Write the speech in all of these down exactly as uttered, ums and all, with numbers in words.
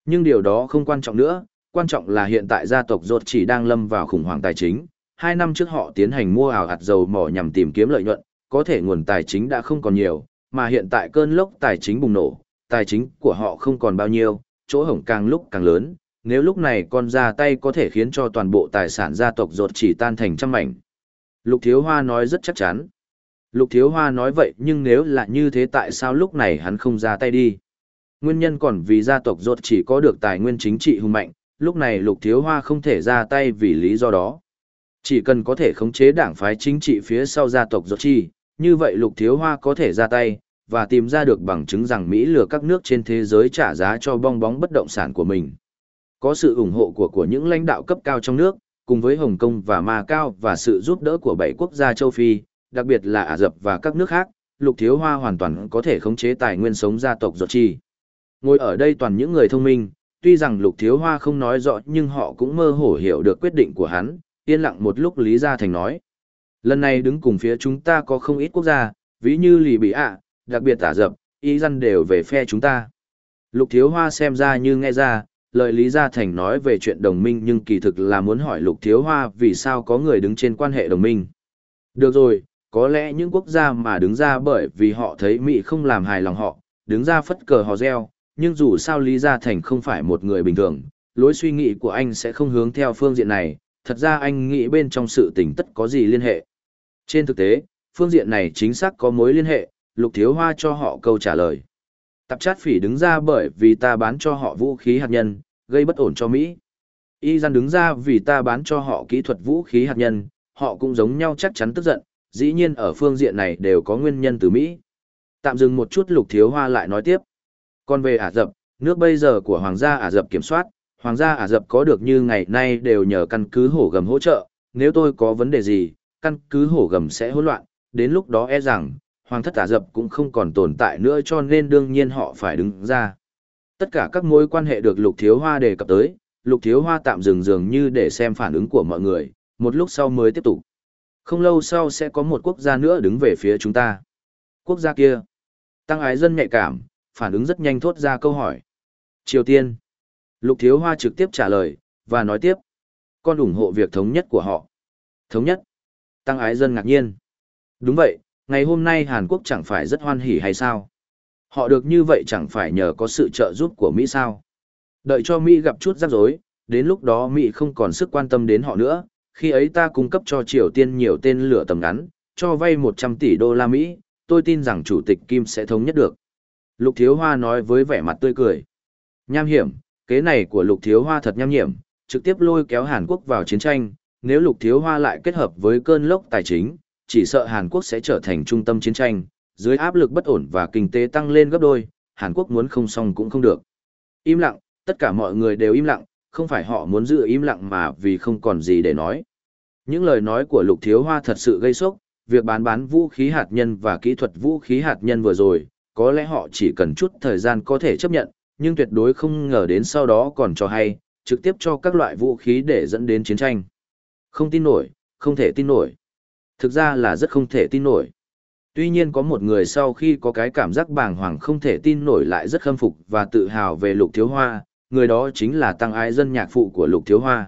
Nhưng điều đó không quan trọng nữa, quan trọng là hiện tại gia tộc Rốt chỉ đang lâm vào khủng hoảng tài chính. Hai năm trước họ tiến hành mua ảo hạt dầu mỏ nhằm tìm kiếm lợi nhuận, có thể nguồn tài chính đã không còn nhiều, mà hiện tại cơn lốc tài chính bùng nổ, tài chính của họ không còn bao nhiêu, chỗ hổng càng lúc càng lớn. Nếu lúc này con ra tay có thể khiến cho toàn bộ tài sản gia tộc Rốt chỉ tan thành trăm mảnh. Lục Thiếu Hoa nói rất chắc chắn. Lục Thiếu Hoa nói vậy nhưng nếu là như thế tại sao lúc này hắn không ra tay đi? Nguyên nhân còn vì gia tộc Rốt chỉ có được tài nguyên chính trị hùng mạnh, lúc này Lục Thiếu Hoa không thể ra tay vì lý do đó. Chỉ cần có thể khống chế đảng phái chính trị phía sau gia tộc Rốt chỉ, như vậy Lục Thiếu Hoa có thể ra tay, và tìm ra được bằng chứng rằng Mỹ lừa các nước trên thế giới trả giá cho bong bóng bất động sản của mình. Có sự ủng hộ của của những lãnh đạo cấp cao trong nước, cùng với Hồng Kông và Macau và sự giúp đỡ của bảy quốc gia châu Phi, đặc biệt là Ả Rập và các nước khác, Lục Thiếu Hoa hoàn toàn có thể khống chế tài nguyên sống gia tộc Rốt chỉ. Ngồi ở đây toàn những người thông minh, tuy rằng Lục Thiếu Hoa không nói rõ nhưng họ cũng mơ hồ hiểu được quyết định của hắn. Yên lặng một lúc Lý Gia Thành nói. Lần này đứng cùng phía chúng ta có không ít quốc gia, ví như Lì Bị ạ, đặc biệt Ả Rập, Y Dân đều về phe chúng ta. Lục Thiếu Hoa xem ra như nghe ra, lời Lý Gia Thành nói về chuyện đồng minh nhưng kỳ thực là muốn hỏi Lục Thiếu Hoa vì sao có người đứng trên quan hệ đồng minh. Được rồi, có lẽ những quốc gia mà đứng ra bởi vì họ thấy Mỹ không làm hài lòng họ, đứng ra phất cờ hò reo, nhưng dù sao Lý Gia Thành không phải một người bình thường, lối suy nghĩ của anh sẽ không hướng theo phương diện này, thật ra anh nghĩ bên trong sự tình tất có gì liên hệ. Trên thực tế, phương diện này chính xác có mối liên hệ, Lục Thiếu Hoa cho họ câu trả lời. Tạp chát phỉ đứng ra bởi vì ta bán cho họ vũ khí hạt nhân, gây bất ổn cho Mỹ. Y Gian đứng ra vì ta bán cho họ kỹ thuật vũ khí hạt nhân, họ cũng giống nhau chắc chắn tức giận, dĩ nhiên ở phương diện này đều có nguyên nhân từ Mỹ. Tạm dừng một chút Lục Thiếu Hoa lại nói tiếp. Còn về Ả Rập, nước bây giờ của Hoàng gia Ả Rập kiểm soát, Hoàng gia Ả Rập có được như ngày nay đều nhờ căn cứ hổ gầm hỗ trợ, nếu tôi có vấn đề gì, căn cứ hổ gầm sẽ hỗn loạn, đến lúc đó e rằng, Hoàng thất Ả Rập cũng không còn tồn tại nữa cho nên đương nhiên họ phải đứng ra. Tất cả các mối quan hệ được Lục Thiếu Hoa đề cập tới, Lục Thiếu Hoa tạm dừng dường như để xem phản ứng của mọi người, một lúc sau mới tiếp tục. Không lâu sau sẽ có một quốc gia nữa đứng về phía chúng ta. Quốc gia kia. Tăng Ái Dân nhạy cảm, phản ứng rất nhanh thốt ra câu hỏi. Triều Tiên. Lục Thiếu Hoa trực tiếp trả lời, và nói tiếp. Con ủng hộ việc thống nhất của họ. Thống nhất. Tăng Ái Dân ngạc nhiên. Đúng vậy, ngày hôm nay Hàn Quốc chẳng phải rất hoan hỉ hay sao? Họ được như vậy chẳng phải nhờ có sự trợ giúp của Mỹ sao? Đợi cho Mỹ gặp chút rắc rối, đến lúc đó Mỹ không còn sức quan tâm đến họ nữa. Khi ấy ta cung cấp cho Triều Tiên nhiều tên lửa tầm ngắn, cho vay một trăm tỷ đô la Mỹ, tôi tin rằng Chủ tịch Kim sẽ thống nhất được. Lục Thiếu Hoa nói với vẻ mặt tươi cười. Nham hiểm, kế này của Lục Thiếu Hoa thật nham hiểm, trực tiếp lôi kéo Hàn Quốc vào chiến tranh. Nếu Lục Thiếu Hoa lại kết hợp với cơn lốc tài chính, chỉ sợ Hàn Quốc sẽ trở thành trung tâm chiến tranh. Dưới áp lực bất ổn và kinh tế tăng lên gấp đôi, Hàn Quốc muốn không xong cũng không được. Im lặng, tất cả mọi người đều im lặng, không phải họ muốn giữ im lặng mà vì không còn gì để nói. Những lời nói của Lục Thiếu Hoa thật sự gây sốc, việc bán bán vũ khí hạt nhân và kỹ thuật vũ khí hạt nhân vừa rồi, có lẽ họ chỉ cần chút thời gian có thể chấp nhận, nhưng tuyệt đối không ngờ đến sau đó còn cho hay, trực tiếp cho các loại vũ khí để dẫn đến chiến tranh. Không tin nổi, không thể tin nổi. Thực ra là rất không thể tin nổi. Tuy nhiên có một người sau khi có cái cảm giác bàng hoàng không thể tin nổi lại rất khâm phục và tự hào về Lục Thiếu Hoa, người đó chính là Tăng Ái Dân nhạc phụ của Lục Thiếu Hoa.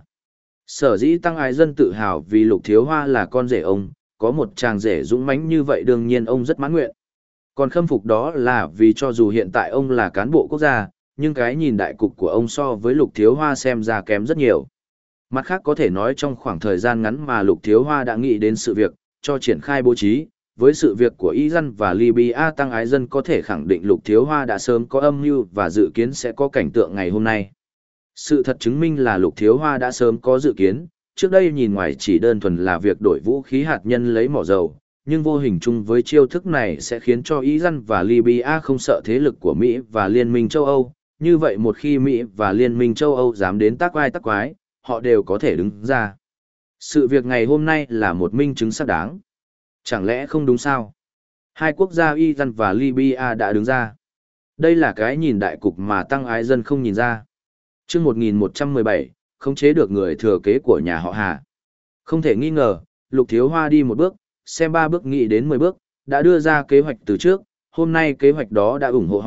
Sở dĩ Tăng Ái Dân tự hào vì Lục Thiếu Hoa là con rể ông, có một chàng rể dũng mãnh như vậy đương nhiên ông rất mãn nguyện. Còn khâm phục đó là vì cho dù hiện tại ông là cán bộ quốc gia, nhưng cái nhìn đại cục của ông so với Lục Thiếu Hoa xem ra kém rất nhiều. Mặt khác có thể nói trong khoảng thời gian ngắn mà Lục Thiếu Hoa đã nghĩ đến sự việc, cho triển khai bố trí, với sự việc của Iran và Libya Tăng Ái Dân có thể khẳng định Lục Thiếu Hoa đã sớm có âm mưu và dự kiến sẽ có cảnh tượng ngày hôm nay. Sự thật chứng minh là Lục Thiếu Hoa đã sớm có dự kiến, trước đây nhìn ngoài chỉ đơn thuần là việc đổi vũ khí hạt nhân lấy mỏ dầu, nhưng vô hình chung với chiêu thức này sẽ khiến cho Iran và Libya không sợ thế lực của Mỹ và Liên minh châu Âu, như vậy một khi Mỹ và Liên minh châu Âu dám đến tác vai tác quái, họ đều có thể đứng ra. Sự việc ngày hôm nay là một minh chứng xác đáng. Chẳng lẽ không đúng sao? Hai quốc gia Iran và Libya đã đứng ra. Đây là cái nhìn đại cục mà Tăng Ái Dân không nhìn ra. Trước một nghìn một trăm mười bảy, khống chế được người thừa kế của nhà họ Hà. Không thể nghi ngờ, Lục Thiếu Hoa đi một bước, xem ba bước nghĩ đến mười bước, đã đưa ra kế hoạch từ trước, hôm nay kế hoạch đó đã ủng hộ họ,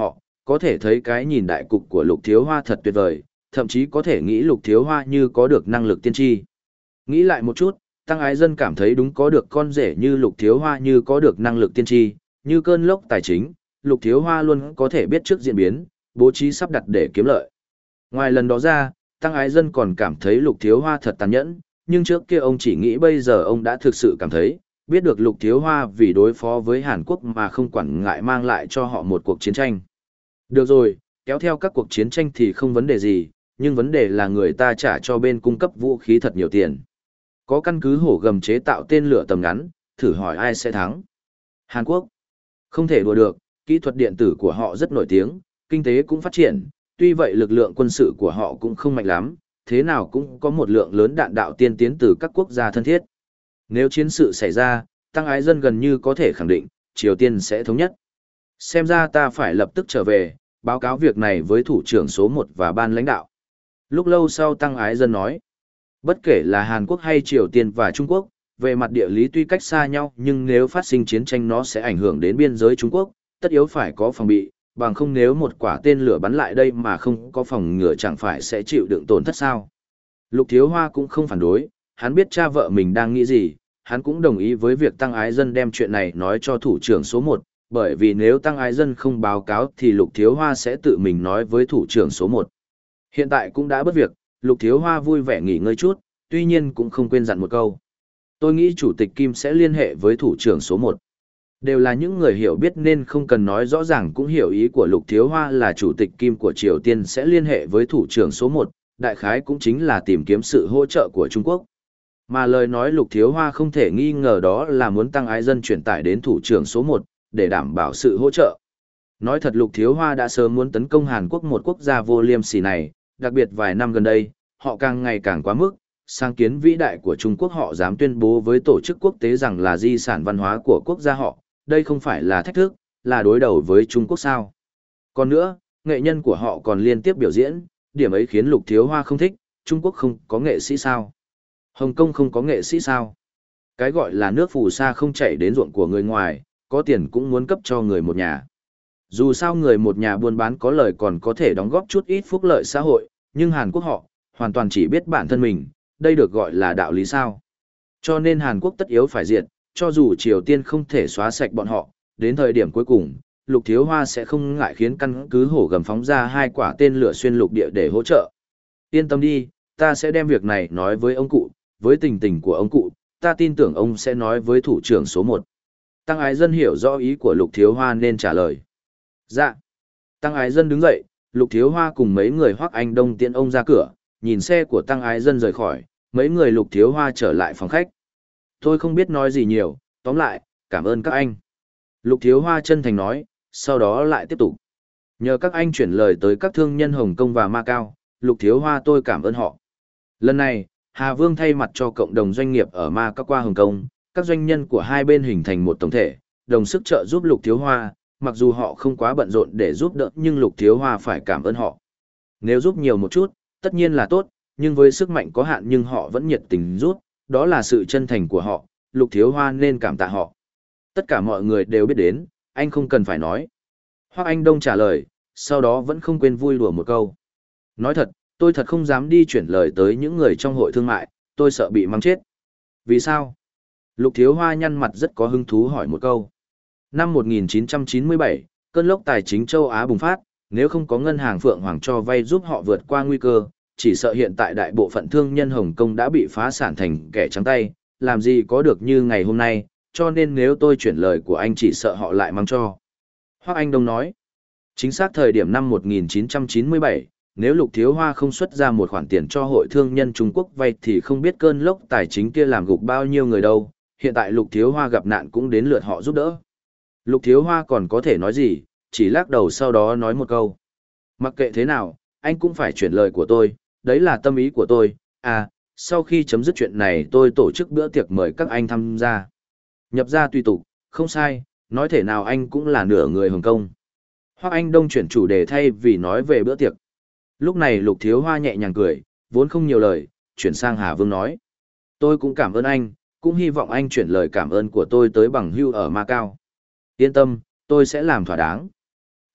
có thể thấy cái nhìn đại cục của Lục Thiếu Hoa thật tuyệt vời, thậm chí có thể nghĩ Lục Thiếu Hoa như có được năng lực tiên tri. Nghĩ lại một chút, Tăng Ái Dân cảm thấy đúng, có được con rể như Lục Thiếu Hoa như có được năng lực tiên tri, như cơn lốc tài chính, Lục Thiếu Hoa luôn có thể biết trước diễn biến, bố trí sắp đặt để kiếm lợi. Ngoài lần đó ra, Tăng Ái Dân còn cảm thấy Lục Thiếu Hoa thật tàn nhẫn, nhưng trước kia ông chỉ nghĩ bây giờ ông đã thực sự cảm thấy, biết được Lục Thiếu Hoa vì đối phó với Hàn Quốc mà không quản ngại mang lại cho họ một cuộc chiến tranh. Được rồi, kéo theo các cuộc chiến tranh thì không vấn đề gì, nhưng vấn đề là người ta trả cho bên cung cấp vũ khí thật nhiều tiền. Có căn cứ hổ gầm chế tạo tên lửa tầm ngắn, thử hỏi ai sẽ thắng. Hàn Quốc. Không thể đùa được, kỹ thuật điện tử của họ rất nổi tiếng, kinh tế cũng phát triển, tuy vậy lực lượng quân sự của họ cũng không mạnh lắm, thế nào cũng có một lượng lớn đạn đạo tiên tiến từ các quốc gia thân thiết. Nếu chiến sự xảy ra, Tăng Ái Dân gần như có thể khẳng định, Triều Tiên sẽ thống nhất. Xem ra ta phải lập tức trở về, báo cáo việc này với thủ trưởng số một và ban lãnh đạo. Lúc lâu sau Tăng Ái Dân nói, bất kể là Hàn Quốc hay Triều Tiên và Trung Quốc, về mặt địa lý tuy cách xa nhau nhưng nếu phát sinh chiến tranh nó sẽ ảnh hưởng đến biên giới Trung Quốc, tất yếu phải có phòng bị, bằng không nếu một quả tên lửa bắn lại đây mà không có phòng ngừa chẳng phải sẽ chịu đựng tổn thất sao. Lục Thiếu Hoa cũng không phản đối, hắn biết cha vợ mình đang nghĩ gì, hắn cũng đồng ý với việc Tăng Ái Dân đem chuyện này nói cho thủ trưởng số một, bởi vì nếu Tăng Ái Dân không báo cáo thì Lục Thiếu Hoa sẽ tự mình nói với thủ trưởng số một. Hiện tại cũng đã bất việc, Lục Thiếu Hoa vui vẻ nghỉ ngơi chút, tuy nhiên cũng không quên dặn một câu. Tôi nghĩ Chủ tịch Kim sẽ liên hệ với thủ trưởng số một. Đều là những người hiểu biết nên không cần nói rõ ràng cũng hiểu ý của Lục Thiếu Hoa là Chủ tịch Kim của Triều Tiên sẽ liên hệ với thủ trưởng số một, đại khái cũng chính là tìm kiếm sự hỗ trợ của Trung Quốc. Mà lời nói Lục Thiếu Hoa không thể nghi ngờ đó là muốn Tăng Ái Dân truyền tải đến thủ trưởng số một, để đảm bảo sự hỗ trợ. Nói thật Lục Thiếu Hoa đã sớm muốn tấn công Hàn Quốc, một quốc gia vô liêm sỉ này, đặc biệt vài năm gần đây, họ càng ngày càng quá mức, sáng kiến vĩ đại của Trung Quốc họ dám tuyên bố với tổ chức quốc tế rằng là di sản văn hóa của quốc gia họ, đây không phải là thách thức, là đối đầu với Trung Quốc sao. Còn nữa, nghệ nhân của họ còn liên tiếp biểu diễn, điểm ấy khiến Lục Thiếu Hoa không thích, Trung Quốc không có nghệ sĩ sao? Hồng Kông không có nghệ sĩ sao? Cái gọi là nước phù sa không chảy đến ruộng của người ngoài, có tiền cũng muốn cấp cho người một nhà. Dù sao người một nhà buôn bán có lời còn có thể đóng góp chút ít phúc lợi xã hội, nhưng Hàn Quốc họ, hoàn toàn chỉ biết bản thân mình, đây được gọi là đạo lý sao. Cho nên Hàn Quốc tất yếu phải diệt, cho dù Triều Tiên không thể xóa sạch bọn họ, đến thời điểm cuối cùng, Lục Thiếu Hoa sẽ không ngại khiến căn cứ hổ gầm phóng ra hai quả tên lửa xuyên lục địa để hỗ trợ. Yên tâm đi, ta sẽ đem việc này nói với ông cụ, với tình tình của ông cụ, ta tin tưởng ông sẽ nói với thủ trưởng số một. Tăng Ái Dân hiểu rõ ý của Lục Thiếu Hoa nên trả lời. Dạ. Tăng Ái Dân đứng dậy, Lục Thiếu Hoa cùng mấy người Hoắc Anh Đông tiễn ông ra cửa, nhìn xe của Tăng Ái Dân rời khỏi, mấy người Lục Thiếu Hoa trở lại phòng khách. Tôi không biết nói gì nhiều, tóm lại, cảm ơn các anh. Lục Thiếu Hoa chân thành nói, sau đó lại tiếp tục. Nhờ các anh chuyển lời tới các thương nhân Hồng Kông và Macau, Lục Thiếu Hoa tôi cảm ơn họ. Lần này, Hà Vương thay mặt cho cộng đồng doanh nghiệp ở Macau qua Hồng Kông, các doanh nhân của hai bên hình thành một tổng thể, đồng sức trợ giúp Lục Thiếu Hoa, mặc dù họ không quá bận rộn để giúp đỡ nhưng Lục Thiếu Hoa phải cảm ơn họ. Nếu giúp nhiều một chút, tất nhiên là tốt, nhưng với sức mạnh có hạn nhưng họ vẫn nhiệt tình giúp, đó là sự chân thành của họ, Lục Thiếu Hoa nên cảm tạ họ. Tất cả mọi người đều biết đến, anh không cần phải nói. Hoắc Anh Đông trả lời, sau đó vẫn không quên vui đùa một câu. Nói thật, tôi thật không dám đi chuyển lời tới những người trong hội thương mại, tôi sợ bị mắng chết. Vì sao? Lục Thiếu Hoa nhăn mặt rất có hứng thú hỏi một câu. Năm một nghìn chín trăm chín mươi bảy, cơn lốc tài chính châu Á bùng phát, nếu không có ngân hàng Phượng Hoàng cho vay giúp họ vượt qua nguy cơ, chỉ sợ hiện tại đại bộ phận thương nhân Hồng Kông đã bị phá sản thành kẻ trắng tay, làm gì có được như ngày hôm nay, cho nên nếu tôi chuyển lời của anh chỉ sợ họ lại mắng cho. Hoắc Anh Đông nói, chính xác thời điểm năm một nghìn chín trăm chín mươi bảy, nếu Lục Thiếu Hoa không xuất ra một khoản tiền cho hội thương nhân Trung Quốc vay thì không biết cơn lốc tài chính kia làm gục bao nhiêu người đâu, hiện tại Lục Thiếu Hoa gặp nạn cũng đến lượt họ giúp đỡ. Lục Thiếu Hoa còn có thể nói gì, chỉ lắc đầu sau đó nói một câu. Mặc kệ thế nào, anh cũng phải chuyển lời của tôi, đấy là tâm ý của tôi, à, sau khi chấm dứt chuyện này tôi tổ chức bữa tiệc mời các anh tham gia. Nhập ra tùy tục, không sai, nói thể nào anh cũng là nửa người Hồng Kông. Hoắc Anh Đông chuyển chủ đề thay vì nói về bữa tiệc. Lúc này Lục Thiếu Hoa nhẹ nhàng cười, vốn không nhiều lời, chuyển sang Hà Vương nói. Tôi cũng cảm ơn anh, cũng hy vọng anh chuyển lời cảm ơn của tôi tới bằng hưu ở Macau. Yên tâm, tôi sẽ làm thỏa đáng.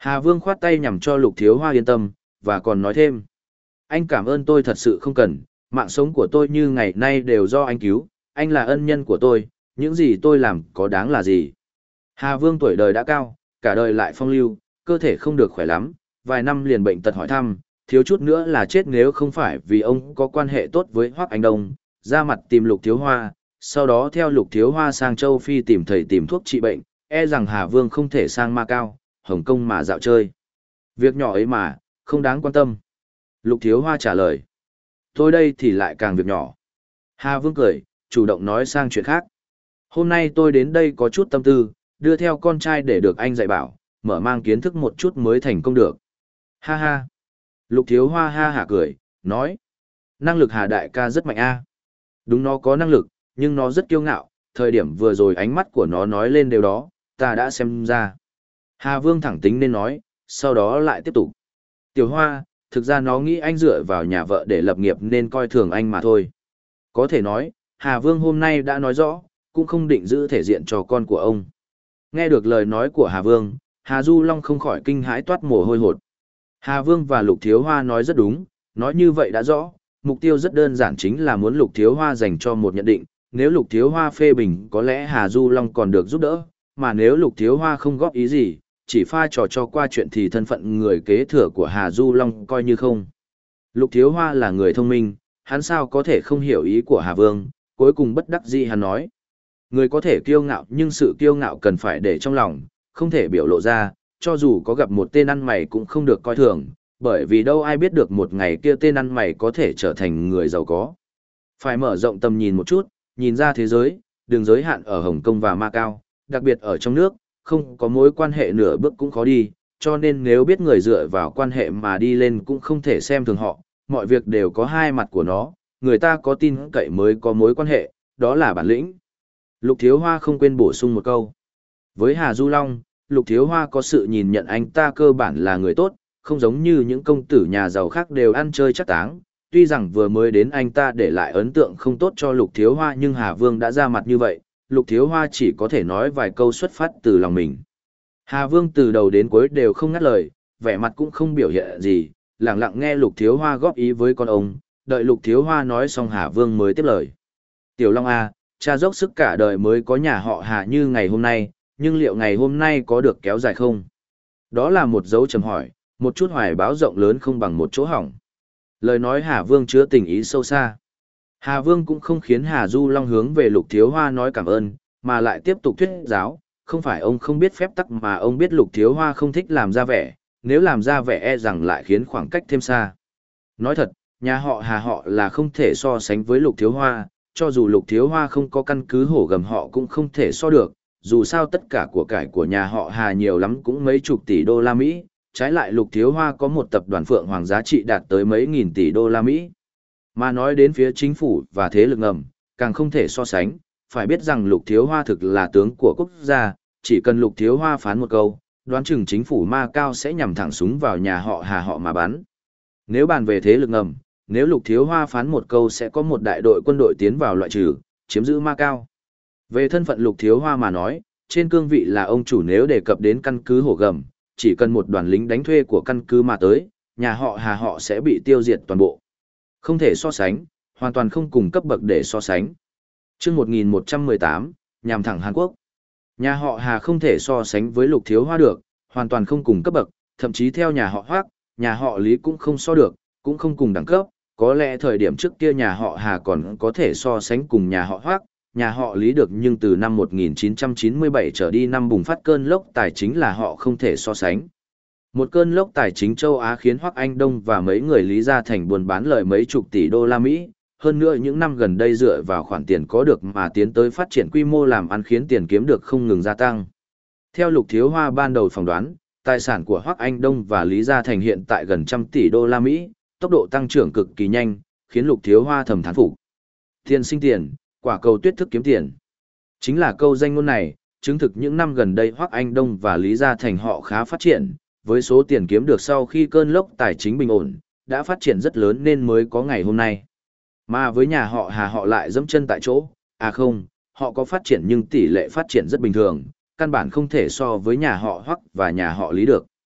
Hà Vương khoát tay nhằm cho Lục Thiếu Hoa yên tâm, và còn nói thêm. Anh cảm ơn tôi thật sự không cần, mạng sống của tôi như ngày nay đều do anh cứu, anh là ân nhân của tôi, những gì tôi làm có đáng là gì. Hà Vương tuổi đời đã cao, cả đời lại phong lưu, cơ thể không được khỏe lắm, vài năm liền bệnh tật hỏi thăm, thiếu chút nữa là chết nếu không phải vì ông có quan hệ tốt với Hoắc Anh Đông, ra mặt tìm Lục Thiếu Hoa, sau đó theo Lục Thiếu Hoa sang châu Phi tìm thầy tìm thuốc trị bệnh, e rằng Hà Vương không thể sang Macau, Hồng Kông mà dạo chơi. Việc nhỏ ấy mà, không đáng quan tâm. Lục Thiếu Hoa trả lời. Tôi đây thì lại càng việc nhỏ. Hà Vương cười, chủ động nói sang chuyện khác. Hôm nay tôi đến đây có chút tâm tư, đưa theo con trai để được anh dạy bảo, mở mang kiến thức một chút mới thành công được. Ha ha. Lục Thiếu Hoa ha hả cười, nói. Năng lực Hà đại ca rất mạnh a. Đúng nó có năng lực, nhưng nó rất kiêu ngạo, thời điểm vừa rồi ánh mắt của nó nói lên điều đó, ta đã xem ra. Hà Vương thẳng tính nên nói, sau đó lại tiếp tục. Tiểu Hoa, thực ra nó nghĩ anh dựa vào nhà vợ để lập nghiệp nên coi thường anh mà thôi. Có thể nói, Hà Vương hôm nay đã nói rõ, cũng không định giữ thể diện cho con của ông. Nghe được lời nói của Hà Vương, Hà Du Long không khỏi kinh hãi toát mồ hôi hột. Hà Vương và Lục Thiếu Hoa nói rất đúng, nói như vậy đã rõ, mục tiêu rất đơn giản chính là muốn Lục Thiếu Hoa dành cho một nhận định, nếu Lục Thiếu Hoa phê bình có lẽ Hà Du Long còn được giúp đỡ, mà nếu Lục Thiếu Hoa không góp ý gì, chỉ pha trò cho qua chuyện thì thân phận người kế thừa của Hà Du Long coi như không. Lục Thiếu Hoa là người thông minh, hắn sao có thể không hiểu ý của Hà Vương, cuối cùng bất đắc dĩ hắn nói. Người có thể kiêu ngạo nhưng sự kiêu ngạo cần phải để trong lòng, không thể biểu lộ ra, cho dù có gặp một tên ăn mày cũng không được coi thường, bởi vì đâu ai biết được một ngày kia tên ăn mày có thể trở thành người giàu có. Phải mở rộng tầm nhìn một chút, nhìn ra thế giới, đường giới hạn ở Hồng Kông và Macau, đặc biệt ở trong nước, không có mối quan hệ nửa bước cũng khó đi, cho nên nếu biết người dựa vào quan hệ mà đi lên cũng không thể xem thường họ, mọi việc đều có hai mặt của nó, người ta có tin cậy mới có mối quan hệ, đó là bản lĩnh. Lục Thiếu Hoa không quên bổ sung một câu. Với Hà Du Long, Lục Thiếu Hoa có sự nhìn nhận anh ta cơ bản là người tốt, không giống như những công tử nhà giàu khác đều ăn chơi chắc táng. Tuy rằng vừa mới đến anh ta để lại ấn tượng không tốt cho Lục Thiếu Hoa nhưng Hà Vương đã ra mặt như vậy, Lục Thiếu Hoa chỉ có thể nói vài câu xuất phát từ lòng mình. Hà Vương từ đầu đến cuối đều không ngắt lời, vẻ mặt cũng không biểu hiện gì, lặng lặng nghe Lục Thiếu Hoa góp ý với con ông, đợi Lục Thiếu Hoa nói xong Hà Vương mới tiếp lời. Tiểu Long A, cha dốc sức cả đời mới có nhà họ Hà như ngày hôm nay, nhưng liệu ngày hôm nay có được kéo dài không? Đó là một dấu chấm hỏi, một chút hoài báo rộng lớn không bằng một chỗ hỏng. Lời nói Hà Vương chứa tình ý sâu xa. Hà Vương cũng không khiến Hà Du Long hướng về Lục Thiếu Hoa nói cảm ơn, mà lại tiếp tục thuyết giáo, không phải ông không biết phép tắc mà ông biết Lục Thiếu Hoa không thích làm ra vẻ, nếu làm ra vẻ e rằng lại khiến khoảng cách thêm xa. Nói thật, nhà họ Hà họ là không thể so sánh với Lục Thiếu Hoa, cho dù Lục Thiếu Hoa không có căn cứ hổ gầm họ cũng không thể so được, dù sao tất cả của cải của nhà họ Hà nhiều lắm cũng mấy chục tỷ đô la Mỹ, trái lại Lục Thiếu Hoa có một tập đoàn Phượng Hoàng giá trị đạt tới mấy nghìn tỷ đô la Mỹ. Mà nói đến phía chính phủ và thế lực ngầm, càng không thể so sánh, phải biết rằng Lục Thiếu Hoa thực là tướng của quốc gia, chỉ cần Lục Thiếu Hoa phán một câu, đoán chừng chính phủ Macau sẽ nhằm thẳng súng vào nhà họ Hà họ mà bắn. Nếu bàn về thế lực ngầm, nếu Lục Thiếu Hoa phán một câu sẽ có một đại đội quân đội tiến vào loại trừ, chiếm giữ Macau. Về thân phận Lục Thiếu Hoa mà nói, trên cương vị là ông chủ nếu đề cập đến căn cứ hổ gầm, chỉ cần một đoàn lính đánh thuê của căn cứ mà tới, nhà họ Hà họ sẽ bị tiêu diệt toàn bộ. Không thể so sánh, hoàn toàn không cùng cấp bậc để so sánh. Chương một nghìn một trăm mười tám, nhằm thẳng Hàn Quốc. Nhà họ Hà không thể so sánh với Lục Thiếu Hoa được, hoàn toàn không cùng cấp bậc, thậm chí theo nhà họ Hoắc, nhà họ Lý cũng không so được, cũng không cùng đẳng cấp, có lẽ thời điểm trước kia nhà họ Hà còn có thể so sánh cùng nhà họ Hoắc, nhà họ Lý được nhưng từ năm một nghìn chín trăm chín mươi bảy trở đi năm bùng phát cơn lốc tài chính là họ không thể so sánh. Một cơn lốc tài chính châu Á khiến Hoắc Anh Đông và mấy người Lý gia thành buôn bán lời mấy chục tỷ đô la Mỹ, hơn nữa những năm gần đây dựa vào khoản tiền có được mà tiến tới phát triển quy mô làm ăn khiến tiền kiếm được không ngừng gia tăng. Theo Lục Thiếu Hoa ban đầu phỏng đoán, tài sản của Hoắc Anh Đông và Lý gia thành hiện tại gần trăm tỷ đô la Mỹ, tốc độ tăng trưởng cực kỳ nhanh, khiến Lục Thiếu Hoa thầm thán phục. Tiền sinh tiền, quả cầu tuyết thức kiếm tiền. Chính là câu danh ngôn này, chứng thực những năm gần đây Hoắc Anh Đông và Lý gia thành họ khá phát triển, với số tiền kiếm được sau khi cơn lốc tài chính bình ổn, đã phát triển rất lớn nên mới có ngày hôm nay. Mà với nhà họ Hà họ lại dẫm chân tại chỗ, à không, họ có phát triển nhưng tỷ lệ phát triển rất bình thường, căn bản không thể so với nhà họ Hoắc và nhà họ Lý được.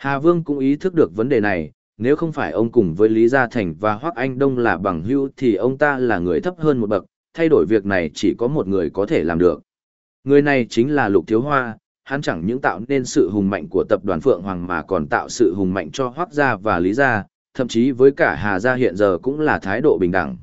Hà Vương cũng ý thức được vấn đề này, nếu không phải ông cùng với Lý Gia Thành và Hoắc Anh Đông là bằng hữu thì ông ta là người thấp hơn một bậc, thay đổi việc này chỉ có một người có thể làm được. Người này chính là Lục Thiếu Hoa, hắn chẳng những tạo nên sự hùng mạnh của tập đoàn Phượng Hoàng mà còn tạo sự hùng mạnh cho Hoắc Gia và Lý Gia, thậm chí với cả Hà Gia hiện giờ cũng là thái độ bình đẳng.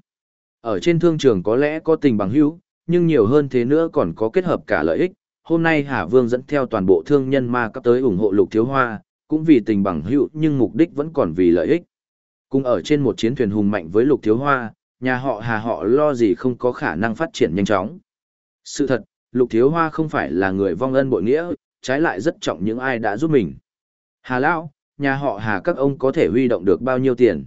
Ở trên thương trường có lẽ có tình bằng hữu, nhưng nhiều hơn thế nữa còn có kết hợp cả lợi ích. Hôm nay Hà Vương dẫn theo toàn bộ thương nhân ma cấp tới ủng hộ Lục Thiếu Hoa, cũng vì tình bằng hữu nhưng mục đích vẫn còn vì lợi ích. Cùng ở trên một chiến thuyền hùng mạnh với Lục Thiếu Hoa, nhà họ Hà họ lo gì không có khả năng phát triển nhanh chóng. Sự thật, Lục Thiếu Hoa không phải là người vong ân bội nghĩa, trái lại rất trọng những ai đã giúp mình. Hà Lão, nhà họ Hà các ông có thể huy động được bao nhiêu tiền?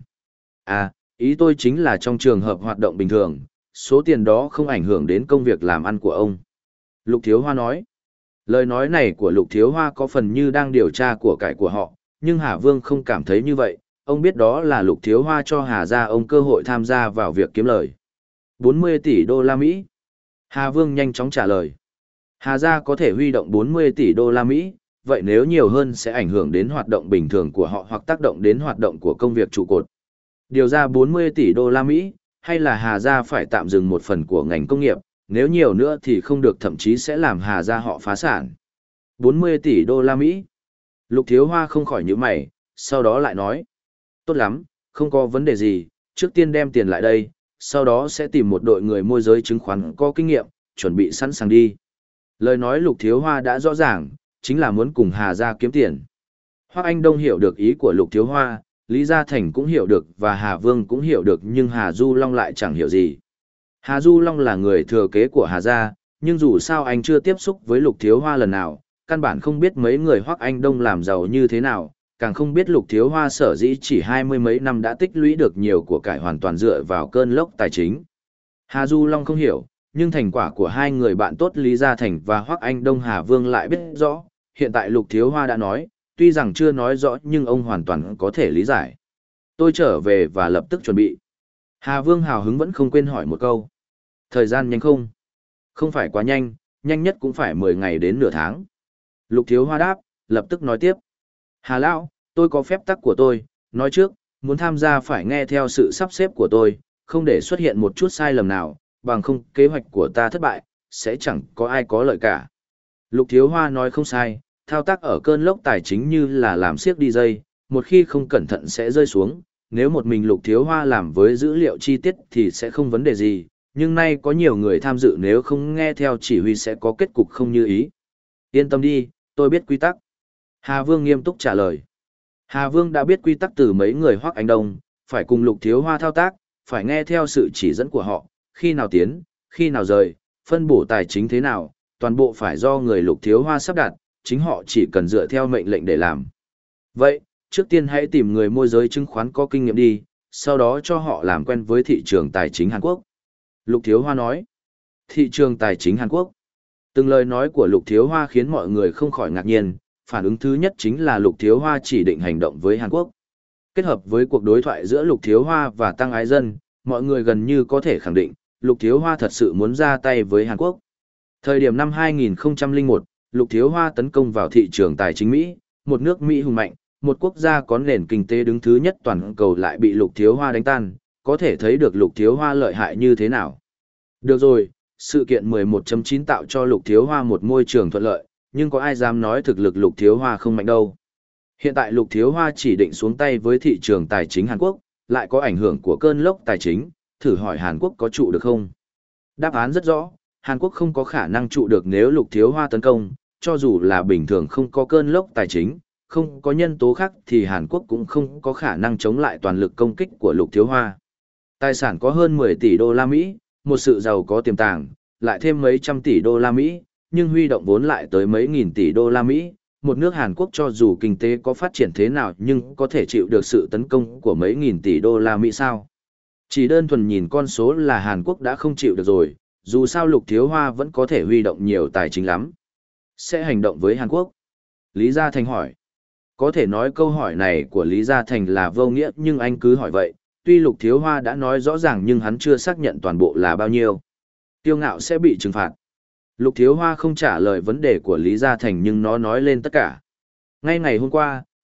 À, ý tôi chính là trong trường hợp hoạt động bình thường, số tiền đó không ảnh hưởng đến công việc làm ăn của ông. Lục Thiếu Hoa nói. Lời nói này của Lục Thiếu Hoa có phần như đang điều tra của cải của họ, nhưng Hà Vương không cảm thấy như vậy, ông biết đó là Lục Thiếu Hoa cho Hà gia ông cơ hội tham gia vào việc kiếm lời. bốn mươi tỷ đô la Mỹ. Hà Vương nhanh chóng trả lời. Hà gia có thể huy động bốn mươi tỷ đô la Mỹ, vậy nếu nhiều hơn sẽ ảnh hưởng đến hoạt động bình thường của họ hoặc tác động đến hoạt động của công việc trụ cột. Điều ra bốn mươi tỷ đô la Mỹ, hay là Hà gia phải tạm dừng một phần của ngành công nghiệp, nếu nhiều nữa thì không được, thậm chí sẽ làm Hà gia họ phá sản. bốn mươi tỷ đô la Mỹ. Lục Thiếu Hoa không khỏi nhíu mày, sau đó lại nói. Tốt lắm, không có vấn đề gì, trước tiên đem tiền lại đây, sau đó sẽ tìm một đội người môi giới chứng khoán có kinh nghiệm, chuẩn bị sẵn sàng đi. Lời nói Lục Thiếu Hoa đã rõ ràng, chính là muốn cùng Hà gia kiếm tiền. Hoắc Anh Đông hiểu được ý của Lục Thiếu Hoa, Lý Gia Thành cũng hiểu được và Hà Vương cũng hiểu được, nhưng Hà Du Long lại chẳng hiểu gì. Hà Du Long là người thừa kế của Hà gia, nhưng dù sao anh chưa tiếp xúc với Lục Thiếu Hoa lần nào, căn bản không biết mấy người Hoắc Anh Đông làm giàu như thế nào, càng không biết Lục Thiếu Hoa sở dĩ chỉ hai mươi mấy năm đã tích lũy được nhiều của cải hoàn toàn dựa vào cơn lốc tài chính. Hà Du Long không hiểu, nhưng thành quả của hai người bạn tốt Lý Gia Thành và Hoắc Anh Đông Hà Vương lại biết rõ, hiện tại Lục Thiếu Hoa đã nói, tuy rằng chưa nói rõ nhưng ông hoàn toàn có thể lý giải. Tôi trở về và lập tức chuẩn bị. Hà Vương hào hứng vẫn không quên hỏi một câu. Thời gian nhanh không? Không phải quá nhanh, nhanh nhất cũng phải mười ngày đến nửa tháng. Lục Thiếu Hoa đáp, lập tức nói tiếp. Hà Lão, tôi có phép tắc của tôi, nói trước, muốn tham gia phải nghe theo sự sắp xếp của tôi, không để xuất hiện một chút sai lầm nào, bằng không kế hoạch của ta thất bại, sẽ chẳng có ai có lợi cả. Lục Thiếu Hoa nói không sai, thao tác ở cơn lốc tài chính như là làm siếc đi dây, một khi không cẩn thận sẽ rơi xuống, nếu một mình Lục Thiếu Hoa làm với dữ liệu chi tiết thì sẽ không vấn đề gì, nhưng nay có nhiều người tham dự, nếu không nghe theo chỉ huy sẽ có kết cục không như ý. Yên tâm đi, tôi biết quy tắc. Hà Vương nghiêm túc trả lời. Hà Vương đã biết quy tắc từ mấy người Hoắc Anh Đông, phải cùng Lục Thiếu Hoa thao tác, phải nghe theo sự chỉ dẫn của họ, khi nào tiến, khi nào rời, phân bổ tài chính thế nào, toàn bộ phải do người Lục Thiếu Hoa sắp đặt, chính họ chỉ cần dựa theo mệnh lệnh để làm. Vậy, trước tiên hãy tìm người môi giới chứng khoán có kinh nghiệm đi, sau đó cho họ làm quen với thị trường tài chính Hàn Quốc. Lục Thiếu Hoa nói. Thị trường tài chính Hàn Quốc. Từng lời nói của Lục Thiếu Hoa khiến mọi người không khỏi ngạc nhiên, phản ứng thứ nhất chính là Lục Thiếu Hoa chỉ định hành động với Hàn Quốc. Kết hợp với cuộc đối thoại giữa Lục Thiếu Hoa và Tăng Ái Dân, mọi người gần như có thể khẳng định, Lục Thiếu Hoa thật sự muốn ra tay với Hàn Quốc. Thời điểm năm hai nghìn không trăm lẻ một, Lục Thiếu Hoa tấn công vào thị trường tài chính Mỹ, một nước Mỹ hùng mạnh, một quốc gia có nền kinh tế đứng thứ nhất toàn cầu lại bị Lục Thiếu Hoa đánh tan, có thể thấy được Lục Thiếu Hoa lợi hại như thế nào. Được rồi, sự kiện mười một chấm chín tạo cho Lục Thiếu Hoa một môi trường thuận lợi, nhưng có ai dám nói thực lực Lục Thiếu Hoa không mạnh đâu. Hiện tại Lục Thiếu Hoa chỉ định xuống tay với thị trường tài chính Hàn Quốc, lại có ảnh hưởng của cơn lốc tài chính, thử hỏi Hàn Quốc có trụ được không? Đáp án rất rõ, Hàn Quốc không có khả năng trụ được nếu Lục Thiếu Hoa tấn công, cho dù là bình thường không có cơn lốc tài chính, không có nhân tố khác thì Hàn Quốc cũng không có khả năng chống lại toàn lực công kích của Lục Thiếu Hoa. Tài sản có hơn mười tỷ đô la Mỹ, một sự giàu có tiềm tàng, lại thêm mấy trăm tỷ đô la Mỹ, nhưng huy động vốn lại tới mấy nghìn tỷ đô la Mỹ. Một nước Hàn Quốc cho dù kinh tế có phát triển thế nào nhưng có thể chịu được sự tấn công của mấy nghìn tỷ đô la Mỹ sao? Chỉ đơn thuần nhìn con số là Hàn Quốc đã không chịu được rồi, dù sao Lục Thiếu Hoa vẫn có thể huy động nhiều tài chính lắm. Sẽ hành động với Hàn Quốc? Lý Gia Thành hỏi. Có thể nói câu hỏi này của Lý Gia Thành là vô nghĩa, nhưng anh cứ hỏi vậy, tuy Lục Thiếu Hoa đã nói rõ ràng nhưng hắn chưa xác nhận toàn bộ là bao nhiêu. Kiêu ngạo sẽ bị trừng phạt. Lục Thiếu Hoa không trả lời vấn đề của Lý Gia Thành nhưng nó nói lên tất cả. Ngay ngày hôm qua,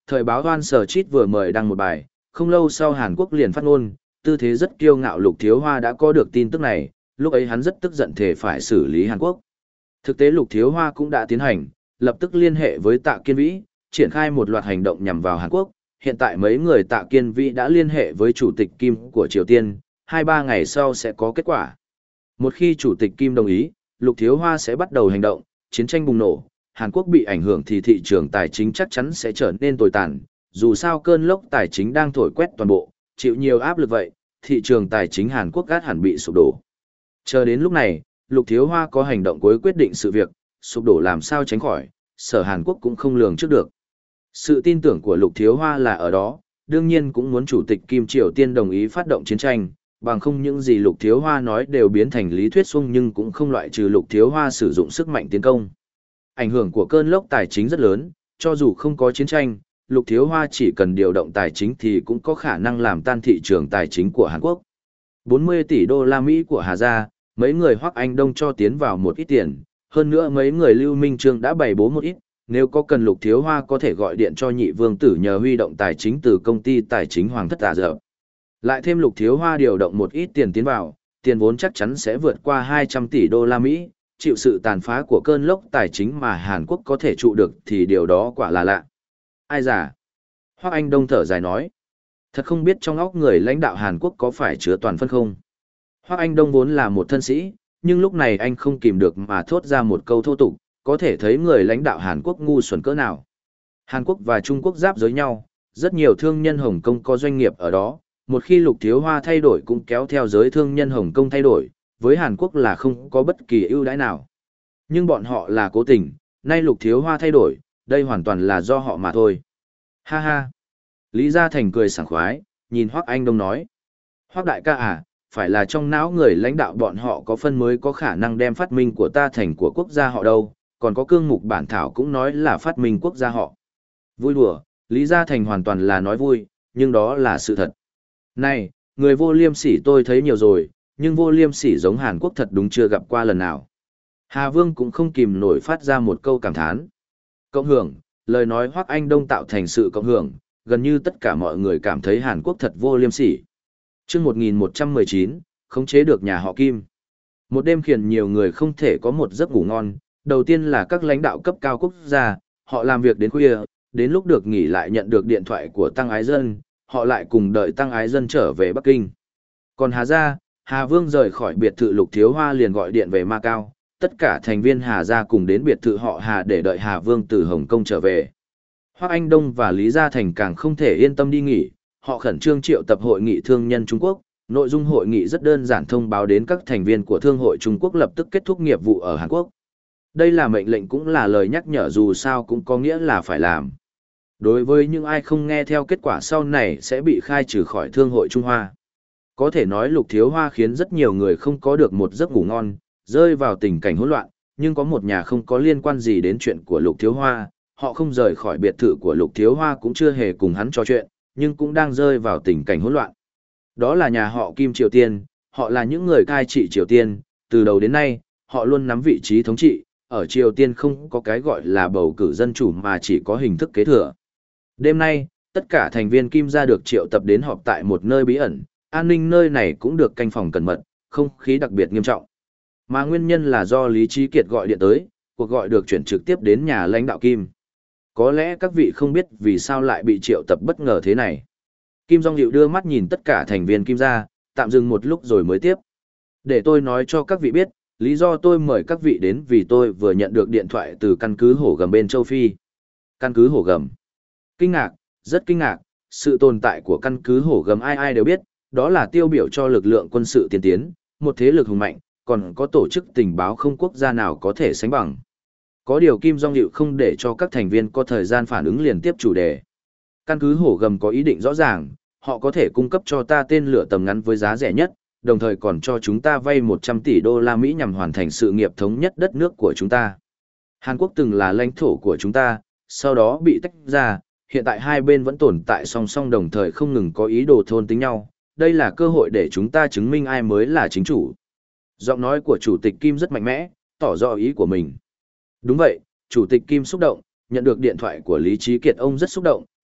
Thời báo Hoan Sở Chít vừa mời đăng một bài, không lâu sau Hàn Quốc liền phát ngôn, tư thế rất kiêu ngạo Lục Thiếu Hoa đã có được tin tức này, lúc ấy hắn rất tức giận thể phải xử lý Hàn Quốc. Thực tế Lục Thiếu Hoa cũng đã tiến hành, lập tức liên hệ với Tạ Kiên Vĩ, triển khai một loạt hành động nhằm vào Hàn Quốc. Hiện tại mấy người Tạ Kiên Vĩ đã liên hệ với Chủ tịch Kim của Triều Tiên, hai ba ngày sau sẽ có kết quả. Một khi Chủ tịch Kim đồng ý, Lục Thiếu Hoa sẽ bắt đầu hành động, chiến tranh bùng nổ, Hàn Quốc bị ảnh hưởng thì thị trường tài chính chắc chắn sẽ trở nên tồi tàn, dù sao cơn lốc tài chính đang thổi quét toàn bộ, chịu nhiều áp lực vậy, thị trường tài chính Hàn Quốc gắt hẳn bị sụp đổ. Chờ đến lúc này, Lục Thiếu Hoa có hành động cuối quyết định sự việc, sụp đổ làm sao tránh khỏi, sở Hàn Quốc cũng không lường trước được. Sự tin tưởng của Lục Thiếu Hoa là ở đó, đương nhiên cũng muốn Chủ tịch Kim Triều Tiên đồng ý phát động chiến tranh, bằng không những gì Lục Thiếu Hoa nói đều biến thành lý thuyết suông nhưng cũng không loại trừ Lục Thiếu Hoa sử dụng sức mạnh tiến công. Ảnh hưởng của cơn lốc tài chính rất lớn, cho dù không có chiến tranh, Lục Thiếu Hoa chỉ cần điều động tài chính thì cũng có khả năng làm tan thị trường tài chính của Hàn Quốc. bốn mươi tỷ đô la Mỹ của Hà Gia, mấy người Hoắc Anh Đông cho tiến vào một ít tiền, hơn nữa mấy người Lưu Minh Trương đã bày bố một ít, nếu có cần Lục Thiếu Hoa có thể gọi điện cho nhị vương tử nhờ huy động tài chính từ công ty tài chính Hoàng thất Ả Rập. Lại thêm Lục Thiếu Hoa điều động một ít tiền tiến vào, tiền vốn chắc chắn sẽ vượt qua hai trăm tỷ đô la Mỹ, chịu sự tàn phá của cơn lốc tài chính mà Hàn Quốc có thể trụ được thì điều đó quả là lạ. Ai giả? Hoắc Anh Đông thở dài nói. Thật không biết trong óc người lãnh đạo Hàn Quốc có phải chứa toàn phân không? Hoắc Anh Đông vốn là một thân sĩ, nhưng lúc này anh không kìm được mà thốt ra một câu thô tục, có thể thấy người lãnh đạo Hàn Quốc ngu xuẩn cỡ nào. Hàn Quốc và Trung Quốc giáp giới nhau, rất nhiều thương nhân Hồng Kông có doanh nghiệp ở đó, một khi Lục Thiếu Hoa thay đổi cũng kéo theo giới thương nhân Hồng Kông thay đổi, với Hàn Quốc là không có bất kỳ ưu đãi nào. Nhưng bọn họ là cố tình, nay Lục Thiếu Hoa thay đổi, đây hoàn toàn là do họ mà thôi. Ha ha. Lý Gia Thành cười sảng khoái, nhìn Hoắc Anh Đông nói. Hoắc đại ca à, phải là trong não người lãnh đạo bọn họ có phân mới có khả năng đem phát minh của ta thành của quốc gia họ đâu, còn có cương mục bản thảo cũng nói là phát minh quốc gia họ. Vui đùa, Lý Gia Thành hoàn toàn là nói vui, nhưng đó là sự thật. Này, người vô liêm sỉ tôi thấy nhiều rồi, nhưng vô liêm sỉ giống Hàn Quốc thật đúng chưa gặp qua lần nào. Hà Vương cũng không kìm nổi phát ra một câu cảm thán. Cộng hưởng, lời nói Hoắc Anh Đông tạo thành sự cộng hưởng, gần như tất cả mọi người cảm thấy Hàn Quốc thật vô liêm sỉ. Chương một nghìn một trăm mười chín, khống chế được nhà họ Kim. Một đêm khiến nhiều người không thể có một giấc ngủ ngon, đầu tiên là các lãnh đạo cấp cao quốc gia, họ làm việc đến khuya, đến lúc được nghỉ lại nhận được điện thoại của Tăng Ái Dân, họ lại cùng đợi Tăng Ái Dân trở về Bắc Kinh. Còn Hà Gia, Hà Vương rời khỏi biệt thự Lục Thiếu Hoa liền gọi điện về Macau, tất cả thành viên Hà Gia cùng đến biệt thự họ Hà để đợi Hà Vương từ Hồng Kông trở về. Hoắc Anh Đông và Lý Gia Thành càng không thể yên tâm đi nghỉ, họ khẩn trương triệu tập hội nghị thương nhân Trung Quốc, nội dung hội nghị rất đơn giản thông báo đến các thành viên của Thương hội Trung Quốc lập tức kết thúc nghiệp vụ ở Hàn Quốc. Đây là mệnh lệnh cũng là lời nhắc nhở dù sao cũng có nghĩa là phải làm. Đối với những ai không nghe theo kết quả sau này sẽ bị khai trừ khỏi Thương hội Trung Hoa. Có thể nói Lục Thiếu Hoa khiến rất nhiều người không có được một giấc ngủ ngon, rơi vào tình cảnh hỗn loạn, nhưng có một nhà không có liên quan gì đến chuyện của Lục Thiếu Hoa, họ không rời khỏi biệt thự của Lục Thiếu Hoa cũng chưa hề cùng hắn trò chuyện, nhưng cũng đang rơi vào tình cảnh hỗn loạn. Đó là nhà họ Kim Triều Tiên, họ là những người cai trị Triều Tiên, từ đầu đến nay, họ luôn nắm vị trí thống trị, ở Triều Tiên không có cái gọi là bầu cử dân chủ mà chỉ có hình thức kế thừa. Đêm nay, tất cả thành viên Kim gia được triệu tập đến họp tại một nơi bí ẩn, an ninh nơi này cũng được canh phòng cẩn mật, không khí đặc biệt nghiêm trọng. Mà nguyên nhân là do Lý Trí Kiệt gọi điện tới, cuộc gọi được chuyển trực tiếp đến nhà lãnh đạo Kim. Có lẽ các vị không biết vì sao lại bị triệu tập bất ngờ thế này. Kim Jong Il đưa mắt nhìn tất cả thành viên Kim gia, tạm dừng một lúc rồi mới tiếp. Để tôi nói cho các vị biết, lý do tôi mời các vị đến vì tôi vừa nhận được điện thoại từ căn cứ Hổ Gầm bên châu Phi. Căn cứ Hổ Gầm. Kinh ngạc, rất kinh ngạc, sự tồn tại của căn cứ Hổ Gầm ai ai đều biết, đó là tiêu biểu cho lực lượng quân sự tiên tiến, một thế lực hùng mạnh, còn có tổ chức tình báo không quốc gia nào có thể sánh bằng. Có điều Kim Jong Il không để cho các thành viên có thời gian phản ứng liền tiếp chủ đề. Căn cứ Hổ Gầm có ý định rõ ràng, họ có thể cung cấp cho ta tên lửa tầm ngắn với giá rẻ nhất, đồng thời còn cho chúng ta vay một trăm tỷ đô la Mỹ nhằm hoàn thành sự nghiệp thống nhất đất nước của chúng ta. Hàn Quốc từng là lãnh thổ của chúng ta, sau đó bị tách ra, hiện tại hai bên vẫn tồn tại song song đồng thời không ngừng có ý đồ thôn tính nhau. Đây là cơ hội để chúng ta chứng minh ai mới là chính chủ. Giọng nói của Chủ tịch Kim rất mạnh mẽ, tỏ rõ ý của mình. Đúng vậy, Chủ tịch Kim xúc động, nhận được điện thoại của Lý Trí Kiệt ông rất xúc động,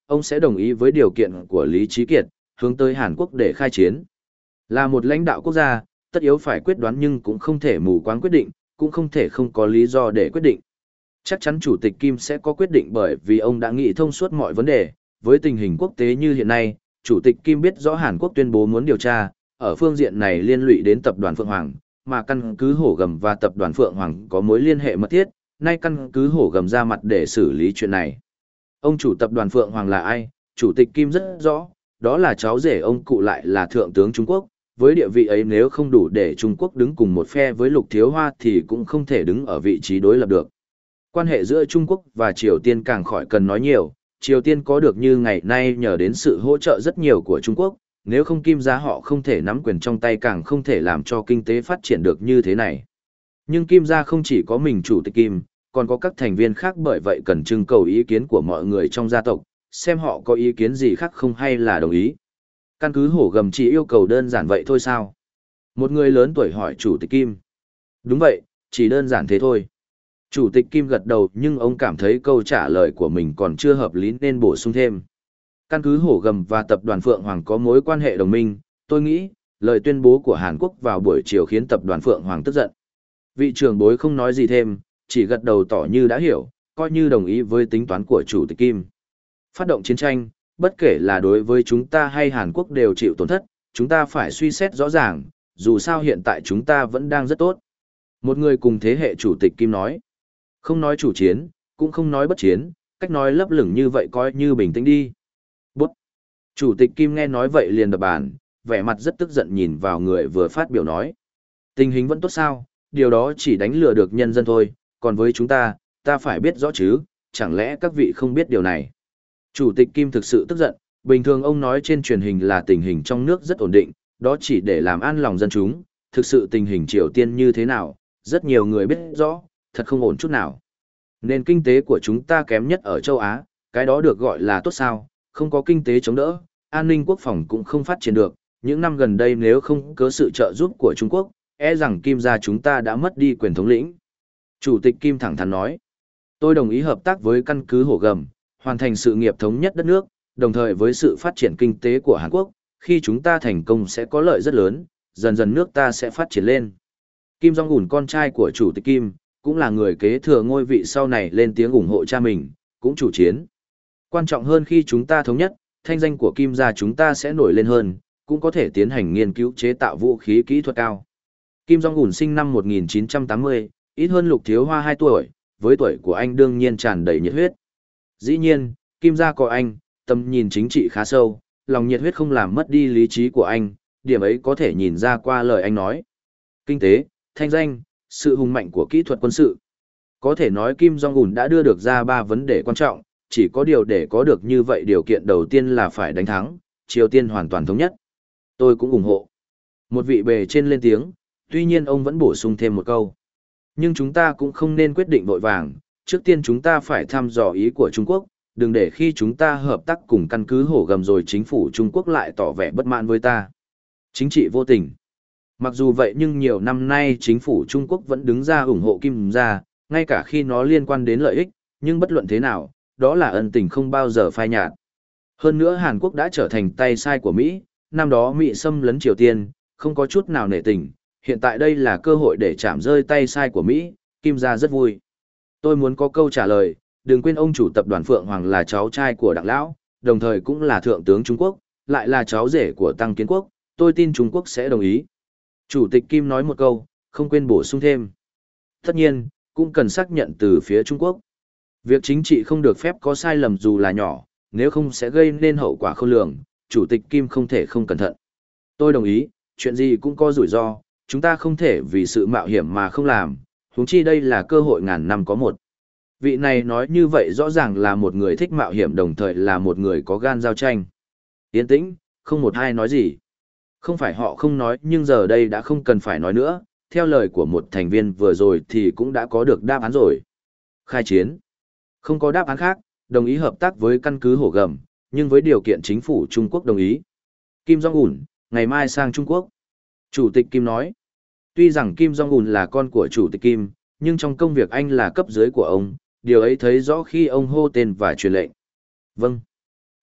ông sẽ đồng ý với điều kiện của Lý Trí Kiệt, hướng tới Hàn Quốc để khai chiến. Là một lãnh đạo quốc gia, tất yếu phải quyết đoán nhưng cũng không thể mù quáng quyết định, cũng không thể không có lý do để quyết định. Chắc chắn Chủ tịch Kim sẽ có quyết định bởi vì ông đã nghĩ thông suốt mọi vấn đề. Với tình hình quốc tế như hiện nay, Chủ tịch Kim biết rõ Hàn Quốc tuyên bố muốn điều tra, ở phương diện này liên lụy đến tập đoàn Phượng Hoàng, mà căn cứ Hổ Gầm và tập đoàn Phượng Hoàng có mối liên hệ mật thiết, nay căn cứ Hổ Gầm ra mặt để xử lý chuyện này. Ông chủ tập đoàn Phượng Hoàng là ai? Chủ tịch Kim rất rõ, đó là cháu rể ông cụ lại là thượng tướng Trung Quốc, với địa vị ấy nếu không đủ để Trung Quốc đứng cùng một phe với Lục Thiếu Hoa thì cũng không thể đứng ở vị trí đối lập được. Quan hệ giữa Trung Quốc và Triều Tiên càng khỏi cần nói nhiều, Triều Tiên có được như ngày nay nhờ đến sự hỗ trợ rất nhiều của Trung Quốc, nếu không Kim gia họ không thể nắm quyền trong tay càng không thể làm cho kinh tế phát triển được như thế này. Nhưng Kim gia không chỉ có mình chủ tịch Kim, còn có các thành viên khác bởi vậy cần trưng cầu ý kiến của mọi người trong gia tộc, xem họ có ý kiến gì khác không hay là đồng ý. Căn cứ Hổ Gầm chỉ yêu cầu đơn giản vậy thôi sao? Một người lớn tuổi hỏi chủ tịch Kim. Đúng vậy, chỉ đơn giản thế thôi. Chủ tịch Kim gật đầu nhưng ông cảm thấy câu trả lời của mình còn chưa hợp lý nên bổ sung thêm. Căn cứ Hổ Gầm và tập đoàn Phượng Hoàng có mối quan hệ đồng minh, tôi nghĩ, lời tuyên bố của Hàn Quốc vào buổi chiều khiến tập đoàn Phượng Hoàng tức giận. Vị trưởng bối không nói gì thêm, chỉ gật đầu tỏ như đã hiểu, coi như đồng ý với tính toán của Chủ tịch Kim. Phát động chiến tranh, bất kể là đối với chúng ta hay Hàn Quốc đều chịu tổn thất, chúng ta phải suy xét rõ ràng, dù sao hiện tại chúng ta vẫn đang rất tốt. Một người cùng thế hệ Chủ tịch Kim nói, không nói chủ chiến, cũng không nói bất chiến, cách nói lấp lửng như vậy coi như bình tĩnh đi. Bút! Chủ tịch Kim nghe nói vậy liền đập bàn, vẻ mặt rất tức giận nhìn vào người vừa phát biểu nói. Tình hình vẫn tốt sao, điều đó chỉ đánh lừa được nhân dân thôi, còn với chúng ta, ta phải biết rõ chứ, chẳng lẽ các vị không biết điều này. Chủ tịch Kim thực sự tức giận, bình thường ông nói trên truyền hình là tình hình trong nước rất ổn định, đó chỉ để làm an lòng dân chúng, thực sự tình hình Triều Tiên như thế nào, rất nhiều người biết rõ, thật không ổn chút nào. Nền kinh tế của chúng ta kém nhất ở châu Á, cái đó được gọi là tốt sao, không có kinh tế chống đỡ, an ninh quốc phòng cũng không phát triển được, những năm gần đây nếu không có sự trợ giúp của Trung Quốc, e rằng Kim gia chúng ta đã mất đi quyền thống lĩnh. Chủ tịch Kim thẳng thắn nói, tôi đồng ý hợp tác với căn cứ Hổ Gầm, hoàn thành sự nghiệp thống nhất đất nước, đồng thời với sự phát triển kinh tế của Hàn Quốc, khi chúng ta thành công sẽ có lợi rất lớn, dần dần nước ta sẽ phát triển lên. Kim Jong-un con trai của Chủ tịch Kim, cũng là người kế thừa ngôi vị sau này lên tiếng ủng hộ cha mình, cũng chủ chiến. Quan trọng hơn khi chúng ta thống nhất, thanh danh của Kim gia chúng ta sẽ nổi lên hơn, cũng có thể tiến hành nghiên cứu chế tạo vũ khí kỹ thuật cao. Kim Jong-un sinh năm một nghìn chín trăm tám mươi, ít hơn Lục Thiếu Hoa hai tuổi, với tuổi của anh đương nhiên tràn đầy nhiệt huyết. Dĩ nhiên, Kim gia có anh, tầm nhìn chính trị khá sâu, lòng nhiệt huyết không làm mất đi lý trí của anh, điểm ấy có thể nhìn ra qua lời anh nói. Kinh tế, thanh danh, sự hùng mạnh của kỹ thuật quân sự. Có thể nói Kim Jong-un đã đưa được ra ba vấn đề quan trọng, chỉ có điều để có được như vậy điều kiện đầu tiên là phải đánh thắng, Triều Tiên hoàn toàn thống nhất. Tôi cũng ủng hộ. Một vị bề trên lên tiếng, tuy nhiên ông vẫn bổ sung thêm một câu. Nhưng chúng ta cũng không nên quyết định vội vàng, trước tiên chúng ta phải thăm dò ý của Trung Quốc, đừng để khi chúng ta hợp tác cùng căn cứ Hổ Gầm rồi chính phủ Trung Quốc lại tỏ vẻ bất mãn với ta. Chính trị vô tình. Mặc dù vậy nhưng nhiều năm nay chính phủ Trung Quốc vẫn đứng ra ủng hộ Kim gia, ngay cả khi nó liên quan đến lợi ích, nhưng bất luận thế nào, đó là ân tình không bao giờ phai nhạt. Hơn nữa Hàn Quốc đã trở thành tay sai của Mỹ, năm đó Mỹ xâm lấn Triều Tiên, không có chút nào nể tình, hiện tại đây là cơ hội để chạm rơi tay sai của Mỹ, Kim gia rất vui. Tôi muốn có câu trả lời, đừng quên ông chủ tập đoàn Phượng Hoàng là cháu trai của Đặng Lão, đồng thời cũng là thượng tướng Trung Quốc, lại là cháu rể của Tăng Kiến Quốc, tôi tin Trung Quốc sẽ đồng ý. Chủ tịch Kim nói một câu, không quên bổ sung thêm. Tất nhiên, cũng cần xác nhận từ phía Trung Quốc. Việc chính trị không được phép có sai lầm dù là nhỏ, nếu không sẽ gây nên hậu quả khôn lường, Chủ tịch Kim không thể không cẩn thận. Tôi đồng ý, chuyện gì cũng có rủi ro, chúng ta không thể vì sự mạo hiểm mà không làm, huống chi đây là cơ hội ngàn năm có một. Vị này nói như vậy rõ ràng là một người thích mạo hiểm đồng thời là một người có gan giao tranh. Yên tĩnh, không một ai nói gì. Không phải họ không nói nhưng giờ đây đã không cần phải nói nữa, theo lời của một thành viên vừa rồi thì cũng đã có được đáp án rồi. Khai chiến. Không có đáp án khác, đồng ý hợp tác với căn cứ Hổ Gầm, nhưng với điều kiện chính phủ Trung Quốc đồng ý. Kim Jong-un, ngày mai sang Trung Quốc. Chủ tịch Kim nói. Tuy rằng Kim Jong-un là con của Chủ tịch Kim, nhưng trong công việc anh là cấp dưới của ông, điều ấy thấy rõ khi ông hô tên và truyền lệnh. Vâng.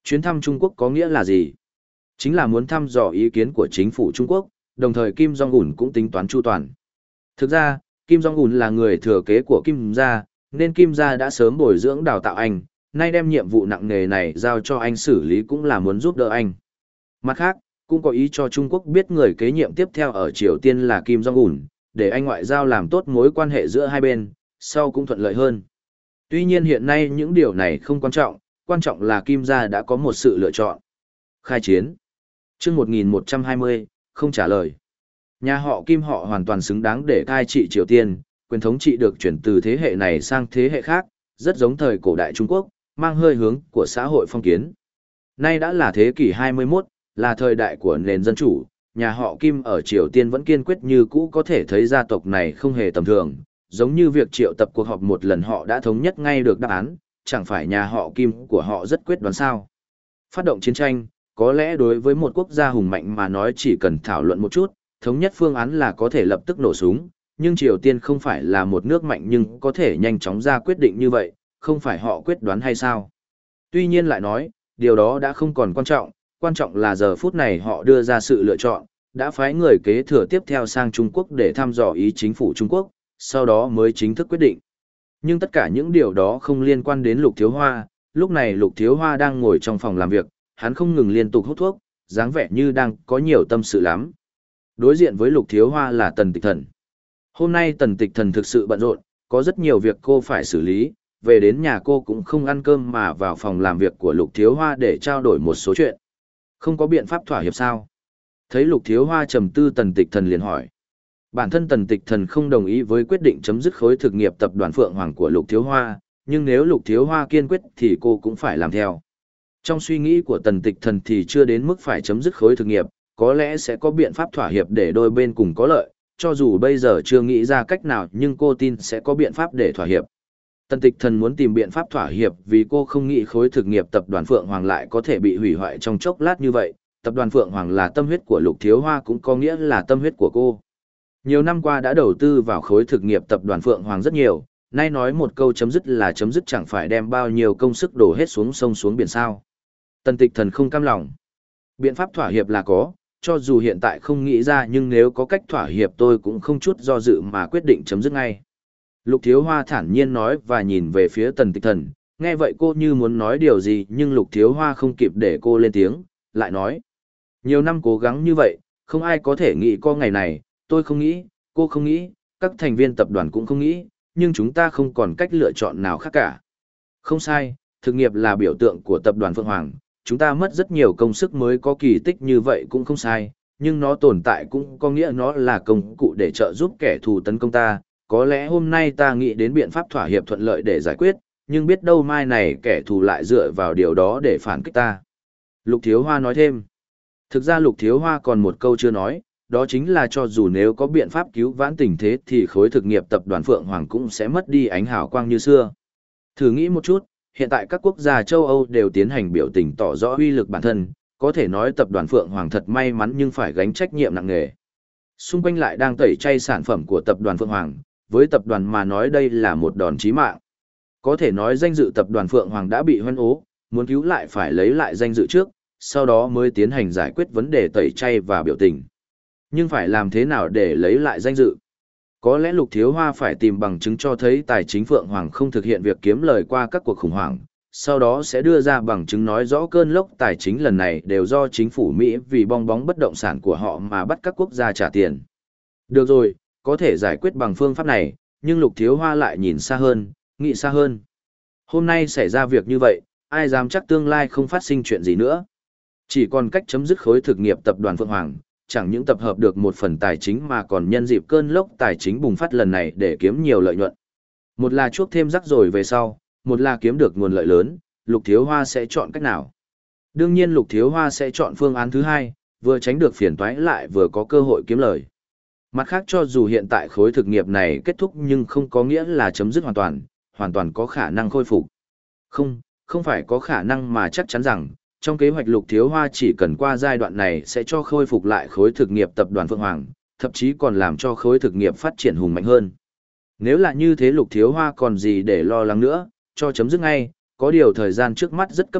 Chuyến thăm Trung Quốc có nghĩa là gì? Chính là muốn thăm dò ý kiến của chính phủ Trung Quốc, đồng thời Kim Jong-un cũng tính toán chu toàn. Thực ra, Kim Jong-un là người thừa kế của Kim gia, nên Kim gia đã sớm bồi dưỡng đào tạo anh, nay đem nhiệm vụ nặng nề này giao cho anh xử lý cũng là muốn giúp đỡ anh. Mặt khác, cũng có ý cho Trung Quốc biết người kế nhiệm tiếp theo ở Triều Tiên là Kim Jong-un, để anh ngoại giao làm tốt mối quan hệ giữa hai bên, sau cũng thuận lợi hơn. Tuy nhiên hiện nay những điều này không quan trọng, quan trọng là Kim gia đã có một sự lựa chọn. Khai chiến. Chương một nghìn một trăm hai mươi, không trả lời. Nhà họ Kim họ hoàn toàn xứng đáng để cai trị Triều Tiên, quyền thống trị được chuyển từ thế hệ này sang thế hệ khác, rất giống thời cổ đại Trung Quốc, mang hơi hướng của xã hội phong kiến. Nay đã là thế kỷ hai mươi mốt, là thời đại của nền dân chủ, nhà họ Kim ở Triều Tiên vẫn kiên quyết như cũ, có thể thấy gia tộc này không hề tầm thường, giống như việc triệu tập cuộc họp một lần họ đã thống nhất ngay được đáp án, chẳng phải nhà họ Kim của họ rất quyết đoán sao. Phát động chiến tranh, có lẽ đối với một quốc gia hùng mạnh mà nói chỉ cần thảo luận một chút, thống nhất phương án là có thể lập tức nổ súng, nhưng Triều Tiên không phải là một nước mạnh nhưng có thể nhanh chóng ra quyết định như vậy, không phải họ quyết đoán hay sao? Tuy nhiên lại nói, điều đó đã không còn quan trọng, quan trọng là giờ phút này họ đưa ra sự lựa chọn, đã phái người kế thừa tiếp theo sang Trung Quốc để thăm dò ý chính phủ Trung Quốc, sau đó mới chính thức quyết định. Nhưng tất cả những điều đó không liên quan đến Lục Thiếu Hoa, lúc này Lục Thiếu Hoa đang ngồi trong phòng làm việc, hắn không ngừng liên tục hút thuốc, dáng vẻ như đang có nhiều tâm sự lắm. Đối diện với Lục Thiếu Hoa là Tần Tịch Thần. Hôm nay Tần Tịch Thần thực sự bận rộn, có rất nhiều việc cô phải xử lý, về đến nhà cô cũng không ăn cơm mà vào phòng làm việc của Lục Thiếu Hoa để trao đổi một số chuyện. Không có biện pháp thỏa hiệp sao? Thấy Lục Thiếu Hoa trầm tư, Tần Tịch Thần liền hỏi. Bản thân Tần Tịch Thần không đồng ý với quyết định chấm dứt khối thực nghiệp tập đoàn Phượng Hoàng của Lục Thiếu Hoa, nhưng nếu Lục Thiếu Hoa kiên quyết thì cô cũng phải làm theo. Trong suy nghĩ của Tần Tịch Thần thì chưa đến mức phải chấm dứt khối thực nghiệp, có lẽ sẽ có biện pháp thỏa hiệp để đôi bên cùng có lợi, cho dù bây giờ chưa nghĩ ra cách nào nhưng cô tin sẽ có biện pháp để thỏa hiệp. Tần Tịch Thần muốn tìm biện pháp thỏa hiệp vì cô không nghĩ khối thực nghiệp tập đoàn Phượng Hoàng lại có thể bị hủy hoại trong chốc lát như vậy. Tập đoàn Phượng Hoàng là tâm huyết của Lục Thiếu Hoa cũng có nghĩa là tâm huyết của cô. Nhiều năm qua đã đầu tư vào khối thực nghiệp tập đoàn Phượng Hoàng rất nhiều, nay nói một câu chấm dứt là chấm dứt, chẳng phải đem bao nhiêu công sức đổ hết xuống sông xuống biển sao. Tần Tịch Thần không cam lòng. Biện pháp thỏa hiệp là có, cho dù hiện tại không nghĩ ra nhưng nếu có cách thỏa hiệp tôi cũng không chút do dự mà quyết định chấm dứt ngay. Lục Thiếu Hoa thản nhiên nói và nhìn về phía Tần Tịch Thần, nghe vậy cô như muốn nói điều gì nhưng Lục Thiếu Hoa không kịp để cô lên tiếng, lại nói. Nhiều năm cố gắng như vậy, không ai có thể nghĩ có ngày này, tôi không nghĩ, cô không nghĩ, các thành viên tập đoàn cũng không nghĩ, nhưng chúng ta không còn cách lựa chọn nào khác cả. Không sai, thực nghiệp là biểu tượng của tập đoàn Phượng Hoàng, chúng ta mất rất nhiều công sức mới có kỳ tích như vậy cũng không sai, nhưng nó tồn tại cũng có nghĩa nó là công cụ để trợ giúp kẻ thù tấn công ta. Có lẽ hôm nay ta nghĩ đến biện pháp thỏa hiệp thuận lợi để giải quyết, nhưng biết đâu mai này kẻ thù lại dựa vào điều đó để phản kích ta. Lục Thiếu Hoa nói thêm. Thực ra Lục Thiếu Hoa còn một câu chưa nói, đó chính là cho dù nếu có biện pháp cứu vãn tình thế thì khối thực nghiệp tập đoàn Phượng Hoàng cũng sẽ mất đi ánh hào quang như xưa. Thử nghĩ một chút, hiện tại các quốc gia châu Âu đều tiến hành biểu tình tỏ rõ uy lực bản thân, có thể nói tập đoàn Phượng Hoàng thật may mắn nhưng phải gánh trách nhiệm nặng nề. Xung quanh lại đang tẩy chay sản phẩm của tập đoàn Phượng Hoàng, với tập đoàn mà nói đây là một đòn chí mạng. Có thể nói danh dự tập đoàn Phượng Hoàng đã bị hoen ố, muốn cứu lại phải lấy lại danh dự trước, sau đó mới tiến hành giải quyết vấn đề tẩy chay và biểu tình. Nhưng phải làm thế nào để lấy lại danh dự? Có lẽ Lục Thiếu Hoa phải tìm bằng chứng cho thấy tài chính Phượng Hoàng không thực hiện việc kiếm lời qua các cuộc khủng hoảng, sau đó sẽ đưa ra bằng chứng nói rõ cơn lốc tài chính lần này đều do chính phủ Mỹ vì bong bóng bất động sản của họ mà bắt các quốc gia trả tiền. Được rồi, có thể giải quyết bằng phương pháp này, nhưng Lục Thiếu Hoa lại nhìn xa hơn, nghĩ xa hơn. Hôm nay xảy ra việc như vậy, ai dám chắc tương lai không phát sinh chuyện gì nữa. Chỉ còn cách chấm dứt khối thực nghiệp tập đoàn Phượng Hoàng, chẳng những tập hợp được một phần tài chính mà còn nhân dịp cơn lốc tài chính bùng phát lần này để kiếm nhiều lợi nhuận. Một là chuốc thêm rắc rối về sau, một là kiếm được nguồn lợi lớn, Lục Thiếu Hoa sẽ chọn cách nào? Đương nhiên Lục Thiếu Hoa sẽ chọn phương án thứ hai, vừa tránh được phiền toái lại vừa có cơ hội kiếm lời. Mặt khác cho dù hiện tại khối thực nghiệp này kết thúc nhưng không có nghĩa là chấm dứt hoàn toàn, hoàn toàn có khả năng khôi phục. Không, không phải có khả năng mà chắc chắn rằng, trong kế hoạch Lục Thiếu Hoa chỉ cần qua giai đoạn này sẽ cho khôi phục lại khối thực nghiệp tập đoàn Phượng Hoàng, thậm chí còn làm cho khối thực nghiệp phát triển hùng mạnh hơn. Nếu là như thế Lục Thiếu Hoa còn gì để lo lắng nữa, cho chấm dứt ngay, có điều thời gian trước mắt rất cấp bách,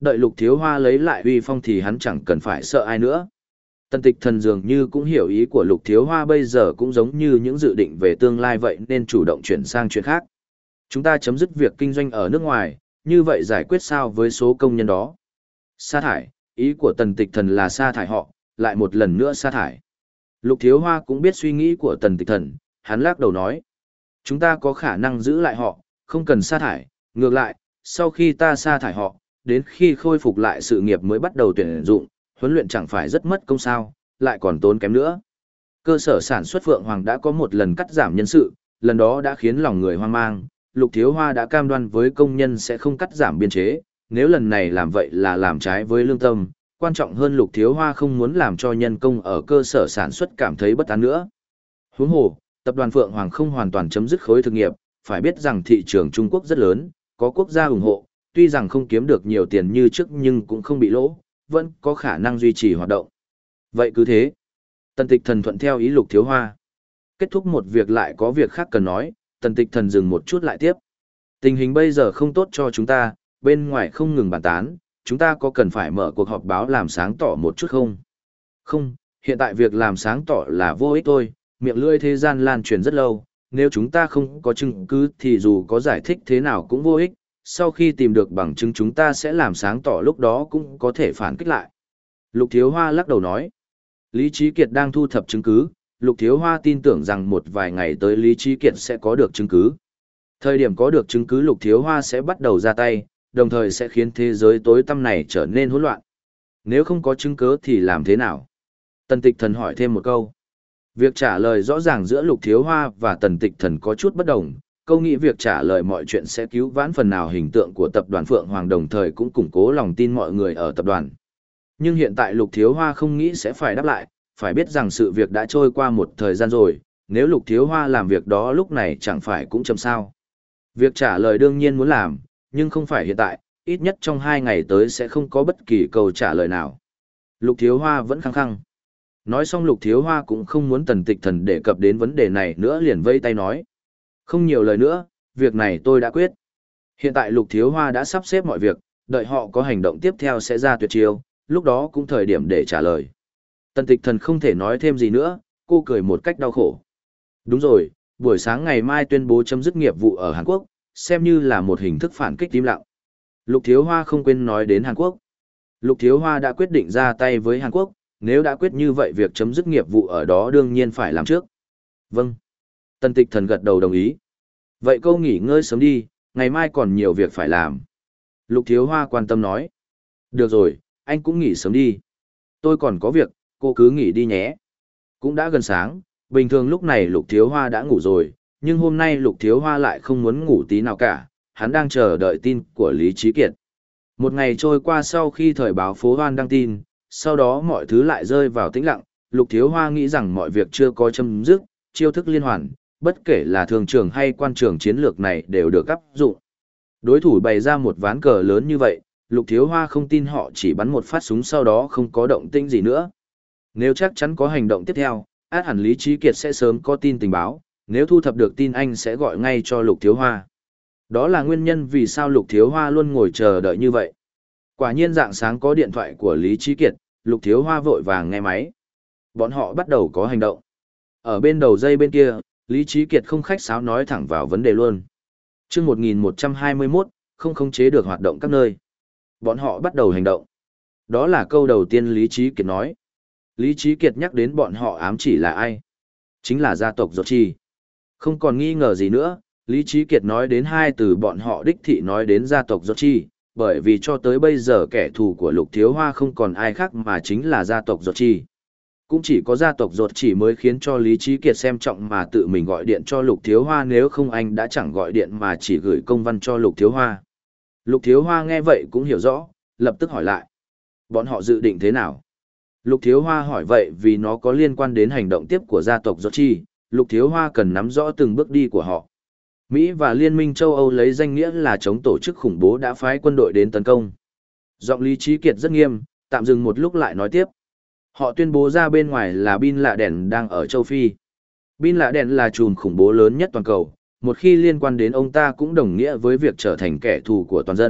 Đợi Lục Thiếu Hoa lấy lại uy phong thì hắn chẳng cần phải sợ ai nữa. Tần Tịch Thần dường như cũng hiểu ý của Lục Thiếu Hoa bây giờ cũng giống như những dự định về tương lai vậy nên chủ động chuyển sang chuyện khác. Chúng ta chấm dứt việc kinh doanh ở nước ngoài, như vậy giải quyết sao với số công nhân đó? Sa thải, ý của Tần Tịch Thần là sa thải họ, lại một lần nữa sa thải. Lục Thiếu Hoa cũng biết suy nghĩ của Tần Tịch Thần, hắn lắc đầu nói. Chúng ta có khả năng giữ lại họ, không cần sa thải, ngược lại, sau khi ta sa thải họ, đến khi khôi phục lại sự nghiệp mới bắt đầu tuyển dụng, huấn luyện chẳng phải rất mất công sao, lại còn tốn kém nữa. Cơ sở sản xuất Phượng Hoàng đã có một lần cắt giảm nhân sự, lần đó đã khiến lòng người hoang mang, Lục Thiếu Hoa đã cam đoan với công nhân sẽ không cắt giảm biên chế, nếu lần này làm vậy là làm trái với lương tâm, quan trọng hơn Lục Thiếu Hoa không muốn làm cho nhân công ở cơ sở sản xuất cảm thấy bất an nữa. Huống hồ, tập đoàn Phượng Hoàng không hoàn toàn chấm dứt khối thực nghiệp, phải biết rằng thị trường Trung Quốc rất lớn, có quốc gia ủng hộ, tuy rằng không kiếm được nhiều tiền như trước nhưng cũng không bị lỗ, vẫn có khả năng duy trì hoạt động. Vậy cứ thế. Tần Tịch Thần thuận theo ý Lục Thiếu Hoa. Kết thúc một việc lại có việc khác cần nói, Tần Tịch Thần dừng một chút lại tiếp. Tình hình bây giờ không tốt cho chúng ta, bên ngoài không ngừng bàn tán, chúng ta có cần phải mở cuộc họp báo làm sáng tỏ một chút không? Không, hiện tại việc làm sáng tỏ là vô ích thôi, miệng lưỡi thế gian lan truyền rất lâu, nếu chúng ta không có chứng cứ thì dù có giải thích thế nào cũng vô ích, sau khi tìm được bằng chứng chúng ta sẽ làm sáng tỏ lúc đó cũng có thể phản kích lại. Lục Thiếu Hoa lắc đầu nói, Lý Trí Kiệt đang thu thập chứng cứ, Lục Thiếu Hoa tin tưởng rằng một vài ngày tới Lý Trí Kiệt sẽ có được chứng cứ. Thời điểm có được chứng cứ Lục Thiếu Hoa sẽ bắt đầu ra tay, đồng thời sẽ khiến thế giới tối tăm này trở nên hỗn loạn. Nếu không có chứng cứ thì làm thế nào? Tần Tịch Thần hỏi thêm một câu. Việc trả lời rõ ràng giữa Lục Thiếu Hoa và Tần Tịch Thần có chút bất đồng, câu nghĩ việc trả lời mọi chuyện sẽ cứu vãn phần nào hình tượng của tập đoàn Phượng Hoàng đồng thời cũng củng cố lòng tin mọi người ở tập đoàn. Nhưng hiện tại Lục Thiếu Hoa không nghĩ sẽ phải đáp lại, phải biết rằng sự việc đã trôi qua một thời gian rồi, nếu Lục Thiếu Hoa làm việc đó lúc này chẳng phải cũng chậm sao. Việc trả lời đương nhiên muốn làm, nhưng không phải hiện tại, ít nhất trong hai ngày tới sẽ không có bất kỳ câu trả lời nào. Lục Thiếu Hoa vẫn khăng khăng. Nói xong Lục Thiếu Hoa cũng không muốn Tần Tịch Thần đề cập đến vấn đề này nữa liền vây tay nói. Không nhiều lời nữa, việc này tôi đã quyết. Hiện tại Lục Thiếu Hoa đã sắp xếp mọi việc, đợi họ có hành động tiếp theo sẽ ra tuyệt chiêu, lúc đó cũng thời điểm để trả lời. Tần Tịch Thần không thể nói thêm gì nữa, cô cười một cách đau khổ. Đúng rồi, buổi sáng ngày mai tuyên bố chấm dứt nghiệp vụ ở Hàn Quốc, xem như là một hình thức phản kích im lặng. Lục Thiếu Hoa không quên nói đến Hàn Quốc. Lục Thiếu Hoa đã quyết định ra tay với Hàn Quốc, nếu đã quyết như vậy việc chấm dứt nghiệp vụ ở đó đương nhiên phải làm trước. Vâng. Tần Tịch Thần gật đầu đồng ý. Vậy cô nghỉ ngơi sớm đi, ngày mai còn nhiều việc phải làm. Lục Thiếu Hoa quan tâm nói. Được rồi, anh cũng nghỉ sớm đi. Tôi còn có việc, cô cứ nghỉ đi nhé. Cũng đã gần sáng, bình thường lúc này Lục Thiếu Hoa đã ngủ rồi, nhưng hôm nay Lục Thiếu Hoa lại không muốn ngủ tí nào cả, hắn đang chờ đợi tin của Lý Trí Kiệt. Một ngày trôi qua sau khi thời báo Phố Hoan đăng tin, sau đó mọi thứ lại rơi vào tĩnh lặng, Lục Thiếu Hoa nghĩ rằng mọi việc chưa có chấm dứt, chiêu thức liên hoàn, bất kể là thường trường hay quan trường chiến lược này đều được áp dụng. Đối thủ bày ra một ván cờ lớn như vậy, Lục Thiếu Hoa không tin họ chỉ bắn một phát súng sau đó không có động tĩnh gì nữa. Nếu chắc chắn có hành động tiếp theo, át hẳn Lý Trí Kiệt sẽ sớm có tin tình báo, nếu thu thập được tin anh sẽ gọi ngay cho Lục Thiếu Hoa. Đó là nguyên nhân vì sao Lục Thiếu Hoa luôn ngồi chờ đợi như vậy. Quả nhiên rạng sáng có điện thoại của Lý Trí Kiệt, Lục Thiếu Hoa vội vàng nghe máy. Bọn họ bắt đầu có hành động. Ở bên đầu dây bên kia, Lý Trí Kiệt không khách sáo nói thẳng vào vấn đề luôn. Chương một nghìn một trăm hai mươi mốt, không khống chế được hoạt động các nơi. Bọn họ bắt đầu hành động. Đó là câu đầu tiên Lý Trí Kiệt nói. Lý Trí Kiệt nhắc đến bọn họ ám chỉ là ai? Chính là gia tộc Dột Chi. Không còn nghi ngờ gì nữa, Lý Trí Kiệt nói đến hai từ bọn họ đích thị nói đến gia tộc Dột Chi, bởi vì cho tới bây giờ kẻ thù của Lục Thiếu Hoa không còn ai khác mà chính là gia tộc Dột Chi. Cũng chỉ có gia tộc Dột Chỉ mới khiến cho Lý Trí Kiệt xem trọng mà tự mình gọi điện cho Lục Thiếu Hoa, nếu không anh đã chẳng gọi điện mà chỉ gửi công văn cho Lục Thiếu Hoa. Lục Thiếu Hoa nghe vậy cũng hiểu rõ, lập tức hỏi lại. Bọn họ dự định thế nào? Lục Thiếu Hoa hỏi vậy vì nó có liên quan đến hành động tiếp của gia tộc Dột Chi, Lục Thiếu Hoa cần nắm rõ từng bước đi của họ. Mỹ và Liên minh châu Âu lấy danh nghĩa là chống tổ chức khủng bố đã phái quân đội đến tấn công. Giọng Lý Trí Kiệt rất nghiêm, tạm dừng một lúc lại nói tiếp. Họ tuyên bố ra bên ngoài là Bin Laden đang ở châu Phi. Bin Laden là chùm khủng bố lớn nhất toàn cầu, một khi liên quan đến ông ta cũng đồng nghĩa với việc trở thành kẻ thù của toàn dân,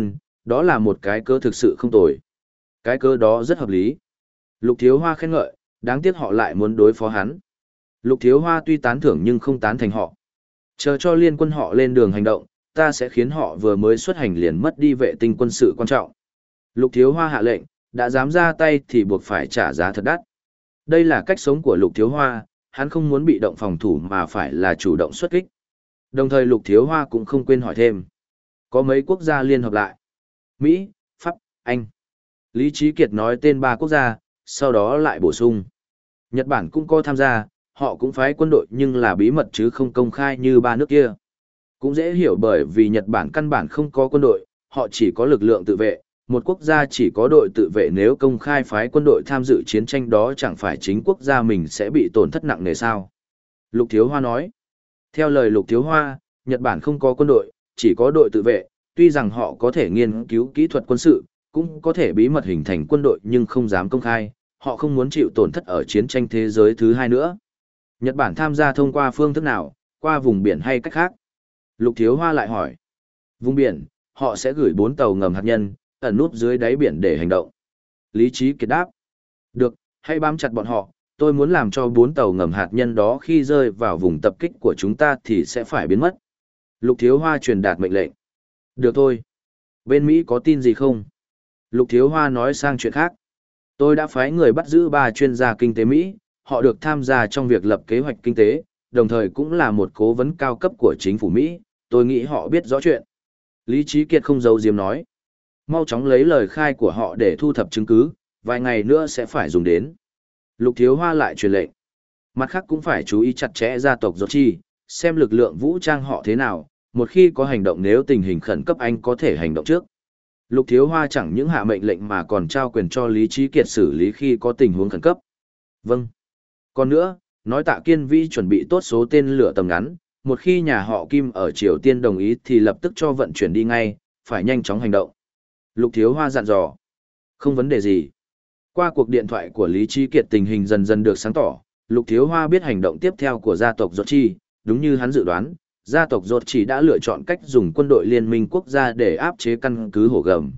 đó là một cái cớ thực sự không tồi. Cái cớ đó rất hợp lý. Lục Thiếu Hoa khen ngợi, đáng tiếc họ lại muốn đối phó hắn. Lục Thiếu Hoa tuy tán thưởng nhưng không tán thành họ. Chờ cho liên quân họ lên đường hành động, ta sẽ khiến họ vừa mới xuất hành liền mất đi vệ tinh quân sự quan trọng. Lục Thiếu Hoa hạ lệnh, đã dám ra tay thì buộc phải trả giá thật đắt. Đây là cách sống của Lục Thiếu Hoa, hắn không muốn bị động phòng thủ mà phải là chủ động xuất kích. Đồng thời Lục Thiếu Hoa cũng không quên hỏi thêm. Có mấy quốc gia liên hợp lại? Mỹ, Pháp, Anh. Lý Trí Kiệt nói tên ba quốc gia, sau đó lại bổ sung. Nhật Bản cũng có tham gia, họ cũng phái quân đội nhưng là bí mật chứ không công khai như ba nước kia. Cũng dễ hiểu bởi vì Nhật Bản căn bản không có quân đội, họ chỉ có lực lượng tự vệ. Một quốc gia chỉ có đội tự vệ nếu công khai phái quân đội tham dự chiến tranh đó chẳng phải chính quốc gia mình sẽ bị tổn thất nặng nề sao? Lục Thiếu Hoa nói. Theo lời Lục Thiếu Hoa, Nhật Bản không có quân đội, chỉ có đội tự vệ, tuy rằng họ có thể nghiên cứu kỹ thuật quân sự, cũng có thể bí mật hình thành quân đội nhưng không dám công khai, họ không muốn chịu tổn thất ở chiến tranh thế giới thứ hai nữa. Nhật Bản tham gia thông qua phương thức nào, qua vùng biển hay cách khác? Lục Thiếu Hoa lại hỏi. Vùng biển, họ sẽ gửi bốn tàu ngầm hạt nhân, ẩn núp dưới đáy biển để hành động. Lý Trí Kiệt đáp. Được, hãy bám chặt bọn họ, tôi muốn làm cho bốn tàu ngầm hạt nhân đó khi rơi vào vùng tập kích của chúng ta thì sẽ phải biến mất. Lục Thiếu Hoa truyền đạt mệnh lệnh. Được thôi. Bên Mỹ có tin gì không? Lục Thiếu Hoa nói sang chuyện khác. Tôi đã phái người bắt giữ ba chuyên gia kinh tế Mỹ, họ được tham gia trong việc lập kế hoạch kinh tế, đồng thời cũng là một cố vấn cao cấp của chính phủ Mỹ, tôi nghĩ họ biết rõ chuyện. Lý Trí Kiệt không giấu giếm nói. Mau chóng lấy lời khai của họ để thu thập chứng cứ, vài ngày nữa sẽ phải dùng đến. Lục Thiếu Hoa lại truyền lệnh. Mặt khác cũng phải chú ý chặt chẽ gia tộc Dột Chi, xem lực lượng vũ trang họ thế nào, một khi có hành động nếu tình hình khẩn cấp anh có thể hành động trước. Lục Thiếu Hoa chẳng những hạ mệnh lệnh mà còn trao quyền cho Lý Trí Kiệt xử lý khi có tình huống khẩn cấp. Vâng. Còn nữa, nói Tạ Kiên Vĩ chuẩn bị tốt số tên lửa tầm ngắn, một khi nhà họ Kim ở Triều Tiên đồng ý thì lập tức cho vận chuyển đi ngay, phải nhanh chóng hành động. Lục Thiếu Hoa dặn dò. Không vấn đề gì. Qua cuộc điện thoại của Lý Trí Kiệt tình hình dần dần được sáng tỏ, Lục Thiếu Hoa biết hành động tiếp theo của gia tộc Dột Chi, đúng như hắn dự đoán, gia tộc Dột Chi đã lựa chọn cách dùng quân đội liên minh quốc gia để áp chế căn cứ Hổ Gầm.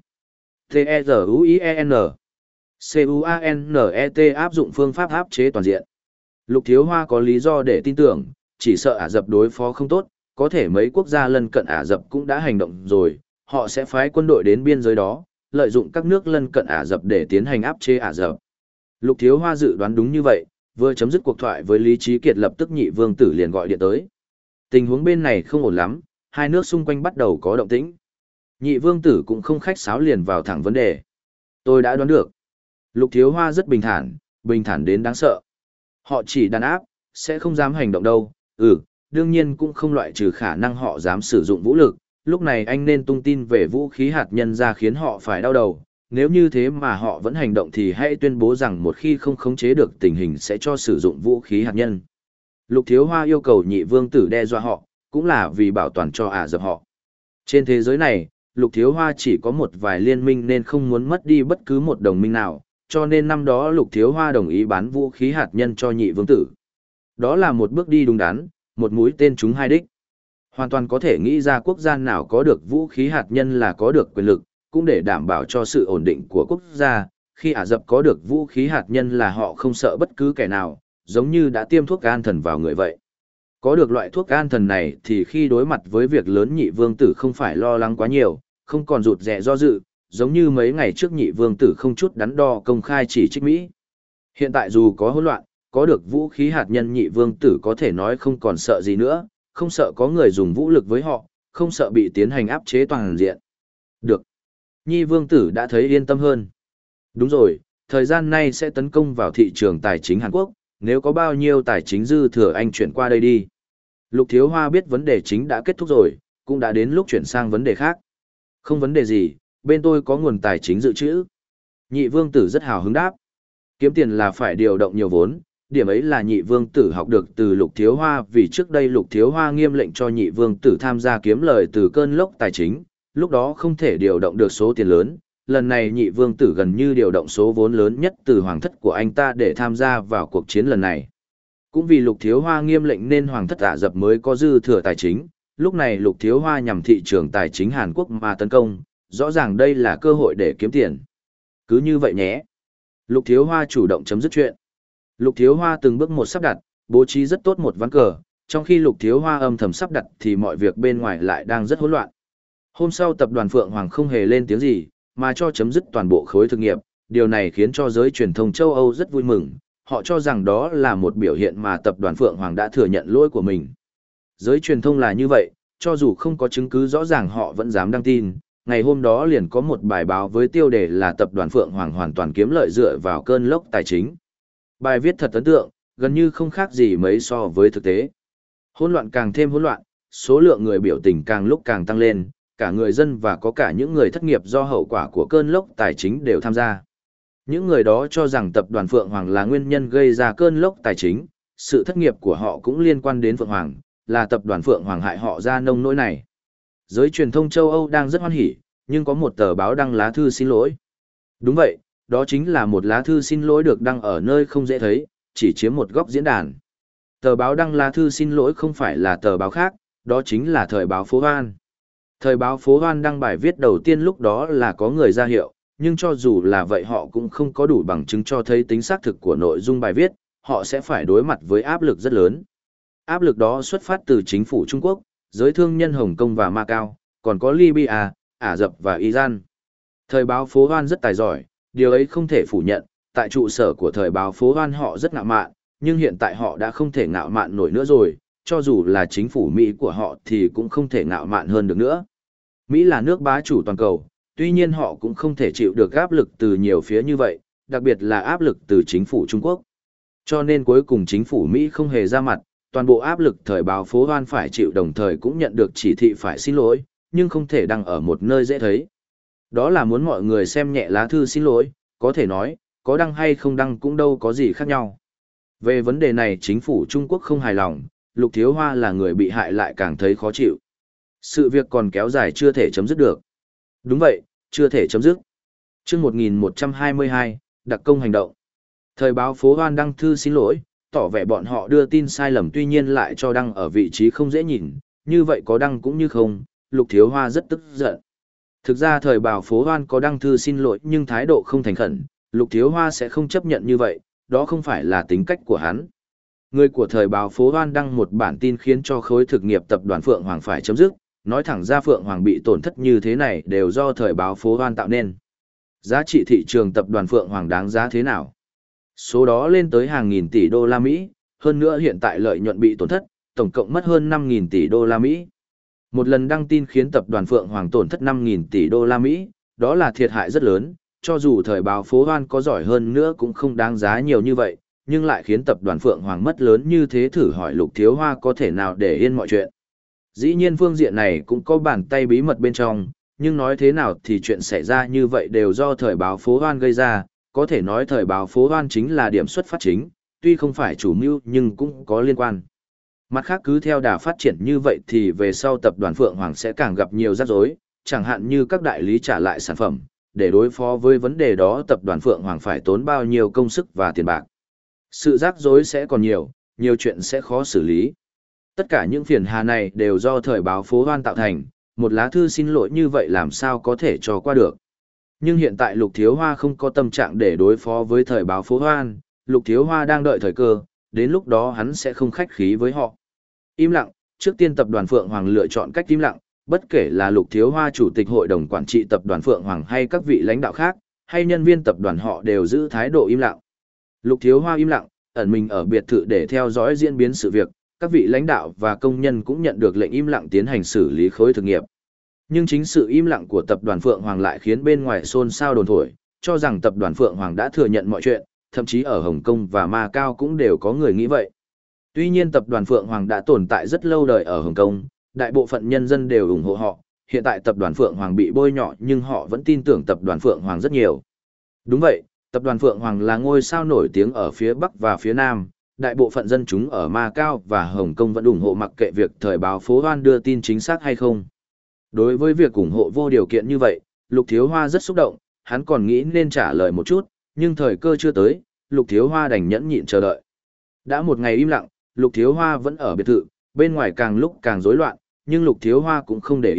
T-E-Z-U-I-E-N C-U-A-N-E-T áp dụng phương pháp áp chế toàn diện. Lục Thiếu Hoa có lý do để tin tưởng, chỉ sợ Ả Rập đối phó không tốt, có thể mấy quốc gia lân cận Ả Rập cũng đã hành động rồi, họ sẽ phái quân đội đến biên giới đó, lợi dụng các nước lân cận Ả Rập để tiến hành áp chế Ả Rập. Lục Thiếu Hoa dự đoán đúng như vậy, vừa chấm dứt cuộc thoại với Lý Trí Kiệt lập tức Nhị Vương Tử liền gọi điện tới. Tình huống bên này không ổn lắm, hai nước xung quanh bắt đầu có động tĩnh. Nhị Vương Tử cũng không khách sáo liền vào thẳng vấn đề. Tôi đã đoán được. Lục Thiếu Hoa rất bình thản, bình thản đến đáng sợ. Họ chỉ đàn áp, sẽ không dám hành động đâu. Ừ, đương nhiên cũng không loại trừ khả năng họ dám sử dụng vũ lực. Lúc này anh nên tung tin về vũ khí hạt nhân ra khiến họ phải đau đầu. Nếu như thế mà họ vẫn hành động thì hãy tuyên bố rằng một khi không khống chế được tình hình sẽ cho sử dụng vũ khí hạt nhân. Lục Thiếu Hoa yêu cầu Nhị Vương Tử đe dọa họ, cũng là vì bảo toàn cho Ả Rập họ. Trên thế giới này, Lục Thiếu Hoa chỉ có một vài liên minh nên không muốn mất đi bất cứ một đồng minh nào, cho nên năm đó Lục Thiếu Hoa đồng ý bán vũ khí hạt nhân cho Nhị Vương Tử. Đó là một bước đi đúng đắn, một mũi tên trúng hai đích. Hoàn toàn có thể nghĩ ra quốc gia nào có được vũ khí hạt nhân là có được quyền lực, cũng để đảm bảo cho sự ổn định của quốc gia. Khi Ả Rập có được vũ khí hạt nhân là họ không sợ bất cứ kẻ nào, giống như đã tiêm thuốc an thần vào người vậy. Có được loại thuốc an thần này thì khi đối mặt với việc lớn Nhị Vương Tử không phải lo lắng quá nhiều, không còn rụt rè do dự, giống như mấy ngày trước Nhị Vương Tử không chút đắn đo công khai chỉ trích Mỹ. Hiện tại dù có hỗn loạn, có được vũ khí hạt nhân Nhị Vương Tử có thể nói không còn sợ gì nữa, không sợ có người dùng vũ lực với họ, không sợ bị tiến hành áp chế toàn diện. Được. Nhị Vương Tử đã thấy yên tâm hơn. Đúng rồi, thời gian nay sẽ tấn công vào thị trường tài chính Hàn Quốc, nếu có bao nhiêu tài chính dư thừa anh chuyển qua đây đi. Lục Thiếu Hoa biết vấn đề chính đã kết thúc rồi, cũng đã đến lúc chuyển sang vấn đề khác. Không vấn đề gì, bên tôi có nguồn tài chính dự trữ. Nhị Vương Tử rất hào hứng đáp. Kiếm tiền là phải điều động nhiều vốn, điểm ấy là Nhị Vương Tử học được từ Lục Thiếu Hoa vì trước đây Lục Thiếu Hoa nghiêm lệnh cho Nhị Vương Tử tham gia kiếm lời từ cơn lốc tài chính, lúc đó không thể điều động được số tiền lớn. Lần này Nhị Vương Tử gần như điều động số vốn lớn nhất từ hoàng thất của anh ta để tham gia vào cuộc chiến lần này. Cũng vì Lục Thiếu Hoa nghiêm lệnh nên hoàng thất Ả Rập mới có dư thừa tài chính, lúc này Lục Thiếu Hoa nhằm thị trường tài chính Hàn Quốc mà tấn công, rõ ràng đây là cơ hội để kiếm tiền. Cứ như vậy nhé. Lục Thiếu Hoa chủ động chấm dứt chuyện. Lục Thiếu Hoa từng bước một sắp đặt, bố trí rất tốt một ván cờ, trong khi Lục Thiếu Hoa âm thầm sắp đặt thì mọi việc bên ngoài lại đang rất hỗn loạn. Hôm sau tập đoàn Phượng Hoàng không hề lên tiếng gì, mà cho chấm dứt toàn bộ khối thực nghiệp, điều này khiến cho giới truyền thông châu Âu rất vui mừng, họ cho rằng đó là một biểu hiện mà tập đoàn Phượng Hoàng đã thừa nhận lỗi của mình. Giới truyền thông là như vậy, cho dù không có chứng cứ rõ ràng họ vẫn dám đăng tin. Ngày hôm đó liền có một bài báo với tiêu đề là tập đoàn Phượng Hoàng hoàn toàn kiếm lợi dựa vào cơn lốc tài chính. Bài viết thật ấn tượng, gần như không khác gì mấy so với thực tế. Hỗn loạn càng thêm hỗn loạn, số lượng người biểu tình càng lúc càng tăng lên, cả người dân và có cả những người thất nghiệp do hậu quả của cơn lốc tài chính đều tham gia. Những người đó cho rằng tập đoàn Phượng Hoàng là nguyên nhân gây ra cơn lốc tài chính, sự thất nghiệp của họ cũng liên quan đến Phượng Hoàng, là tập đoàn Phượng Hoàng hại họ ra nông nỗi này. Giới truyền thông châu Âu đang rất hoan hỉ, nhưng có một tờ báo đăng lá thư xin lỗi. Đúng vậy, đó chính là một lá thư xin lỗi được đăng ở nơi không dễ thấy, chỉ chiếm một góc diễn đàn. Tờ báo đăng lá thư xin lỗi không phải là tờ báo khác, đó chính là thời báo Phố Hoan. Thời báo Phố Hoan đăng bài viết đầu tiên lúc đó là có người ra hiệu, nhưng cho dù là vậy họ cũng không có đủ bằng chứng cho thấy tính xác thực của nội dung bài viết, họ sẽ phải đối mặt với áp lực rất lớn. Áp lực đó xuất phát từ chính phủ Trung Quốc, giới thương nhân Hồng Kông và Macau, còn có Libya, Ả Rập và Iran. Thời báo Phố Hoan rất tài giỏi, điều ấy không thể phủ nhận, tại trụ sở của thời báo Phố Hoan họ rất ngạo mạn, nhưng hiện tại họ đã không thể ngạo mạn nổi nữa rồi, cho dù là chính phủ Mỹ của họ thì cũng không thể ngạo mạn hơn được nữa. Mỹ là nước bá chủ toàn cầu, tuy nhiên họ cũng không thể chịu được áp lực từ nhiều phía như vậy, đặc biệt là áp lực từ chính phủ Trung Quốc. Cho nên cuối cùng chính phủ Mỹ không hề ra mặt, toàn bộ áp lực thời báo Phố Hoan phải chịu đồng thời cũng nhận được chỉ thị phải xin lỗi, nhưng không thể đăng ở một nơi dễ thấy. Đó là muốn mọi người xem nhẹ lá thư xin lỗi, có thể nói, có đăng hay không đăng cũng đâu có gì khác nhau. Về vấn đề này chính phủ Trung Quốc không hài lòng, Lục Thiếu Hoa là người bị hại lại càng thấy khó chịu. Sự việc còn kéo dài chưa thể chấm dứt được. Đúng vậy, chưa thể chấm dứt. Chương một nghìn một trăm hai mươi hai, đặc công hành động. Thời báo Phố Hoan đăng thư xin lỗi, tỏ vẻ bọn họ đưa tin sai lầm tuy nhiên lại cho đăng ở vị trí không dễ nhìn, như vậy có đăng cũng như không, Lục Thiếu Hoa rất tức giận. Thực ra thời báo Phố Hoan có đăng thư xin lỗi nhưng thái độ không thành khẩn, Lục Thiếu Hoa sẽ không chấp nhận như vậy, đó không phải là tính cách của hắn. Người của thời báo Phố Hoan đăng một bản tin khiến cho khối thực nghiệp tập đoàn Phượng Hoàng phải chấm dứt, nói thẳng ra Phượng Hoàng bị tổn thất như thế này đều do thời báo Phố Hoan tạo nên. Giá trị thị trường tập đoàn Phượng Hoàng đáng giá thế nào? Số đó lên tới hàng nghìn tỷ đô la Mỹ, hơn nữa hiện tại lợi nhuận bị tổn thất, tổng cộng mất hơn năm nghìn tỷ đô la Mỹ. Một lần đăng tin khiến tập đoàn Phượng Hoàng tổn thất năm nghìn tỷ đô la Mỹ, đó là thiệt hại rất lớn, cho dù thời báo Phố Hoan có giỏi hơn nữa cũng không đáng giá nhiều như vậy, nhưng lại khiến tập đoàn Phượng Hoàng mất lớn như thế, thử hỏi Lục Thiếu Hoa có thể nào để yên mọi chuyện. Dĩ nhiên phương diện này cũng có bàn tay bí mật bên trong, nhưng nói thế nào thì chuyện xảy ra như vậy đều do thời báo Phố Hoan gây ra, có thể nói thời báo Phố Hoan chính là điểm xuất phát chính, tuy không phải chủ mưu nhưng cũng có liên quan. Mặt khác cứ theo đà phát triển như vậy thì về sau tập đoàn Phượng Hoàng sẽ càng gặp nhiều rắc rối, chẳng hạn như các đại lý trả lại sản phẩm, để đối phó với vấn đề đó tập đoàn Phượng Hoàng phải tốn bao nhiêu công sức và tiền bạc. Sự rắc rối sẽ còn nhiều, nhiều chuyện sẽ khó xử lý. Tất cả những phiền hà này đều do thời báo Phố Hoan tạo thành, một lá thư xin lỗi như vậy làm sao có thể cho qua được. Nhưng hiện tại Lục Thiếu Hoa không có tâm trạng để đối phó với thời báo Phố Hoan, Lục Thiếu Hoa đang đợi thời cơ, đến lúc đó hắn sẽ không khách khí với họ. Im lặng, trước tiên tập đoàn Phượng Hoàng lựa chọn cách im lặng, bất kể là Lục Thiếu Hoa chủ tịch hội đồng quản trị tập đoàn Phượng Hoàng hay các vị lãnh đạo khác, hay nhân viên tập đoàn họ đều giữ thái độ im lặng. Lục Thiếu Hoa im lặng, ẩn mình ở biệt thự để theo dõi diễn biến sự việc, các vị lãnh đạo và công nhân cũng nhận được lệnh im lặng tiến hành xử lý khối thực nghiệp. Nhưng chính sự im lặng của tập đoàn Phượng Hoàng lại khiến bên ngoài xôn xao đồn thổi, cho rằng tập đoàn Phượng Hoàng đã thừa nhận mọi chuyện, thậm chí ở Hồng Kông và Macau cũng đều có người nghĩ vậy. Tuy nhiên tập đoàn Phượng Hoàng đã tồn tại rất lâu đời ở Hồng Kông, đại bộ phận nhân dân đều ủng hộ họ, hiện tại tập đoàn Phượng Hoàng bị bôi nhọ nhưng họ vẫn tin tưởng tập đoàn Phượng Hoàng rất nhiều. Đúng vậy, tập đoàn Phượng Hoàng là ngôi sao nổi tiếng ở phía Bắc và phía Nam, đại bộ phận dân chúng ở Macau và Hồng Kông vẫn ủng hộ mặc kệ việc thời báo Phố Hoan đưa tin chính xác hay không. Đối với việc ủng hộ vô điều kiện như vậy, Lục Thiếu Hoa rất xúc động, hắn còn nghĩ nên trả lời một chút, nhưng thời cơ chưa tới, Lục Thiếu Hoa đành nhẫn nhịn chờ đợi. Đã một ngày im lặng, Lục Thiếu Hoa vẫn ở biệt thự, bên ngoài càng lúc càng rối loạn, nhưng Lục Thiếu Hoa cũng không để ý,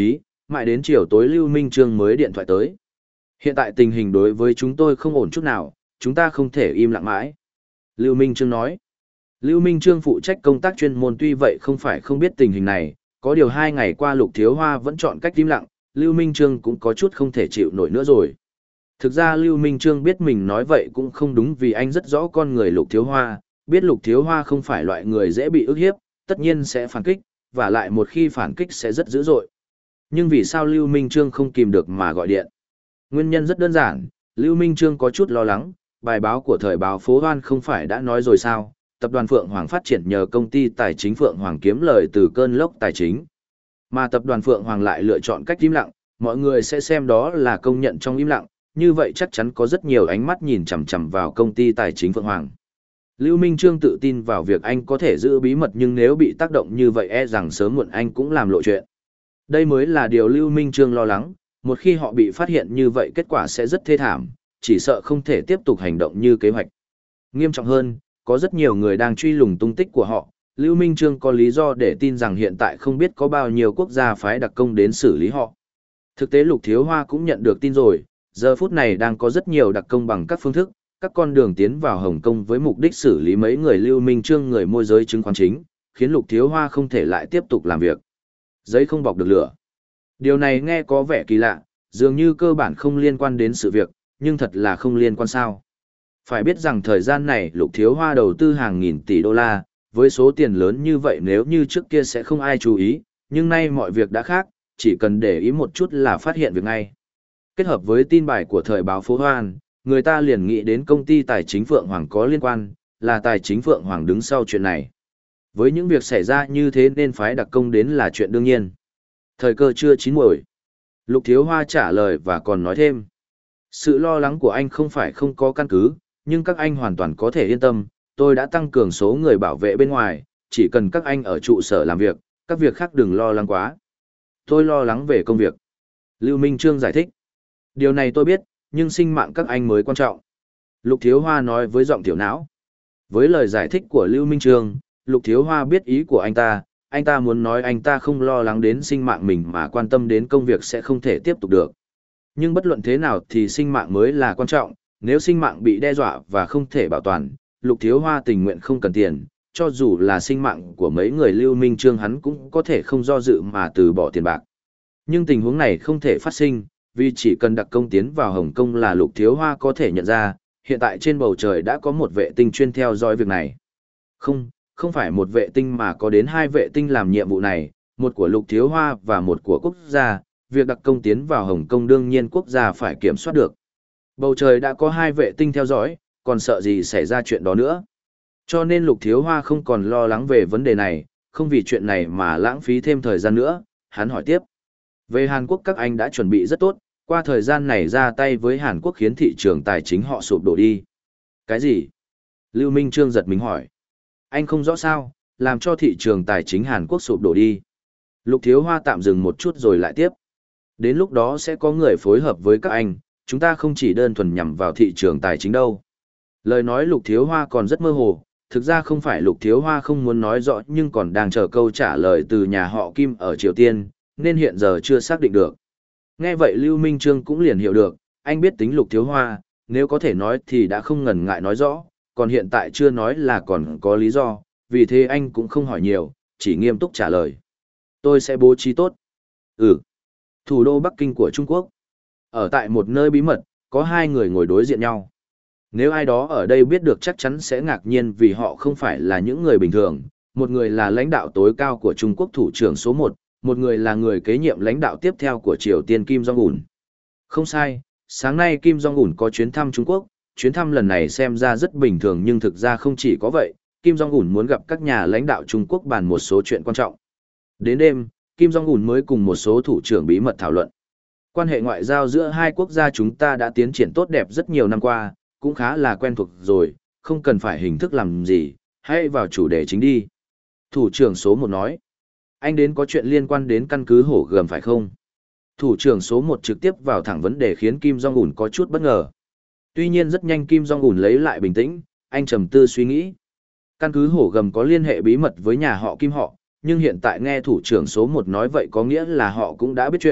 mãi đến chiều tối Lưu Minh Trương mới điện thoại tới. Hiện tại tình hình đối với chúng tôi không ổn chút nào, chúng ta không thể im lặng mãi. Lưu Minh Trương nói. Lưu Minh Trương phụ trách công tác chuyên môn tuy vậy không phải không biết tình hình này, có điều hai ngày qua Lục Thiếu Hoa vẫn chọn cách im lặng, Lưu Minh Trương cũng có chút không thể chịu nổi nữa rồi. Thực ra Lưu Minh Trương biết mình nói vậy cũng không đúng vì anh rất rõ con người Lục Thiếu Hoa, biết Lục Thiếu Hoa không phải loại người dễ bị ức hiếp, tất nhiên sẽ phản kích, và lại một khi phản kích sẽ rất dữ dội. Nhưng vì sao Lưu Minh Trương không kìm được mà gọi điện? Nguyên nhân rất đơn giản, Lưu Minh Trương có chút lo lắng, bài báo của thời báo Phố Hoan không phải đã nói rồi sao, tập đoàn Phượng Hoàng phát triển nhờ công ty tài chính Phượng Hoàng kiếm lời từ cơn lốc tài chính. Mà tập đoàn Phượng Hoàng lại lựa chọn cách im lặng, mọi người sẽ xem đó là công nhận trong im lặng, như vậy chắc chắn có rất nhiều ánh mắt nhìn chằm chằm vào công ty tài chính Phượng Hoàng. Lưu Minh Trương tự tin vào việc anh có thể giữ bí mật nhưng nếu bị tác động như vậy e rằng sớm muộn anh cũng làm lộ chuyện. Đây mới là điều Lưu Minh Trương lo lắng, một khi họ bị phát hiện như vậy kết quả sẽ rất thê thảm, chỉ sợ không thể tiếp tục hành động như kế hoạch. Nghiêm trọng hơn, có rất nhiều người đang truy lùng tung tích của họ, Lưu Minh Trương có lý do để tin rằng hiện tại không biết có bao nhiêu quốc gia phái đặc công đến xử lý họ. Thực tế Lục Thiếu Hoa cũng nhận được tin rồi, giờ phút này đang có rất nhiều đặc công bằng các phương thức, các con đường tiến vào Hồng Kông với mục đích xử lý mấy người Lưu Minh Trương người môi giới chứng khoán chính, khiến Lục Thiếu Hoa không thể lại tiếp tục làm việc. Giấy không bọc được lửa. Điều này nghe có vẻ kỳ lạ, dường như cơ bản không liên quan đến sự việc, nhưng thật là không liên quan sao. Phải biết rằng thời gian này Lục Thiếu Hoa đầu tư hàng nghìn tỷ đô la, với số tiền lớn như vậy nếu như trước kia sẽ không ai chú ý, nhưng nay mọi việc đã khác, chỉ cần để ý một chút là phát hiện việc ngay. Kết hợp với tin bài của thời báo Phố Hoan, người ta liền nghĩ đến công ty tài chính Phượng Hoàng có liên quan, là tài chính Phượng Hoàng đứng sau chuyện này. Với những việc xảy ra như thế nên phái đặc công đến là chuyện đương nhiên. Thời cơ chưa chín muồi. Lục Thiếu Hoa trả lời và còn nói thêm. Sự lo lắng của anh không phải không có căn cứ, nhưng các anh hoàn toàn có thể yên tâm, tôi đã tăng cường số người bảo vệ bên ngoài, chỉ cần các anh ở trụ sở làm việc, các việc khác đừng lo lắng quá. Tôi lo lắng về công việc. Lưu Minh Trương giải thích. Điều này tôi biết, nhưng sinh mạng các anh mới quan trọng. Lục Thiếu Hoa nói với giọng tiểu não. Với lời giải thích của Lưu Minh Trương, Lục Thiếu Hoa biết ý của anh ta, anh ta muốn nói anh ta không lo lắng đến sinh mạng mình mà quan tâm đến công việc sẽ không thể tiếp tục được. Nhưng bất luận thế nào thì sinh mạng mới là quan trọng, nếu sinh mạng bị đe dọa và không thể bảo toàn, Lục Thiếu Hoa tình nguyện không cần tiền, cho dù là sinh mạng của mấy người Lưu Minh Trương hắn cũng có thể không do dự mà từ bỏ tiền bạc. Nhưng tình huống này không thể phát sinh, vì chỉ cần đặc công tiến vào Hồng Kông là Lục Thiếu Hoa có thể nhận ra, hiện tại trên bầu trời đã có một vệ tinh chuyên theo dõi việc này. Không, không phải một vệ tinh mà có đến hai vệ tinh làm nhiệm vụ này, một của Lục Thiếu Hoa và một của quốc gia, việc đặc công tiến vào Hồng Kông đương nhiên quốc gia phải kiểm soát được. Bầu trời đã có hai vệ tinh theo dõi, còn sợ gì xảy ra chuyện đó nữa. Cho nên Lục Thiếu Hoa không còn lo lắng về vấn đề này, không vì chuyện này mà lãng phí thêm thời gian nữa, hắn hỏi tiếp. Về Hàn Quốc các anh đã chuẩn bị rất tốt, qua thời gian này ra tay với Hàn Quốc khiến thị trường tài chính họ sụp đổ đi. Cái gì? Lưu Minh Trương giật mình hỏi. Anh không rõ sao, làm cho thị trường tài chính Hàn Quốc sụp đổ đi. Lục Thiếu Hoa tạm dừng một chút rồi lại tiếp. Đến lúc đó sẽ có người phối hợp với các anh, chúng ta không chỉ đơn thuần nhằm vào thị trường tài chính đâu. Lời nói Lục Thiếu Hoa còn rất mơ hồ, thực ra không phải Lục Thiếu Hoa không muốn nói rõ nhưng còn đang chờ câu trả lời từ nhà họ Kim ở Triều Tiên, nên hiện giờ chưa xác định được. Nghe vậy Lưu Minh Trương cũng liền hiểu được, anh biết tính Lục Thiếu Hoa, nếu có thể nói thì đã không ngần ngại nói rõ, còn hiện tại chưa nói là còn có lý do, vì thế anh cũng không hỏi nhiều, chỉ nghiêm túc trả lời. Tôi sẽ bố trí tốt. Ừ. Thủ đô Bắc Kinh của Trung Quốc. Ở tại một nơi bí mật, có hai người ngồi đối diện nhau. Nếu ai đó ở đây biết được chắc chắn sẽ ngạc nhiên vì họ không phải là những người bình thường. Một người là lãnh đạo tối cao của Trung Quốc thủ trưởng số một, một người là người kế nhiệm lãnh đạo tiếp theo của Triều Tiên Kim Jong-un. Không sai, sáng nay Kim Jong-un có chuyến thăm Trung Quốc, chuyến thăm lần này xem ra rất bình thường nhưng thực ra không chỉ có vậy, Kim Jong-un muốn gặp các nhà lãnh đạo Trung Quốc bàn một số chuyện quan trọng. Đến đêm, Kim Jong-un mới cùng một số thủ trưởng bí mật thảo luận. Quan hệ ngoại giao giữa hai quốc gia chúng ta đã tiến triển tốt đẹp rất nhiều năm qua, cũng khá là quen thuộc rồi, không cần phải hình thức làm gì, hãy vào chủ đề chính đi. Thủ trưởng số một nói, anh đến có chuyện liên quan đến căn cứ Hổ Gầm phải không? Thủ trưởng số một trực tiếp vào thẳng vấn đề khiến Kim Jong-un có chút bất ngờ. Tuy nhiên rất nhanh Kim Jong-un lấy lại bình tĩnh, anh trầm tư suy nghĩ. Căn cứ Hổ Gầm có liên hệ bí mật với nhà họ Kim họ, nhưng hiện tại nghe thủ trưởng số một nói vậy có nghĩa là họ cũng đã biết chuyện,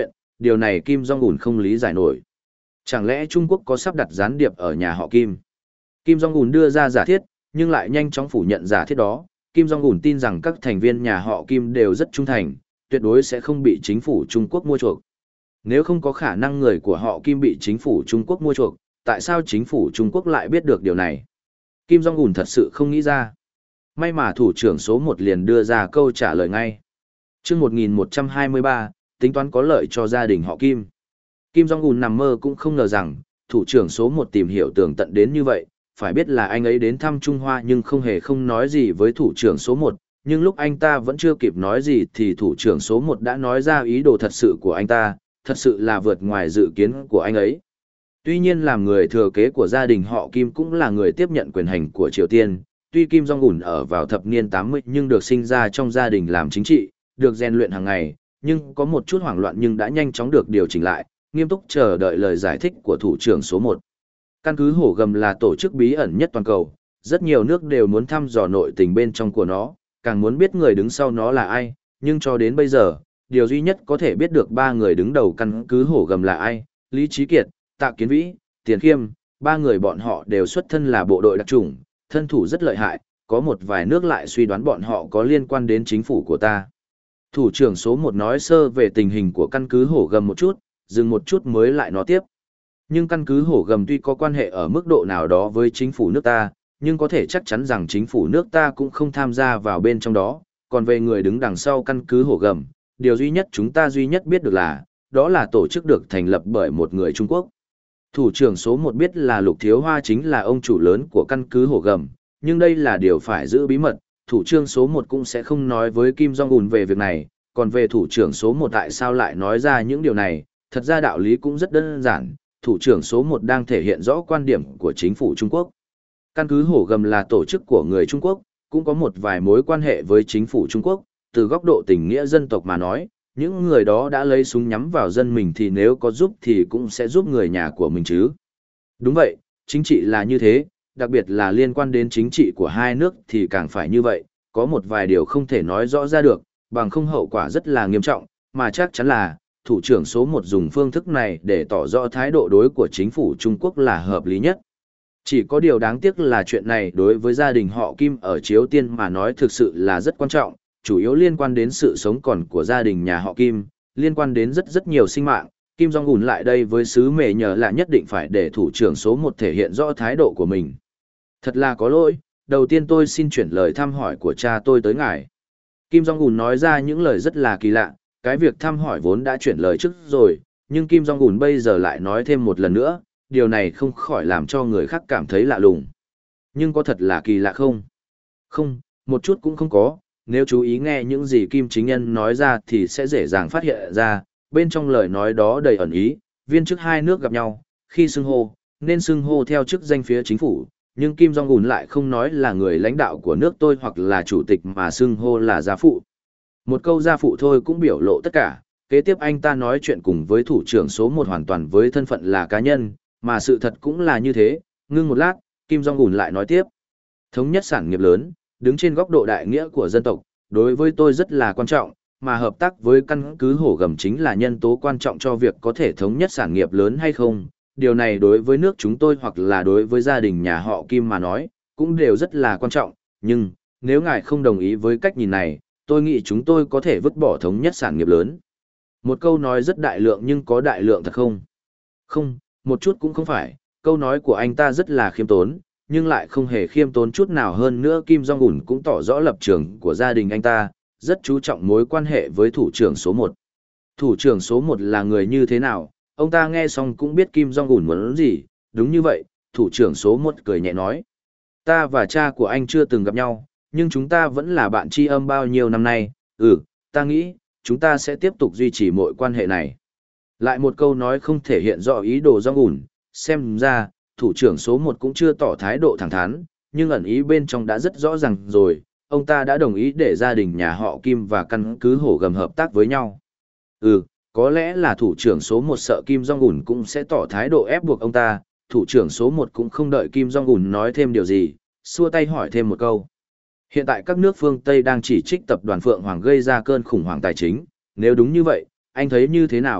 điều này Kim Jong-un không lý giải nổi. Chẳng lẽ Trung Quốc có sắp đặt gián điệp ở nhà họ Kim? Kim Jong-un đưa ra giả thiết, nhưng lại nhanh chóng phủ nhận giả thiết đó. Kim Jong-un tin rằng các thành viên nhà họ Kim đều rất trung thành, tuyệt đối sẽ không bị chính phủ Trung Quốc mua chuộc. Nếu không có khả năng người của họ Kim bị chính phủ Trung Quốc mua chuộc, tại sao chính phủ Trung Quốc lại biết được điều này? Kim Jong-un thật sự không nghĩ ra. May mà thủ trưởng số một liền đưa ra câu trả lời ngay. Trước một nghìn một trăm hai mươi ba, tính toán có lợi cho gia đình họ Kim. Kim Jong-un nằm mơ cũng không ngờ rằng, thủ trưởng số một tìm hiểu tường tận đến như vậy, phải biết là anh ấy đến thăm Trung Hoa nhưng không hề không nói gì với thủ trưởng số một, nhưng lúc anh ta vẫn chưa kịp nói gì thì thủ trưởng số một đã nói ra ý đồ thật sự của anh ta, thật sự là vượt ngoài dự kiến của anh ấy. Tuy nhiên làm người thừa kế của gia đình họ Kim cũng là người tiếp nhận quyền hành của Triều Tiên, tuy Kim Jong-un ở vào thập niên tám mươi nhưng được sinh ra trong gia đình làm chính trị, được rèn luyện hàng ngày, nhưng có một chút hoảng loạn nhưng đã nhanh chóng được điều chỉnh lại, nghiêm túc chờ đợi lời giải thích của thủ trưởng số một. Căn cứ Hổ Gầm là tổ chức bí ẩn nhất toàn cầu, rất nhiều nước đều muốn thăm dò nội tình bên trong của nó, càng muốn biết người đứng sau nó là ai, nhưng cho đến bây giờ, điều duy nhất có thể biết được ba người đứng đầu căn cứ Hổ Gầm là ai, Lý Trí Kiệt, Tạ Kiến Vĩ, Tiền Khiêm, ba người bọn họ đều xuất thân là bộ đội đặc chủng, thân thủ rất lợi hại, có một vài nước lại suy đoán bọn họ có liên quan đến chính phủ của ta. Thủ trưởng số một nói sơ về tình hình của căn cứ Hổ Gầm một chút, dừng một chút mới lại nói tiếp. Nhưng căn cứ Hổ Gầm tuy có quan hệ ở mức độ nào đó với chính phủ nước ta, nhưng có thể chắc chắn rằng chính phủ nước ta cũng không tham gia vào bên trong đó, còn về người đứng đằng sau căn cứ Hổ Gầm, điều duy nhất chúng ta duy nhất biết được là, đó là tổ chức được thành lập bởi một người Trung Quốc. Thủ trưởng số một biết là Lục Thiếu Hoa chính là ông chủ lớn của căn cứ Hổ Gầm, nhưng đây là điều phải giữ bí mật, thủ trưởng số một cũng sẽ không nói với Kim Jong-un về việc này, còn về thủ trưởng số một tại sao lại nói ra những điều này, thật ra đạo lý cũng rất đơn giản, thủ trưởng số một đang thể hiện rõ quan điểm của chính phủ Trung Quốc. Căn cứ Hổ Gầm là tổ chức của người Trung Quốc, cũng có một vài mối quan hệ với chính phủ Trung Quốc, từ góc độ tình nghĩa dân tộc mà nói, những người đó đã lấy súng nhắm vào dân mình thì nếu có giúp thì cũng sẽ giúp người nhà của mình chứ. Đúng vậy, chính trị là như thế, đặc biệt là liên quan đến chính trị của hai nước thì càng phải như vậy, có một vài điều không thể nói rõ ra được, bằng không hậu quả rất là nghiêm trọng, mà chắc chắn là, thủ trưởng số một dùng phương thức này để tỏ rõ thái độ đối của chính phủ Trung Quốc là hợp lý nhất. Chỉ có điều đáng tiếc là chuyện này đối với gia đình họ Kim ở Triều Tiên mà nói thực sự là rất quan trọng, chủ yếu liên quan đến sự sống còn của gia đình nhà họ Kim, liên quan đến rất rất nhiều sinh mạng. Kim Jong-un lại đây với sứ mề nhờ là nhất định phải để thủ trưởng số một thể hiện rõ thái độ của mình. Thật là có lỗi, đầu tiên tôi xin chuyển lời thăm hỏi của cha tôi tới ngài. Kim Jong-un nói ra những lời rất là kỳ lạ, cái việc thăm hỏi vốn đã chuyển lời trước rồi, nhưng Kim Jong-un bây giờ lại nói thêm một lần nữa, điều này không khỏi làm cho người khác cảm thấy lạ lùng. Nhưng có thật là kỳ lạ không? Không, một chút cũng không có, nếu chú ý nghe những gì Kim Chính Nhân nói ra thì sẽ dễ dàng phát hiện ra, bên trong lời nói đó đầy ẩn ý, viên chức hai nước gặp nhau, khi xưng hô, nên xưng hô theo chức danh phía chính phủ, nhưng Kim Jong-un lại không nói là người lãnh đạo của nước tôi hoặc là chủ tịch mà xưng hô là gia phụ. Một câu gia phụ thôi cũng biểu lộ tất cả, kế tiếp anh ta nói chuyện cùng với thủ trưởng số một hoàn toàn với thân phận là cá nhân, mà sự thật cũng là như thế, ngưng một lát, Kim Jong-un lại nói tiếp. Thống nhất sản nghiệp lớn, đứng trên góc độ đại nghĩa của dân tộc, đối với tôi rất là quan trọng, mà hợp tác với căn cứ Hổ Gầm chính là nhân tố quan trọng cho việc có thể thống nhất sản nghiệp lớn hay không. Điều này đối với nước chúng tôi hoặc là đối với gia đình nhà họ Kim mà nói, cũng đều rất là quan trọng, nhưng, nếu ngài không đồng ý với cách nhìn này, tôi nghĩ chúng tôi có thể vứt bỏ thống nhất sản nghiệp lớn. Một câu nói rất đại lượng nhưng có đại lượng thật không? Không, một chút cũng không phải, câu nói của anh ta rất là khiêm tốn, nhưng lại không hề khiêm tốn chút nào hơn nữa. Kim Jong-un cũng tỏ rõ lập trường của gia đình anh ta, rất chú trọng mối quan hệ với thủ trưởng số một. Thủ trưởng số một là người như thế nào, ông ta nghe xong cũng biết Kim Jong-un muốn gì, đúng như vậy, thủ trưởng số một cười nhẹ nói. Ta và cha của anh chưa từng gặp nhau, nhưng chúng ta vẫn là bạn tri âm bao nhiêu năm nay, ừ, ta nghĩ, chúng ta sẽ tiếp tục duy trì mọi quan hệ này. Lại một câu nói không thể hiện rõ ý đồ Jong-un, xem ra, thủ trưởng số một cũng chưa tỏ thái độ thẳng thắn, nhưng ẩn ý bên trong đã rất rõ ràng rồi, ông ta đã đồng ý để gia đình nhà họ Kim và căn cứ Hổ Gầm hợp tác với nhau. Ừ, có lẽ là thủ trưởng số một sợ Kim Jong-un cũng sẽ tỏ thái độ ép buộc ông ta, thủ trưởng số một cũng không đợi Kim Jong-un nói thêm điều gì, xua tay hỏi thêm một câu. Hiện tại các nước phương Tây đang chỉ trích tập đoàn Phượng Hoàng gây ra cơn khủng hoảng tài chính, nếu đúng như vậy, anh thấy như thế nào,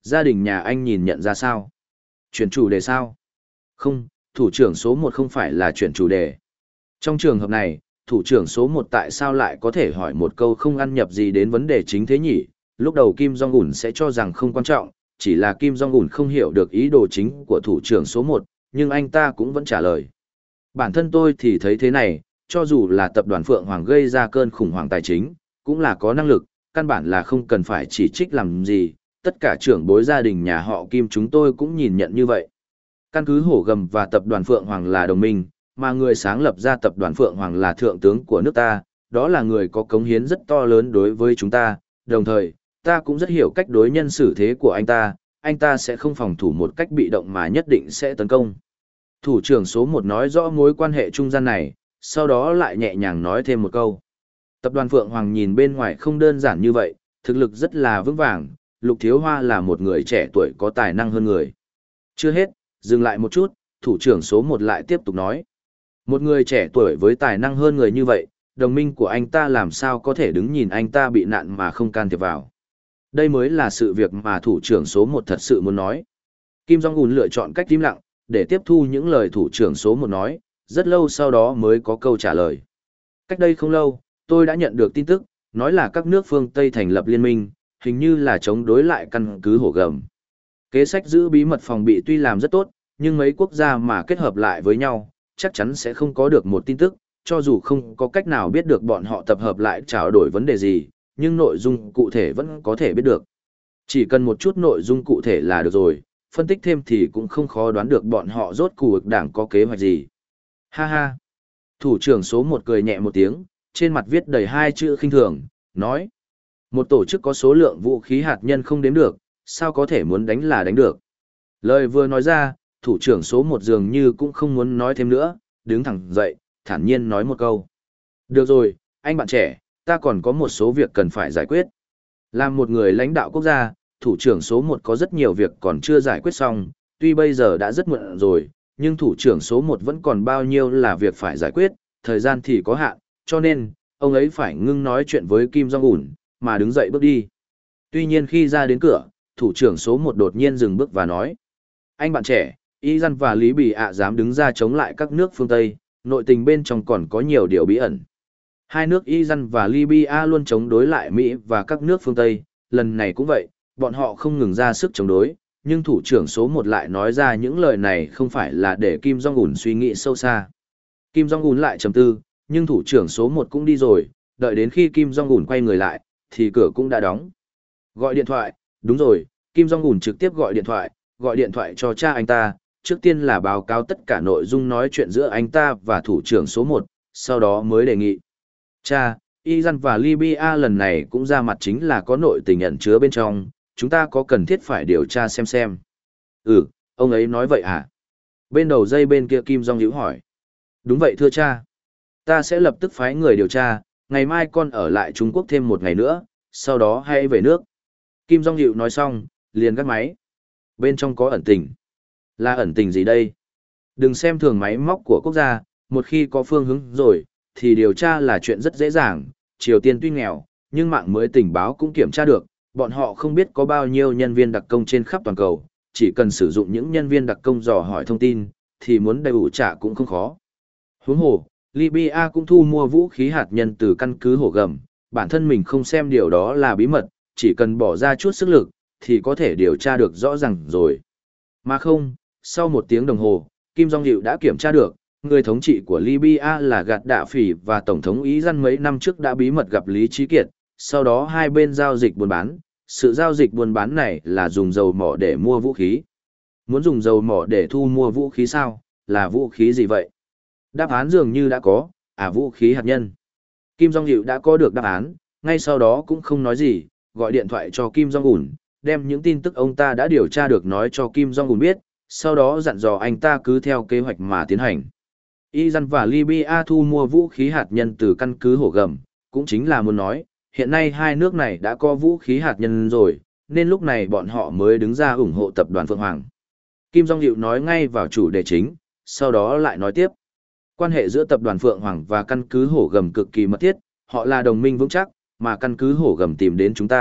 gia đình nhà anh nhìn nhận ra sao? Chuyển chủ đề sao? Không, thủ trưởng số một không phải là chuyển chủ đề. Trong trường hợp này, thủ trưởng số một tại sao lại có thể hỏi một câu không ăn nhập gì đến vấn đề chính thế nhỉ? Lúc đầu Kim Jong-un sẽ cho rằng không quan trọng, chỉ là Kim Jong-un không hiểu được ý đồ chính của thủ trưởng số một, nhưng anh ta cũng vẫn trả lời. Bản thân tôi thì thấy thế này, cho dù là tập đoàn Phượng Hoàng gây ra cơn khủng hoảng tài chính, cũng là có năng lực, căn bản là không cần phải chỉ trích làm gì, tất cả trưởng bối gia đình nhà họ Kim chúng tôi cũng nhìn nhận như vậy. Căn cứ Hổ Gầm và tập đoàn Phượng Hoàng là đồng minh, mà người sáng lập ra tập đoàn Phượng Hoàng là thượng tướng của nước ta, đó là người có cống hiến rất to lớn đối với chúng ta, đồng thời, ta cũng rất hiểu cách đối nhân xử thế của anh ta, anh ta sẽ không phòng thủ một cách bị động mà nhất định sẽ tấn công. Thủ trưởng số một nói rõ mối quan hệ trung gian này, sau đó lại nhẹ nhàng nói thêm một câu. Tập đoàn Phượng Hoàng nhìn bên ngoài không đơn giản như vậy, thực lực rất là vững vàng, Lục Thiếu Hoa là một người trẻ tuổi có tài năng hơn người. Chưa hết, dừng lại một chút, thủ trưởng số một lại tiếp tục nói. Một người trẻ tuổi với tài năng hơn người như vậy, đồng minh của anh ta làm sao có thể đứng nhìn anh ta bị nạn mà không can thiệp vào. Đây mới là sự việc mà thủ trưởng số một thật sự muốn nói. Kim Jong-un lựa chọn cách im lặng, để tiếp thu những lời thủ trưởng số một nói, rất lâu sau đó mới có câu trả lời. Cách đây không lâu, tôi đã nhận được tin tức, nói là các nước phương Tây thành lập liên minh, hình như là chống đối lại căn cứ Hổ Gầm. Kế sách giữ bí mật phòng bị tuy làm rất tốt, nhưng mấy quốc gia mà kết hợp lại với nhau, chắc chắn sẽ không có được một tin tức, cho dù không có cách nào biết được bọn họ tập hợp lại trao đổi vấn đề gì, nhưng nội dung cụ thể vẫn có thể biết được. Chỉ cần một chút nội dung cụ thể là được rồi, phân tích thêm thì cũng không khó đoán được bọn họ rốt cuộc đảng có kế hoạch gì. Ha ha. Thủ trưởng số một cười nhẹ một tiếng, trên mặt viết đầy hai chữ khinh thường, nói. Một tổ chức có số lượng vũ khí hạt nhân không đếm được, sao có thể muốn đánh là đánh được. Lời vừa nói ra, thủ trưởng số một dường như cũng không muốn nói thêm nữa, đứng thẳng dậy, thản nhiên nói một câu. Được rồi, anh bạn trẻ, ta còn có một số việc cần phải giải quyết. Làm một người lãnh đạo quốc gia, thủ trưởng số một có rất nhiều việc còn chưa giải quyết xong, tuy bây giờ đã rất muộn rồi, nhưng thủ trưởng số một vẫn còn bao nhiêu là việc phải giải quyết, thời gian thì có hạn, cho nên, ông ấy phải ngưng nói chuyện với Kim Jong-un, mà đứng dậy bước đi. Tuy nhiên khi ra đến cửa, thủ trưởng số một đột nhiên dừng bước và nói. Anh bạn trẻ, Iran và Lý Bì ạ dám đứng ra chống lại các nước phương Tây, nội tình bên trong còn có nhiều điều bí ẩn. Hai nước Iran và Libya luôn chống đối lại Mỹ và các nước phương Tây, lần này cũng vậy, bọn họ không ngừng ra sức chống đối, nhưng thủ trưởng số một lại nói ra những lời này không phải là để Kim Jong-un suy nghĩ sâu xa. Kim Jong-un lại trầm tư, nhưng thủ trưởng số một cũng đi rồi, đợi đến khi Kim Jong-un quay người lại, thì cửa cũng đã đóng. Gọi điện thoại, đúng rồi, Kim Jong-un trực tiếp gọi điện thoại, gọi điện thoại cho cha anh ta, trước tiên là báo cáo tất cả nội dung nói chuyện giữa anh ta và thủ trưởng số một, sau đó mới đề nghị. Cha, Iran và Libya lần này cũng ra mặt chính là có nội tình ẩn chứa bên trong, chúng ta có cần thiết phải điều tra xem xem. Ừ, ông ấy nói vậy hả? Bên đầu dây bên kia Kim Jong-il hỏi. Đúng vậy thưa cha. Ta sẽ lập tức phái người điều tra, ngày mai con ở lại Trung Quốc thêm một ngày nữa, sau đó hãy về nước. Kim Jong-il nói xong, liền gác máy. Bên trong có ẩn tình. Là ẩn tình gì đây? Đừng xem thường máy móc của quốc gia, một khi có phương hướng rồi, thì điều tra là chuyện rất dễ dàng. Triều Tiên tuy nghèo, nhưng mạng mới tình báo cũng kiểm tra được, bọn họ không biết có bao nhiêu nhân viên đặc công trên khắp toàn cầu, chỉ cần sử dụng những nhân viên đặc công dò hỏi thông tin, thì muốn đầy đủ trả cũng không khó. Huống hồ, Libya cũng thu mua vũ khí hạt nhân từ căn cứ Hổ Gầm, bản thân mình không xem điều đó là bí mật, chỉ cần bỏ ra chút sức lực, thì có thể điều tra được rõ ràng rồi. Mà không, sau một tiếng đồng hồ, Kim Jong-il đã kiểm tra được, người thống trị của Libya là Gạt Đạ Phỉ và Tổng thống Iran mấy năm trước đã bí mật gặp Lý Trí Kiệt, sau đó hai bên giao dịch buôn bán. Sự giao dịch buôn bán này là dùng dầu mỏ để mua vũ khí. Muốn dùng dầu mỏ để thu mua vũ khí sao? Là vũ khí gì vậy? Đáp án dường như đã có, à vũ khí hạt nhân. Kim Jong-il đã có được đáp án, ngay sau đó cũng không nói gì, gọi điện thoại cho Kim Jong-un, đem những tin tức ông ta đã điều tra được nói cho Kim Jong-un biết, sau đó dặn dò anh ta cứ theo kế hoạch mà tiến hành. Iran và Libya thu mua vũ khí hạt nhân từ căn cứ Hổ Gầm, cũng chính là muốn nói, hiện nay hai nước này đã có vũ khí hạt nhân rồi, nên lúc này bọn họ mới đứng ra ủng hộ tập đoàn Phượng Hoàng. Kim Jong-il nói ngay vào chủ đề chính, sau đó lại nói tiếp. Quan hệ giữa tập đoàn Phượng Hoàng và căn cứ Hổ Gầm cực kỳ mật thiết, họ là đồng minh vững chắc, mà căn cứ Hổ Gầm tìm đến chúng ta,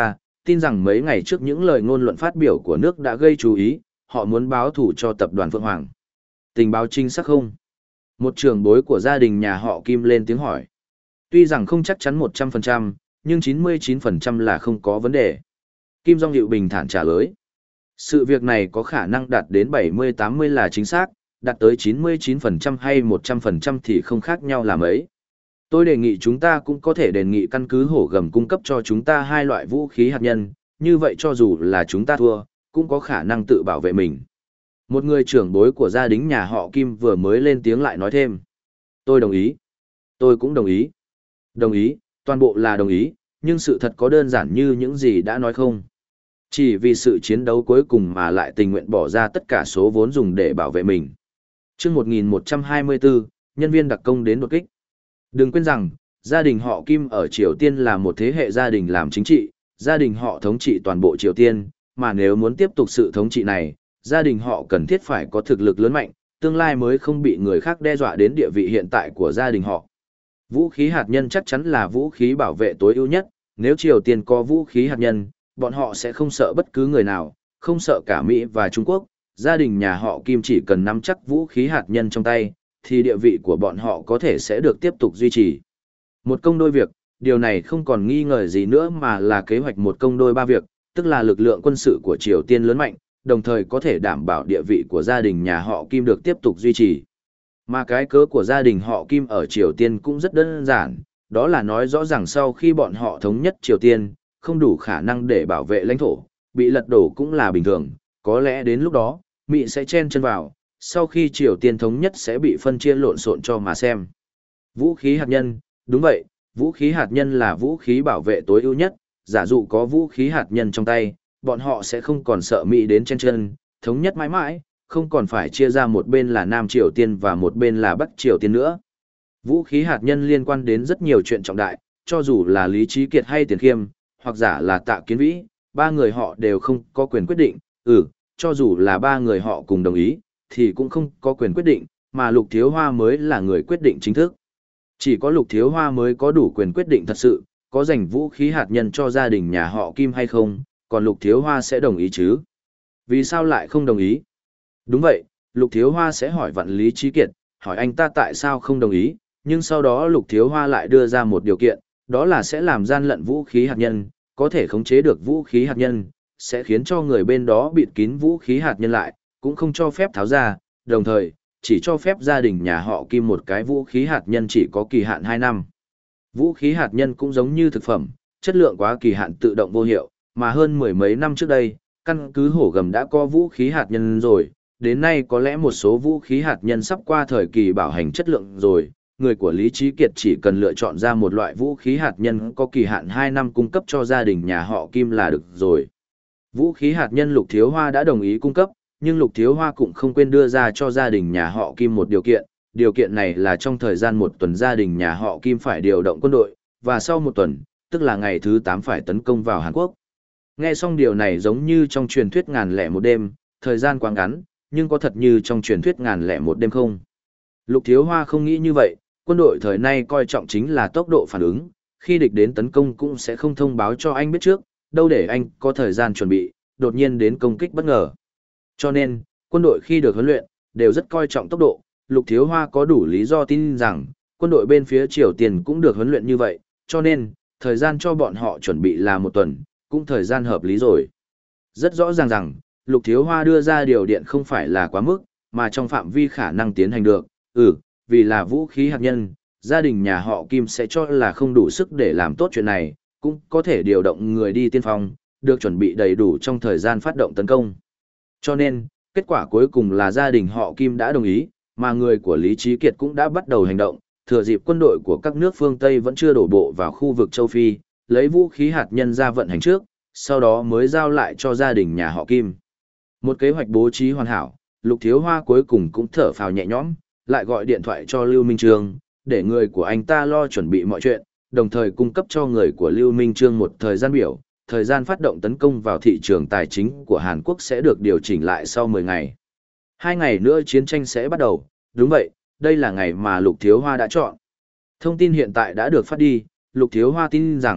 tin rằng mấy ngày trước những lời ngôn luận phát biểu của nước đã gây chú ý, họ muốn báo thù cho tập đoàn Phượng Hoàng. Tình báo chính xác không? Một trưởng bối của gia đình nhà họ Kim lên tiếng hỏi. Tuy rằng không chắc chắn một trăm phần trăm, nhưng chín mươi chín phần trăm là không có vấn đề. Kim Jong Il bình thản trả lời. Sự việc này có khả năng đạt đến bảy mươi tám mươi là chính xác, đạt tới chín mươi chín phần trăm hay một trăm phần trăm thì không khác nhau là mấy. Tôi đề nghị chúng ta cũng có thể đề nghị căn cứ hổ gầm cung cấp cho chúng ta hai loại vũ khí hạt nhân, như vậy cho dù là chúng ta thua, cũng có khả năng tự bảo vệ mình. Một người trưởng bối của gia đình nhà họ Kim vừa mới lên tiếng lại nói thêm. Tôi đồng ý. Tôi cũng đồng ý. Đồng ý, toàn bộ là đồng ý, nhưng sự thật có đơn giản như những gì đã nói không? Chỉ vì sự chiến đấu cuối cùng mà lại tình nguyện bỏ ra tất cả số vốn dùng để bảo vệ mình. Trước một nghìn một trăm hai mươi tư, nhân viên đặc công đến đột kích. Đừng quên rằng, gia đình họ Kim ở Triều Tiên là một thế hệ gia đình làm chính trị, gia đình họ thống trị toàn bộ Triều Tiên, mà nếu muốn tiếp tục sự thống trị này, gia đình họ cần thiết phải có thực lực lớn mạnh, tương lai mới không bị người khác đe dọa đến địa vị hiện tại của gia đình họ. Vũ khí hạt nhân chắc chắn là vũ khí bảo vệ tối ưu nhất, nếu Triều Tiên có vũ khí hạt nhân, bọn họ sẽ không sợ bất cứ người nào, không sợ cả Mỹ và Trung Quốc. Gia đình nhà họ Kim chỉ cần nắm chắc vũ khí hạt nhân trong tay, thì địa vị của bọn họ có thể sẽ được tiếp tục duy trì. Một công đôi việc, điều này không còn nghi ngờ gì nữa mà là kế hoạch một công đôi ba việc, tức là lực lượng quân sự của Triều Tiên lớn mạnh, đồng thời có thể đảm bảo địa vị của gia đình nhà họ Kim được tiếp tục duy trì. Mà cái cớ của gia đình họ Kim ở Triều Tiên cũng rất đơn giản, đó là nói rõ ràng sau khi bọn họ thống nhất Triều Tiên, không đủ khả năng để bảo vệ lãnh thổ, bị lật đổ cũng là bình thường, có lẽ đến lúc đó, Mỹ sẽ chen chân vào, sau khi Triều Tiên thống nhất sẽ bị phân chia lộn xộn cho mà xem. Vũ khí hạt nhân, đúng vậy, vũ khí hạt nhân là vũ khí bảo vệ tối ưu nhất, giả dụ có vũ khí hạt nhân trong tay, bọn họ sẽ không còn sợ Mỹ đến chen chân, thống nhất mãi mãi, không còn phải chia ra một bên là Nam Triều Tiên và một bên là Bắc Triều Tiên nữa. Vũ khí hạt nhân liên quan đến rất nhiều chuyện trọng đại, cho dù là Lý Trí Kiệt hay Tiền Khiêm, hoặc giả là Tạ Kiến Vĩ, ba người họ đều không có quyền quyết định, ừ, cho dù là ba người họ cùng đồng ý, thì cũng không có quyền quyết định, mà Lục Thiếu Hoa mới là người quyết định chính thức. Chỉ có Lục Thiếu Hoa mới có đủ quyền quyết định thật sự, có dành vũ khí hạt nhân cho gia đình nhà họ Kim hay không, còn Lục Thiếu Hoa sẽ đồng ý chứ? Vì sao lại không đồng ý? Đúng vậy, Lục Thiếu Hoa sẽ hỏi Vạn Lý Trí Kiệt, hỏi anh ta tại sao không đồng ý, nhưng sau đó Lục Thiếu Hoa lại đưa ra một điều kiện, đó là sẽ làm gian lận vũ khí hạt nhân, có thể khống chế được vũ khí hạt nhân, sẽ khiến cho người bên đó bịt kín vũ khí hạt nhân lại, cũng không cho phép tháo ra, đồng thời, chỉ cho phép gia đình nhà họ Kim một cái vũ khí hạt nhân chỉ có kỳ hạn hai năm. Vũ khí hạt nhân cũng giống như thực phẩm, chất lượng quá kỳ hạn tự động vô hiệu, mà hơn mười mấy năm trước đây, căn cứ hổ gầm đã có vũ khí hạt nhân rồi, đến nay có lẽ một số vũ khí hạt nhân sắp qua thời kỳ bảo hành chất lượng rồi, người của Lý Trí Kiệt chỉ cần lựa chọn ra một loại vũ khí hạt nhân có kỳ hạn hai năm cung cấp cho gia đình nhà họ Kim là được rồi. Vũ khí hạt nhân Lục Thiếu Hoa đã đồng ý cung cấp, nhưng Lục Thiếu Hoa cũng không quên đưa ra cho gia đình nhà họ Kim một điều kiện, điều kiện này là trong thời gian một tuần gia đình nhà họ Kim phải điều động quân đội, và sau một tuần, tức là ngày thứ tám phải tấn công vào Hàn Quốc. Nghe xong điều này giống như trong truyền thuyết ngàn lẻ một đêm, thời gian quá ngắn, nhưng có thật như trong truyền thuyết ngàn lẻ một đêm không? Lục Thiếu Hoa không nghĩ như vậy, quân đội thời nay coi trọng chính là tốc độ phản ứng, khi địch đến tấn công cũng sẽ không thông báo cho anh biết trước, đâu để anh có thời gian chuẩn bị, đột nhiên đến công kích bất ngờ. Cho nên, quân đội khi được huấn luyện, đều rất coi trọng tốc độ, Lục Thiếu Hoa có đủ lý do tin rằng, quân đội bên phía Triều Tiên cũng được huấn luyện như vậy, cho nên, thời gian cho bọn họ chuẩn bị là một tuần, cũng thời gian hợp lý rồi. Rất rõ ràng rằng, Lục Thiếu Hoa đưa ra điều điện không phải là quá mức, mà trong phạm vi khả năng tiến hành được, ừ, vì là vũ khí hạt nhân, gia đình nhà họ Kim sẽ cho là không đủ sức để làm tốt chuyện này, cũng có thể điều động người đi tiên phong, được chuẩn bị đầy đủ trong thời gian phát động tấn công. Cho nên, kết quả cuối cùng là gia đình họ Kim đã đồng ý, mà người của Lý Trí Kiệt cũng đã bắt đầu hành động, thừa dịp quân đội của các nước phương Tây vẫn chưa đổ bộ vào khu vực châu Phi, lấy vũ khí hạt nhân ra vận hành trước, sau đó mới giao lại cho gia đình nhà họ Kim. Một kế hoạch bố trí hoàn hảo, Lục Thiếu Hoa cuối cùng cũng thở phào nhẹ nhõm, lại gọi điện thoại cho Lưu Minh Trương, để người của anh ta lo chuẩn bị mọi chuyện, đồng thời cung cấp cho người của Lưu Minh Trương một thời gian biểu, thời gian phát động tấn công vào thị trường tài chính của Hàn Quốc sẽ được điều chỉnh lại sau mười ngày. Hai ngày nữa chiến tranh sẽ bắt đầu, đúng vậy, đây là ngày mà Lục Thiếu Hoa đã chọn. Thông tin hiện tại đã được phát đi, Lục Thiếu Hoa tin rằng,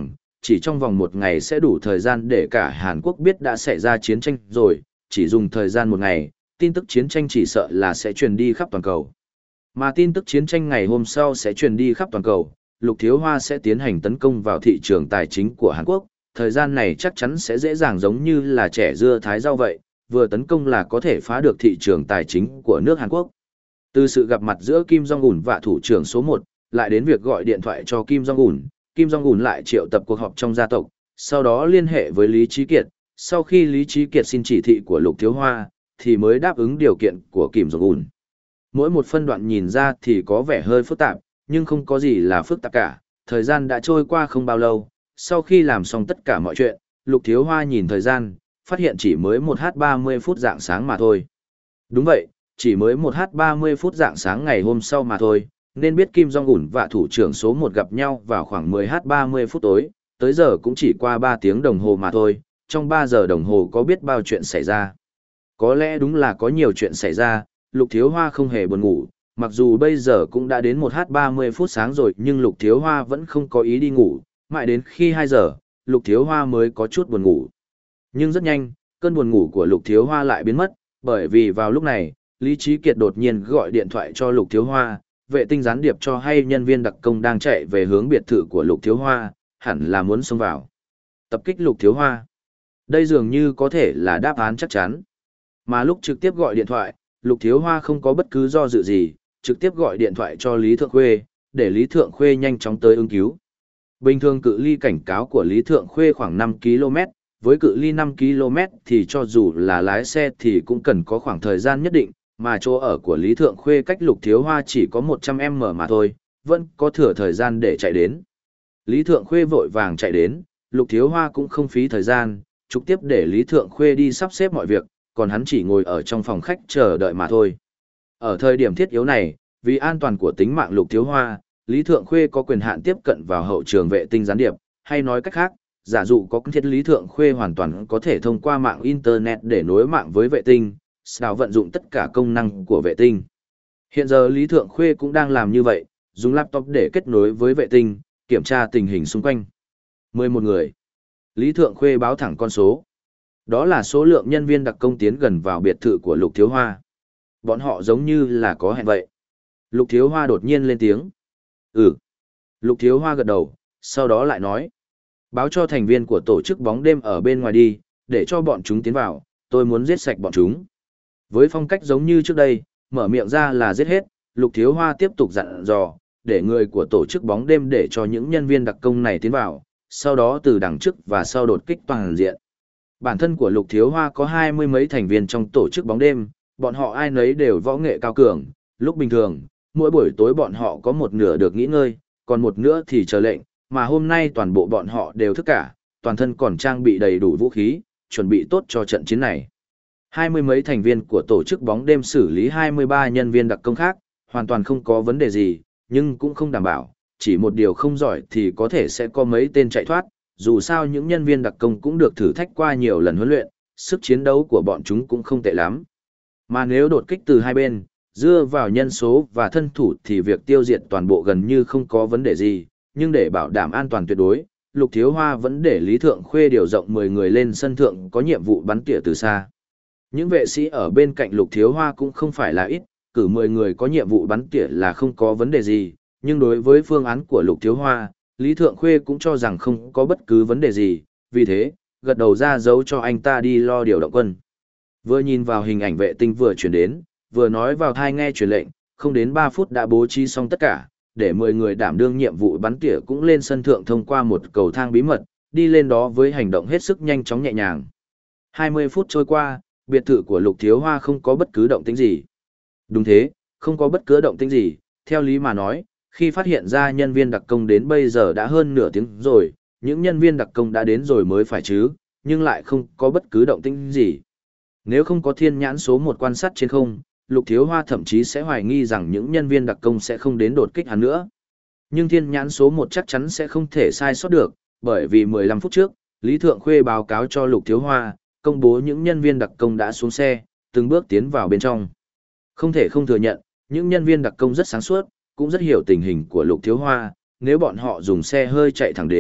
chỉ trong vòng một ngày sẽ đủ thời gian để cả Hàn Quốc biết đã xảy ra chiến tranh rồi, chỉ dùng thời gian một ngày, tin tức chiến tranh chỉ sợ là sẽ truyền đi khắp toàn cầu. Mà tin tức chiến tranh ngày hôm sau sẽ truyền đi khắp toàn cầu, Lục Thiếu Hoa sẽ tiến hành tấn công vào thị trường tài chính của Hàn Quốc, thời gian này chắc chắn sẽ dễ dàng giống như là trẻ dưa thái rau vậy, vừa tấn công là có thể phá được thị trường tài chính của nước Hàn Quốc. Từ sự gặp mặt giữa Kim Jong-un và thủ trưởng số một, lại đến việc gọi điện thoại cho Kim Jong-un, Kim Jong-un lại triệu tập cuộc họp trong gia tộc, sau đó liên hệ với Lý Chí Kiệt, sau khi Lý Chí Kiệt xin chỉ thị của Lục Thiếu Hoa, thì mới đáp ứng điều kiện của Kim Jong-un. Mỗi một phân đoạn nhìn ra thì có vẻ hơi phức tạp, nhưng không có gì là phức tạp cả, thời gian đã trôi qua không bao lâu, sau khi làm xong tất cả mọi chuyện, Lục Thiếu Hoa nhìn thời gian, phát hiện chỉ mới một h ba mươi phút rạng sáng mà thôi. Đúng vậy, chỉ mới một h ba mươi phút rạng sáng ngày hôm sau mà thôi, nên biết Kim Jong-un và thủ trưởng số một gặp nhau vào khoảng mười h ba mươi phút tối, tới giờ cũng chỉ qua ba tiếng đồng hồ mà thôi, trong ba giờ đồng hồ có biết bao chuyện xảy ra. Có lẽ đúng là có nhiều chuyện xảy ra, Lục Thiếu Hoa không hề buồn ngủ, mặc dù bây giờ cũng đã đến một h ba mươi phút sáng rồi nhưng Lục Thiếu Hoa vẫn không có ý đi ngủ, mãi đến khi hai giờ, Lục Thiếu Hoa mới có chút buồn ngủ. Nhưng rất nhanh, cơn buồn ngủ của Lục Thiếu Hoa lại biến mất, bởi vì vào lúc này, Lý Chí Kiệt đột nhiên gọi điện thoại cho Lục Thiếu Hoa, vệ tinh gián điệp cho hay nhân viên đặc công đang chạy về hướng biệt thự của Lục Thiếu Hoa, hẳn là muốn xông vào tập kích Lục Thiếu Hoa. Đây dường như có thể là đáp án chắc chắn. Mà lúc trực tiếp gọi điện thoại, Lục Thiếu Hoa không có bất cứ do dự gì, trực tiếp gọi điện thoại cho Lý Thượng Khuê, để Lý Thượng Khuê nhanh chóng tới ứng cứu. Bình thường cự ly cảnh cáo của Lý Thượng Khuê khoảng năm ki lô mét, với cự ly năm ki lô mét thì cho dù là lái xe thì cũng cần có khoảng thời gian nhất định, mà chỗ ở của Lý Thượng Khuê cách Lục Thiếu Hoa chỉ có một trăm mét mà thôi, vẫn có thừa thời gian để chạy đến. Lý Thượng Khuê vội vàng chạy đến, Lục Thiếu Hoa cũng không phí thời gian, trực tiếp để Lý Thượng Khuê đi sắp xếp mọi việc, còn hắn chỉ ngồi ở trong phòng khách chờ đợi mà thôi. Ở thời điểm thiết yếu này, vì an toàn của tính mạng Lục Thiếu Hoa, Lý Thượng Khuê có quyền hạn tiếp cận vào hậu trường vệ tinh gián điệp, hay nói cách khác, giả dụ có thiết Lý Thượng Khuê hoàn toàn có thể thông qua mạng Internet để nối mạng với vệ tinh, sau vận dụng tất cả công năng của vệ tinh. Hiện giờ Lý Thượng Khuê cũng đang làm như vậy, dùng laptop để kết nối với vệ tinh, kiểm tra tình hình xung quanh. mười một người. Lý Thượng Khuê báo thẳng con số. Đó là số lượng nhân viên đặc công tiến gần vào biệt thự của Lục Thiếu Hoa. Bọn họ giống như là có hẹn vậy. Lục Thiếu Hoa đột nhiên lên tiếng. Ừ. Lục Thiếu Hoa gật đầu, sau đó lại nói. Báo cho thành viên của tổ chức bóng đêm ở bên ngoài đi, để cho bọn chúng tiến vào, tôi muốn giết sạch bọn chúng. Với phong cách giống như trước đây, mở miệng ra là giết hết, Lục Thiếu Hoa tiếp tục dặn dò, để người của tổ chức bóng đêm để cho những nhân viên đặc công này tiến vào, sau đó từ đằng trước và sau đột kích toàn diện. Bản thân của Lục Thiếu Hoa có hai mươi mấy thành viên trong tổ chức bóng đêm, bọn họ ai nấy đều võ nghệ cao cường, lúc bình thường, mỗi buổi tối bọn họ có một nửa được nghỉ ngơi, còn một nửa thì chờ lệnh, mà hôm nay toàn bộ bọn họ đều thức cả, toàn thân còn trang bị đầy đủ vũ khí, chuẩn bị tốt cho trận chiến này. Hai mươi mấy thành viên của tổ chức bóng đêm xử lý hai mươi ba nhân viên đặc công khác, hoàn toàn không có vấn đề gì, nhưng cũng không đảm bảo, chỉ một điều không giỏi thì có thể sẽ có mấy tên chạy thoát, dù sao những nhân viên đặc công cũng được thử thách qua nhiều lần huấn luyện, sức chiến đấu của bọn chúng cũng không tệ lắm. Mà nếu đột kích từ hai bên, dựa vào nhân số và thân thủ thì việc tiêu diệt toàn bộ gần như không có vấn đề gì, nhưng để bảo đảm an toàn tuyệt đối, Lục Thiếu Hoa vẫn để Lý Thượng Khuê điều rộng mười người lên sân thượng có nhiệm vụ bắn tỉa từ xa. Những vệ sĩ ở bên cạnh Lục Thiếu Hoa cũng không phải là ít, cử mười người có nhiệm vụ bắn tỉa là không có vấn đề gì, nhưng đối với phương án của Lục Thiếu Hoa, Lý Thượng Khuê cũng cho rằng không có bất cứ vấn đề gì, vì thế, gật đầu ra dấu cho anh ta đi lo điều động quân. Vừa nhìn vào hình ảnh vệ tinh vừa chuyển đến, vừa nói vào thai nghe truyền lệnh, không đến ba phút đã bố trí xong tất cả, để mười người đảm đương nhiệm vụ bắn tỉa cũng lên sân thượng thông qua một cầu thang bí mật, đi lên đó với hành động hết sức nhanh chóng nhẹ nhàng. hai mươi phút trôi qua, biệt thự của Lục Thiếu Hoa không có bất cứ động tĩnh gì. Đúng thế, không có bất cứ động tĩnh gì, theo lý mà nói, khi phát hiện ra nhân viên đặc công đến bây giờ đã hơn nửa tiếng rồi, những nhân viên đặc công đã đến rồi mới phải chứ, nhưng lại không có bất cứ động tĩnh gì. Nếu không có thiên nhãn số một quan sát trên không, Lục Thiếu Hoa thậm chí sẽ hoài nghi rằng những nhân viên đặc công sẽ không đến đột kích hắn nữa. Nhưng thiên nhãn số một chắc chắn sẽ không thể sai sót được, bởi vì mười lăm phút trước, Lý Thượng Khuê báo cáo cho Lục Thiếu Hoa, công bố những nhân viên đặc công đã xuống xe, từng bước tiến vào bên trong. Không thể không thừa nhận, những nhân viên đặc công rất sáng suốt, cũng rất hiểu tình hình của Lục Thiếu Hoa, nếu bọn họ dùng xe hơi chạy thẳng đến,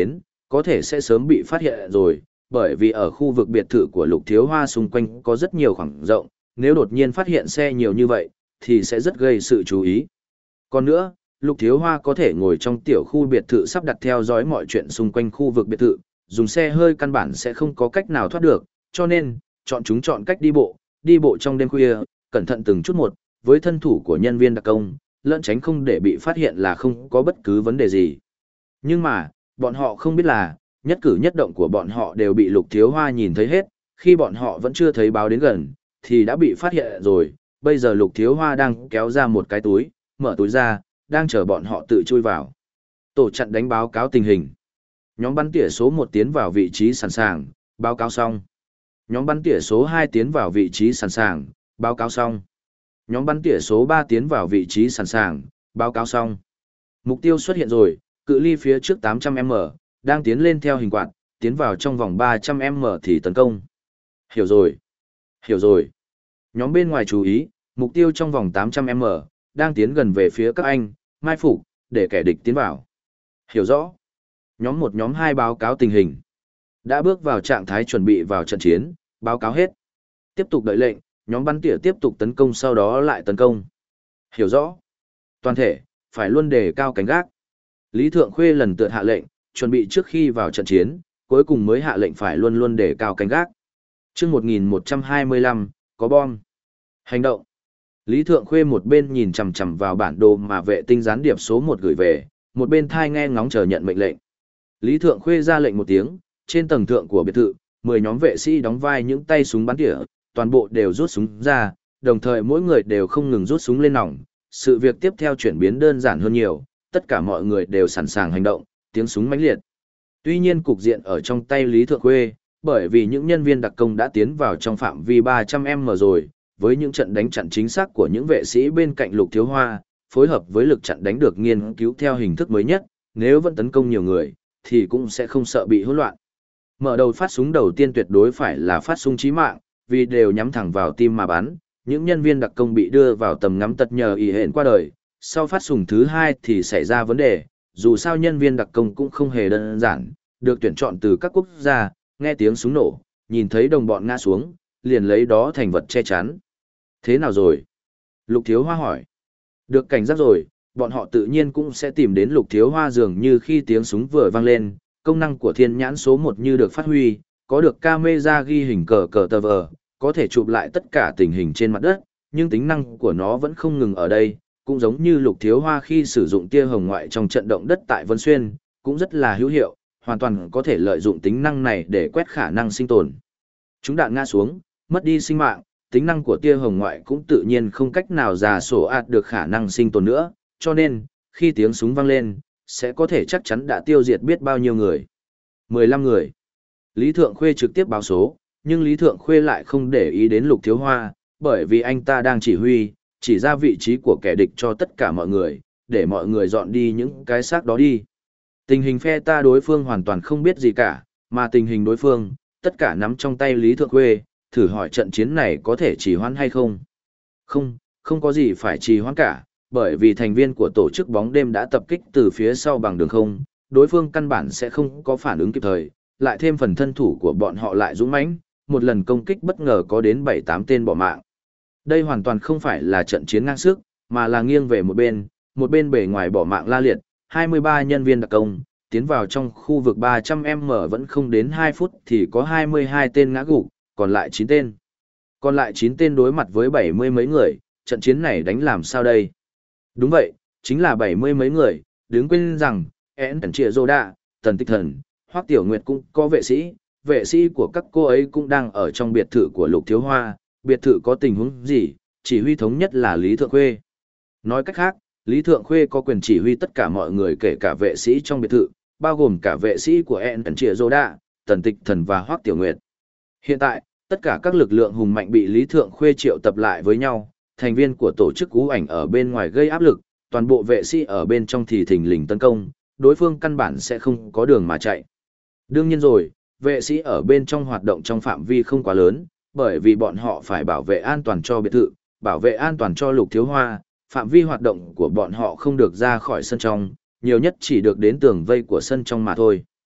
có thể sẽ sớm bị phát hiện rồi, bởi vì ở khu vực biệt thự của Lục Thiếu Hoa xung quanh có rất nhiều khoảng rộng, nếu đột nhiên phát hiện xe nhiều như vậy, thì sẽ rất gây sự chú ý. Còn nữa, Lục Thiếu Hoa có thể ngồi trong tiểu khu biệt thự sắp đặt theo dõi mọi chuyện xung quanh khu vực biệt thự, dùng xe hơi căn bản sẽ không có cách nào thoát được, cho nên, chọn chúng chọn cách đi bộ, đi bộ trong đêm khuya, cẩn thận từng chút một, với thân thủ của nhân viên đặc công, lẫn tránh không để bị phát hiện là không có bất cứ vấn đề gì. Nhưng mà, bọn họ không biết là, nhất cử nhất động của bọn họ đều bị Lục Thiếu Hoa nhìn thấy hết, khi bọn họ vẫn chưa thấy báo đến gần, thì đã bị phát hiện rồi, bây giờ Lục Thiếu Hoa đang kéo ra một cái túi, mở túi ra, đang chờ bọn họ tự chui vào. Tổ chặn đánh báo cáo tình hình. Nhóm bắn tỉa số một tiến vào vị trí sẵn sàng, báo cáo xong. Nhóm bắn tỉa số hai tiến vào vị trí sẵn sàng, báo cáo xong. Nhóm bắn tỉa số ba tiến vào vị trí sẵn sàng, báo cáo xong. Mục tiêu xuất hiện rồi, cự ly phía trước tám trăm mét, đang tiến lên theo hình quạt, tiến vào trong vòng ba trăm mét thì tấn công. Hiểu rồi. Hiểu rồi. Nhóm bên ngoài chú ý, mục tiêu trong vòng tám trăm mét, đang tiến gần về phía các anh, mai phục, để kẻ địch tiến vào. Hiểu rõ. Nhóm một nhóm hai báo cáo tình hình. Đã bước vào trạng thái chuẩn bị vào trận chiến, báo cáo hết. Tiếp tục đợi lệnh, nhóm bắn tỉa tiếp tục tấn công sau đó lại tấn công. Hiểu rõ. Toàn thể, phải luôn đề cao cảnh gác. Lý Thượng Khuê lần lượt hạ lệnh, chuẩn bị trước khi vào trận chiến, cuối cùng mới hạ lệnh phải luôn luôn đề cao cảnh gác. Chương một nghìn một trăm hai mươi lăm, có bom. Hành động. Lý Thượng Khuê một bên nhìn chằm chằm vào bản đồ mà vệ tinh gián điệp số một gửi về, một bên thai nghe ngóng chờ nhận mệnh lệnh. Lý Thượng Khuê ra lệnh một tiếng, trên tầng thượng của biệt thự, mười nhóm vệ sĩ đóng vai những tay súng bắn tỉa, toàn bộ đều rút súng ra, đồng thời mỗi người đều không ngừng rút súng lên nòng. Sự việc tiếp theo chuyển biến đơn giản hơn nhiều, tất cả mọi người đều sẵn sàng hành động, tiếng súng mãnh liệt. Tuy nhiên cục diện ở trong tay Lý Thượng Khuê, bởi vì những nhân viên đặc công đã tiến vào trong phạm vi ba trăm mét rồi, với những trận đánh chặn chính xác của những vệ sĩ bên cạnh Lục Thiếu Hoa, phối hợp với lực chặn đánh được nghiên cứu theo hình thức mới nhất, nếu vẫn tấn công nhiều người, thì cũng sẽ không sợ bị hỗn loạn. Mở đầu phát súng đầu tiên tuyệt đối phải là phát súng chí mạng, vì đều nhắm thẳng vào tim mà bắn, những nhân viên đặc công bị đưa vào tầm ngắm tật nhờ ý hẹn qua đời, sau phát súng thứ hai thì xảy ra vấn đề, dù sao nhân viên đặc công cũng không hề đơn giản, được tuyển chọn từ các quốc gia, nghe tiếng súng nổ, nhìn thấy đồng bọn ngã xuống, liền lấy đó thành vật che chắn. Thế nào rồi? Lục Thiếu Hoa hỏi. Được cảnh giác rồi, bọn họ tự nhiên cũng sẽ tìm đến Lục Thiếu Hoa dường như khi tiếng súng vừa vang lên, công năng của thiên nhãn số một như được phát huy, có được camera ghi hình cờ cờ tờ vờ, có thể chụp lại tất cả tình hình trên mặt đất, nhưng tính năng của nó vẫn không ngừng ở đây, cũng giống như Lục Thiếu Hoa khi sử dụng tia hồng ngoại trong trận động đất tại Vân Xuyên, cũng rất là hữu hiệu, hoàn toàn có thể lợi dụng tính năng này để quét khả năng sinh tồn. Chúng đạn ngã xuống, mất đi sinh mạng, tính năng của tia hồng ngoại cũng tự nhiên không cách nào già sổ ạt được khả năng sinh tồn nữa, cho nên, khi tiếng súng vang lên, sẽ có thể chắc chắn đã tiêu diệt biết bao nhiêu người. mười lăm người. Lý Thượng Khuê trực tiếp báo số, nhưng Lý Thượng Khuê lại không để ý đến Lục Thiếu Hoa, bởi vì anh ta đang chỉ huy, chỉ ra vị trí của kẻ địch cho tất cả mọi người, để mọi người dọn đi những cái xác đó đi. Tình hình phe ta đối phương hoàn toàn không biết gì cả, mà tình hình đối phương, tất cả nắm trong tay Lý Thượng Khuê, thử hỏi trận chiến này có thể trì hoãn hay không? Không, không có gì phải trì hoãn cả, bởi vì thành viên của tổ chức bóng đêm đã tập kích từ phía sau bằng đường không, đối phương căn bản sẽ không có phản ứng kịp thời, lại thêm phần thân thủ của bọn họ lại dũng mãnh, một lần công kích bất ngờ có đến bảy tám tên bỏ mạng. Đây hoàn toàn không phải là trận chiến ngang sức, mà là nghiêng về một bên, một bên bề ngoài bỏ mạng la liệt, hai mươi ba nhân viên đặc công, tiến vào trong khu vực ba trăm mét vẫn không đến hai phút thì có hai mươi hai tên ngã gục, còn lại chín tên. Còn lại chín tên đối mặt với bảy mươi mấy người, trận chiến này đánh làm sao đây? Đúng vậy, chính là bảy mươi mấy người, đừng quên rằng, én tần trịa rô đạ, tần tích thần, Hoắc Tiểu Nguyệt cũng có vệ sĩ, vệ sĩ của các cô ấy cũng đang ở trong biệt thự của Lục Thiếu Hoa, biệt thự có tình huống gì, chỉ huy thống nhất là Lý Thượng Khuê. Nói cách khác, Lý Thượng Khuê có quyền chỉ huy tất cả mọi người kể cả vệ sĩ trong biệt thự, bao gồm cả vệ sĩ của én tần trịa rô đạ, tần tịch thần và Hoắc Tiểu Nguyệt. Hiện tại, tất cả các lực lượng hùng mạnh bị Lý Thượng Khuê triệu tập lại với nhau, thành viên của tổ chức cú ảnh ở bên ngoài gây áp lực, toàn bộ vệ sĩ ở bên trong thì thình lình tấn công, đối phương căn bản sẽ không có đường mà chạy. Đương nhiên rồi, vệ sĩ ở bên trong hoạt động trong phạm vi không quá lớn, bởi vì bọn họ phải bảo vệ an toàn cho biệt thự, bảo vệ an toàn cho Lục Thiếu Hoa, phạm vi hoạt động của bọn họ không được ra khỏi sân trong, nhiều nhất chỉ được đến tường vây của sân trong mà thôi.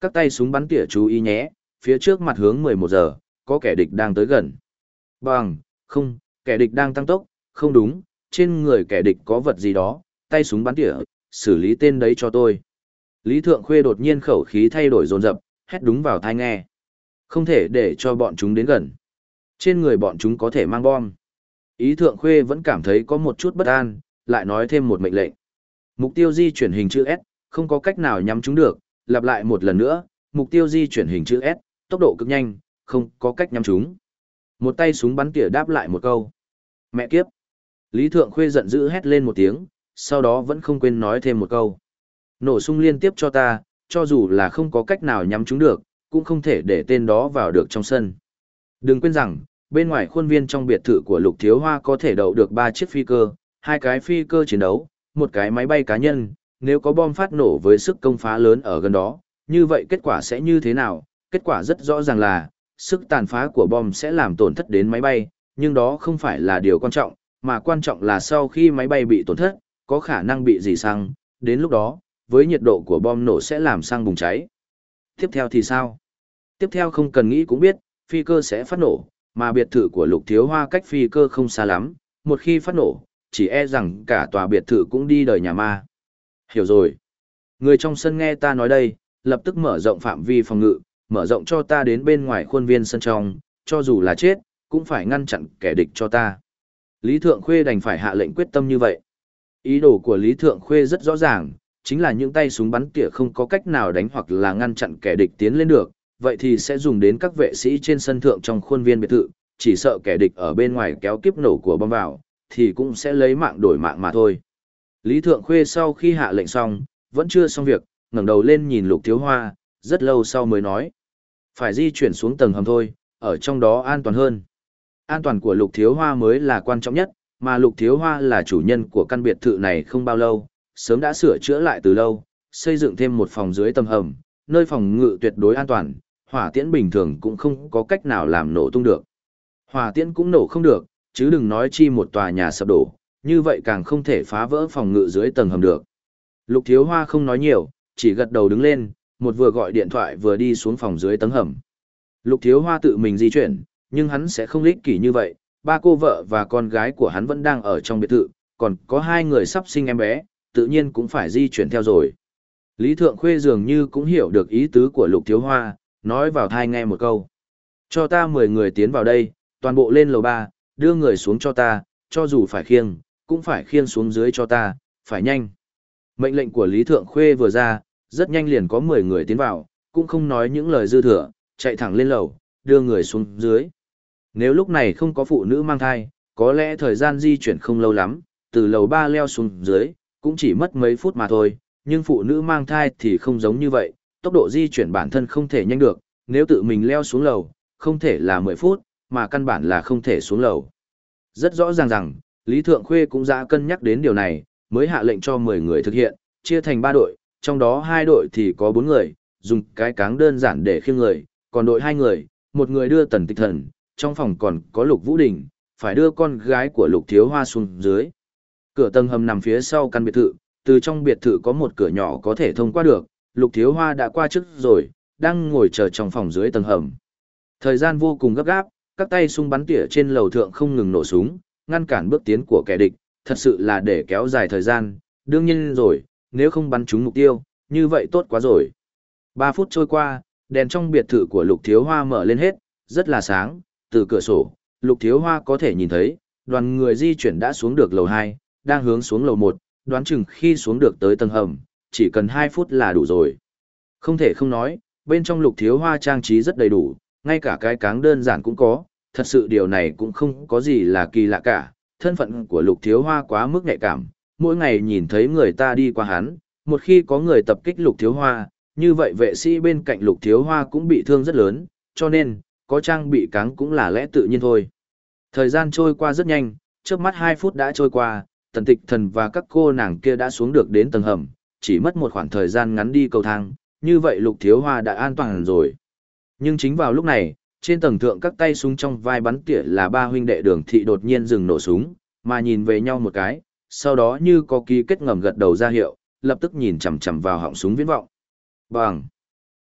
Các tay súng bắn tỉa chú ý nhé, phía trước mặt hướng mười một giờ, có kẻ địch đang tới gần. Bằng, không, kẻ địch đang tăng tốc, không đúng, trên người kẻ địch có vật gì đó, tay súng bắn tỉa, xử lý tên đấy cho tôi. Lý Thượng Khuê đột nhiên khẩu khí thay đổi dồn dập, hét đúng vào tai nghe. Không thể để cho bọn chúng đến gần. Trên người bọn chúng có thể mang bom. Ý Thượng Khuê vẫn cảm thấy có một chút bất an, lại nói thêm một mệnh lệnh. Mục tiêu di chuyển hình chữ S, không có cách nào nhắm chúng được, lặp lại một lần nữa, mục tiêu di chuyển hình chữ S, tốc độ cực nhanh, không có cách nhắm chúng. Một tay súng bắn tỉa đáp lại một câu. Mẹ kiếp. Lý Thượng Khuê giận dữ hét lên một tiếng, sau đó vẫn không quên nói thêm một câu. Nổ sung liên tiếp cho ta, cho dù là không có cách nào nhắm chúng được, cũng không thể để tên đó vào được trong sân. Đừng quên rằng, bên ngoài khuôn viên trong biệt thự của Lục Thiếu Hoa có thể đậu được ba chiếc phi cơ, hai cái phi cơ chiến đấu, một cái máy bay cá nhân, nếu có bom phát nổ với sức công phá lớn ở gần đó, như vậy kết quả sẽ như thế nào? Kết quả rất rõ ràng là, sức tàn phá của bom sẽ làm tổn thất đến máy bay, nhưng đó không phải là điều quan trọng, mà quan trọng là sau khi máy bay bị tổn thất, có khả năng bị rỉ xăng, đến lúc đó, với nhiệt độ của bom nổ sẽ làm xăng bùng cháy. Tiếp theo thì sao? Tiếp theo không cần nghĩ cũng biết, phi cơ sẽ phát nổ, mà biệt thự của Lục Thiếu Hoa cách phi cơ không xa lắm, một khi phát nổ, chỉ e rằng cả tòa biệt thự cũng đi đời nhà ma. Hiểu rồi. Người trong sân nghe ta nói đây, lập tức mở rộng phạm vi phòng ngự, mở rộng cho ta đến bên ngoài khuôn viên sân trong, cho dù là chết, cũng phải ngăn chặn kẻ địch cho ta. Lý Thượng Khuê đành phải hạ lệnh quyết tâm như vậy. Ý đồ của Lý Thượng Khuê rất rõ ràng, chính là những tay súng bắn tỉa không có cách nào đánh hoặc là ngăn chặn kẻ địch tiến lên được, vậy thì sẽ dùng đến các vệ sĩ trên sân thượng trong khuôn viên biệt thự, chỉ sợ kẻ địch ở bên ngoài kéo kiếp nổ của bom vào, thì cũng sẽ lấy mạng đổi mạng mà thôi. Lý Thượng Khuê sau khi hạ lệnh xong, vẫn chưa xong việc, ngẩng đầu lên nhìn Lục Thiếu Hoa, rất lâu sau mới nói. Phải di chuyển xuống tầng hầm thôi, ở trong đó an toàn hơn. An toàn của Lục Thiếu Hoa mới là quan trọng nhất, mà Lục Thiếu Hoa là chủ nhân của căn biệt thự này không bao lâu, sớm đã sửa chữa lại từ lâu, xây dựng thêm một phòng dưới tầng hầm, nơi phòng ngự tuyệt đối an toàn, hỏa tiễn bình thường cũng không có cách nào làm nổ tung được. Hỏa tiễn cũng nổ không được, chứ đừng nói chi một tòa nhà sập đổ, như vậy càng không thể phá vỡ phòng ngự dưới tầng hầm được. Lục Thiếu Hoa không nói nhiều, chỉ gật đầu đứng lên, một vừa gọi điện thoại vừa đi xuống phòng dưới tầng hầm. Lục Thiếu Hoa tự mình di chuyển, nhưng hắn sẽ không ích kỷ như vậy, ba cô vợ và con gái của hắn vẫn đang ở trong biệt thự, còn có hai người sắp sinh em bé, tự nhiên cũng phải di chuyển theo rồi. Lý Thượng Khuê dường như cũng hiểu được ý tứ của Lục Thiếu Hoa, nói vào thai nghe một câu. Cho ta mười người tiến vào đây, toàn bộ lên lầu ba, đưa người xuống cho ta, cho dù phải khiêng, cũng phải khiêng xuống dưới cho ta, phải nhanh. Mệnh lệnh của Lý Thượng Khuê vừa ra, rất nhanh liền có mười người tiến vào, cũng không nói những lời dư thừa, chạy thẳng lên lầu, đưa người xuống dưới. Nếu lúc này không có phụ nữ mang thai, có lẽ thời gian di chuyển không lâu lắm, từ lầu ba leo xuống dưới, cũng chỉ mất mấy phút mà thôi, nhưng phụ nữ mang thai thì không giống như vậy, tốc độ di chuyển bản thân không thể nhanh được, nếu tự mình leo xuống lầu, không thể là mười phút, mà căn bản là không thể xuống lầu. Rất rõ ràng rằng, Lý Thượng Khuê cũng đã cân nhắc đến điều này, mới hạ lệnh cho mười người thực hiện, chia thành ba đội, trong đó hai đội thì có bốn người, dùng cái cáng đơn giản để khiêng người, còn đội hai người, một người đưa Tần Tịch Thần, trong phòng còn có Lục Vũ Đình, phải đưa con gái của Lục Thiếu Hoa xuống dưới. Cửa tầng hầm nằm phía sau căn biệt thự, từ trong biệt thự có một cửa nhỏ có thể thông qua được, Lục Thiếu Hoa đã qua trước rồi, đang ngồi chờ trong phòng dưới tầng hầm. Thời gian vô cùng gấp gáp, các tay súng bắn tỉa trên lầu thượng không ngừng nổ súng, ngăn cản bước tiến của kẻ địch, thật sự là để kéo dài thời gian, đương nhiên rồi, nếu không bắn trúng mục tiêu, như vậy tốt quá rồi. Ba phút trôi qua, đèn trong biệt thự của Lục Thiếu Hoa mở lên hết, rất là sáng, từ cửa sổ, Lục Thiếu Hoa có thể nhìn thấy, đoàn người di chuyển đã xuống được lầu hai, đang hướng xuống lầu một, đoán chừng khi xuống được tới tầng hầm, chỉ cần hai phút là đủ rồi. Không thể không nói, bên trong Lục Thiếu Hoa trang trí rất đầy đủ, ngay cả cái cáng đơn giản cũng có, thật sự điều này cũng không có gì là kỳ lạ cả, thân phận của Lục Thiếu Hoa quá mức nhạy cảm, mỗi ngày nhìn thấy người ta đi qua hắn, một khi có người tập kích Lục Thiếu Hoa, như vậy vệ sĩ bên cạnh Lục Thiếu Hoa cũng bị thương rất lớn, cho nên, có trang bị cáng cũng là lẽ tự nhiên thôi. Thời gian trôi qua rất nhanh, trước mắt hai phút đã trôi qua, Tần Tịch Thần và các cô nàng kia đã xuống được đến tầng hầm, chỉ mất một khoảng thời gian ngắn đi cầu thang, như vậy Lục Thiếu Hoa đã an toàn rồi. Nhưng chính vào lúc này, trên tầng thượng các tay súng trong vai bắn tỉa là ba huynh đệ Đường Thị đột nhiên dừng nổ súng, mà nhìn về nhau một cái, sau đó như có ký kết ngầm gật đầu ra hiệu, lập tức nhìn chằm chằm vào họng súng viễn vọng. Bang!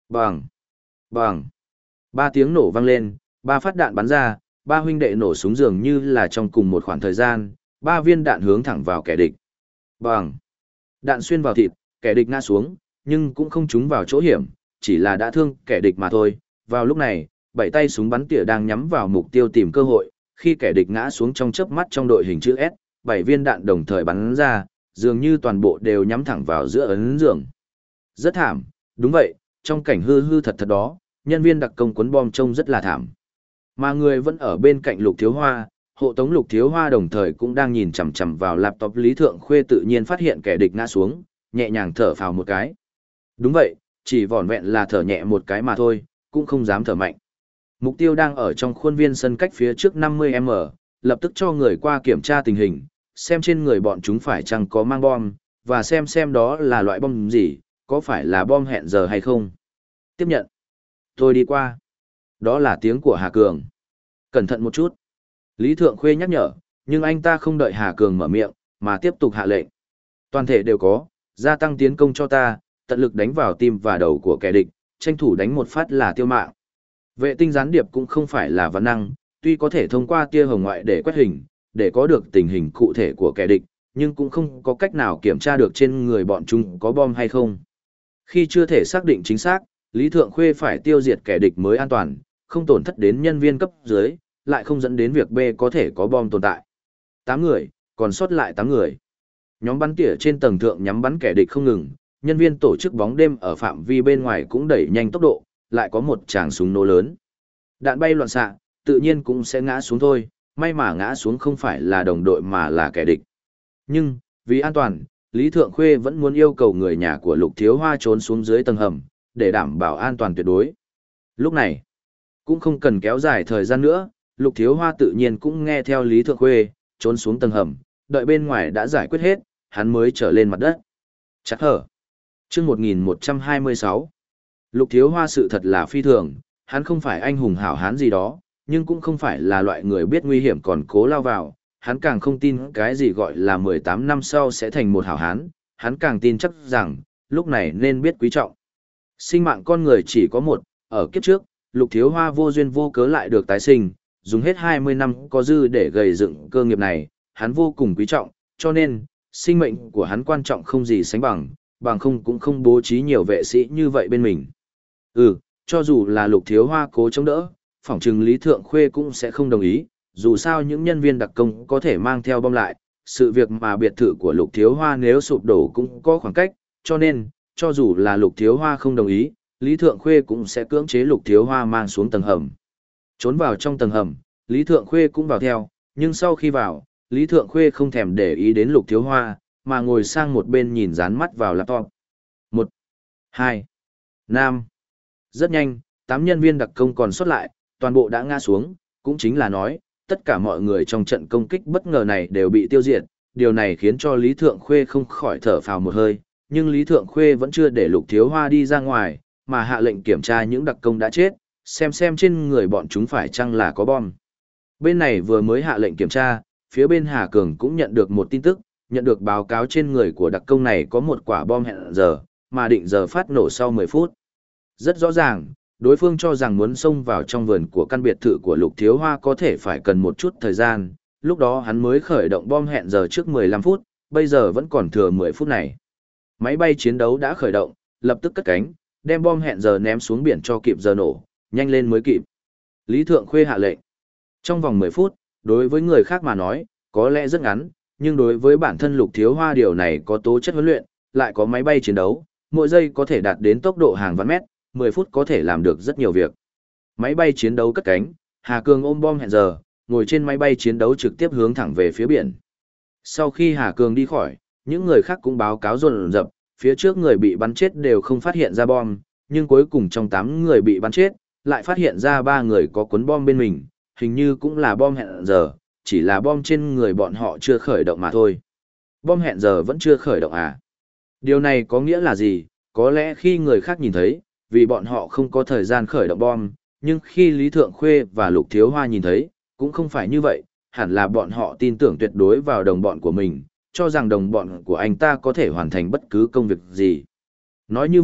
Bàng, bàng. Ba tiếng nổ vang lên, ba phát đạn bắn ra, ba huynh đệ nổ súng dường như là trong cùng một khoảng thời gian, ba viên đạn hướng thẳng vào kẻ địch. Bàng. Đạn xuyên vào thịt, kẻ địch ngã xuống, nhưng cũng không trúng vào chỗ hiểm, chỉ là đã thương kẻ địch mà thôi. Vào lúc này, bảy tay súng bắn tỉa đang nhắm vào mục tiêu tìm cơ hội, khi kẻ địch ngã xuống trong chớp mắt trong đội hình chữ S, bảy viên đạn đồng thời bắn ra, dường như toàn bộ đều nhắm thẳng vào giữa ấn giường. Rất thảm, đúng vậy, trong cảnh hư hư thật thật đó, nhân viên đặc công quấn bom trông rất là thảm. Mà người vẫn ở bên cạnh Lục Thiếu Hoa, hộ tống Lục Thiếu Hoa đồng thời cũng đang nhìn chằm chằm vào laptop Lý Thượng Khuê, tự nhiên phát hiện kẻ địch ngã xuống, nhẹ nhàng thở phào một cái. Đúng vậy, chỉ vỏn vẹn là thở nhẹ một cái mà thôi, cũng không dám thở mạnh. Mục tiêu đang ở trong khuôn viên sân cách phía trước năm mươi mét, lập tức cho người qua kiểm tra tình hình, xem trên người bọn chúng phải chăng có mang bom, và xem xem đó là loại bom gì, có phải là bom hẹn giờ hay không. Tiếp nhận. Tôi đi qua. Đó là tiếng của Hà Cường. Cẩn thận một chút. Lý Thượng Khuê nhắc nhở, nhưng anh ta không đợi Hà Cường mở miệng, mà tiếp tục hạ lệnh. Toàn thể đều có, gia tăng tiến công cho ta, tận lực đánh vào tim và đầu của kẻ địch, tranh thủ đánh một phát là tiêu mạng. Vệ tinh gián điệp cũng không phải là văn năng, tuy có thể thông qua tia hồng ngoại để quét hình, để có được tình hình cụ thể của kẻ địch, nhưng cũng không có cách nào kiểm tra được trên người bọn chúng có bom hay không. Khi chưa thể xác định chính xác, Lý Thượng Khuê phải tiêu diệt kẻ địch mới an toàn, không tổn thất đến nhân viên cấp dưới, lại không dẫn đến việc B có thể có bom tồn tại. Tám người, còn sót lại tám người. Nhóm bắn tỉa trên tầng thượng nhắm bắn kẻ địch không ngừng, nhân viên tổ chức bóng đêm ở phạm vi bên ngoài cũng đẩy nhanh tốc độ, lại có một tràng súng nổ lớn. Đạn bay loạn xạ, tự nhiên cũng sẽ ngã xuống thôi, may mà ngã xuống không phải là đồng đội mà là kẻ địch. Nhưng, vì an toàn, Lý Thượng Khuê vẫn muốn yêu cầu người nhà của Lục Thiếu Hoa trốn xuống dưới tầng hầm, để đảm bảo an toàn tuyệt đối. Lúc này, cũng không cần kéo dài thời gian nữa, Lục Thiếu Hoa tự nhiên cũng nghe theo Lý Thượng Khuê, trốn xuống tầng hầm, đợi bên ngoài đã giải quyết hết, hắn mới trở lên mặt đất. Chắc hở. Chương một nghìn một trăm hai mươi sáu. Lục Thiếu Hoa sự thật là phi thường, hắn không phải anh hùng hảo hán gì đó, nhưng cũng không phải là loại người biết nguy hiểm còn cố lao vào, hắn càng không tin cái gì gọi là mười tám năm sau sẽ thành một hảo hán, hắn càng tin chắc rằng, lúc này nên biết quý trọng. Sinh mạng con người chỉ có một, ở kiếp trước, Lục Thiếu Hoa vô duyên vô cớ lại được tái sinh, dùng hết hai mươi năm có dư để gầy dựng cơ nghiệp này, hắn vô cùng quý trọng, cho nên, sinh mệnh của hắn quan trọng không gì sánh bằng, bằng không cũng không bố trí nhiều vệ sĩ như vậy bên mình. Ừ, cho dù là Lục Thiếu Hoa cố chống đỡ, phỏng chừng Lý Thượng Khuê cũng sẽ không đồng ý, dù sao những nhân viên đặc công có thể mang theo bom lại, sự việc mà biệt thự của Lục Thiếu Hoa nếu sụp đổ cũng có khoảng cách, cho nên, cho dù là Lục Thiếu Hoa không đồng ý, Lý Thượng Khuê cũng sẽ cưỡng chế Lục Thiếu Hoa mang xuống tầng hầm. Trốn vào trong tầng hầm, Lý Thượng Khuê cũng vào theo, nhưng sau khi vào, Lý Thượng Khuê không thèm để ý đến Lục Thiếu Hoa, mà ngồi sang một bên nhìn dán mắt vào laptop. Một, hai, năm. Rất nhanh, tám nhân viên đặc công còn sót lại, toàn bộ đã ngã xuống, cũng chính là nói, tất cả mọi người trong trận công kích bất ngờ này đều bị tiêu diệt, điều này khiến cho Lý Thượng Khuê không khỏi thở phào một hơi, nhưng Lý Thượng Khuê vẫn chưa để Lục Thiếu Hoa đi ra ngoài, mà hạ lệnh kiểm tra những đặc công đã chết, xem xem trên người bọn chúng phải chăng là có bom. Bên này vừa mới hạ lệnh kiểm tra, phía bên Hà Cường cũng nhận được một tin tức, nhận được báo cáo trên người của đặc công này có một quả bom hẹn giờ, mà định giờ phát nổ sau mười phút. Rất rõ ràng, đối phương cho rằng muốn xông vào trong vườn của căn biệt thự của Lục Thiếu Hoa có thể phải cần một chút thời gian, lúc đó hắn mới khởi động bom hẹn giờ trước mười lăm phút, bây giờ vẫn còn thừa mười phút này. Máy bay chiến đấu đã khởi động, lập tức cất cánh, đem bom hẹn giờ ném xuống biển cho kịp giờ nổ, nhanh lên mới kịp. Lý Thượng Khuê hạ lệnh. Trong vòng mười phút, đối với người khác mà nói, có lẽ rất ngắn, nhưng đối với bản thân Lục Thiếu Hoa điều này có tố chất huấn luyện, lại có máy bay chiến đấu, mỗi giây có thể đạt đến tốc độ hàng vạn mét, mười phút có thể làm được rất nhiều việc. Máy bay chiến đấu cất cánh, Hà Cường ôm bom hẹn giờ, ngồi trên máy bay chiến đấu trực tiếp hướng thẳng về phía biển. Sau khi Hà Cường đi khỏi, những người khác cũng báo cáo dồn dập, phía trước người bị bắn chết đều không phát hiện ra bom, nhưng cuối cùng trong tám người bị bắn chết, lại phát hiện ra ba người có cuốn bom bên mình, hình như cũng là bom hẹn giờ, chỉ là bom trên người bọn họ chưa khởi động mà thôi. Bom hẹn giờ vẫn chưa khởi động à? Điều này có nghĩa là gì? Có lẽ khi người khác nhìn thấy, vì bọn họ không có thời gian khởi động bom, nhưng khi Lý Thượng Khuê và Lục Thiếu Hoa nhìn thấy, cũng không phải như vậy, hẳn là bọn họ tin tưởng tuyệt đối vào đồng bọn của mình, cho rằng đồng bọn của anh ta có thể hoàn thành bất cứ công việc gì. Nói như vậy,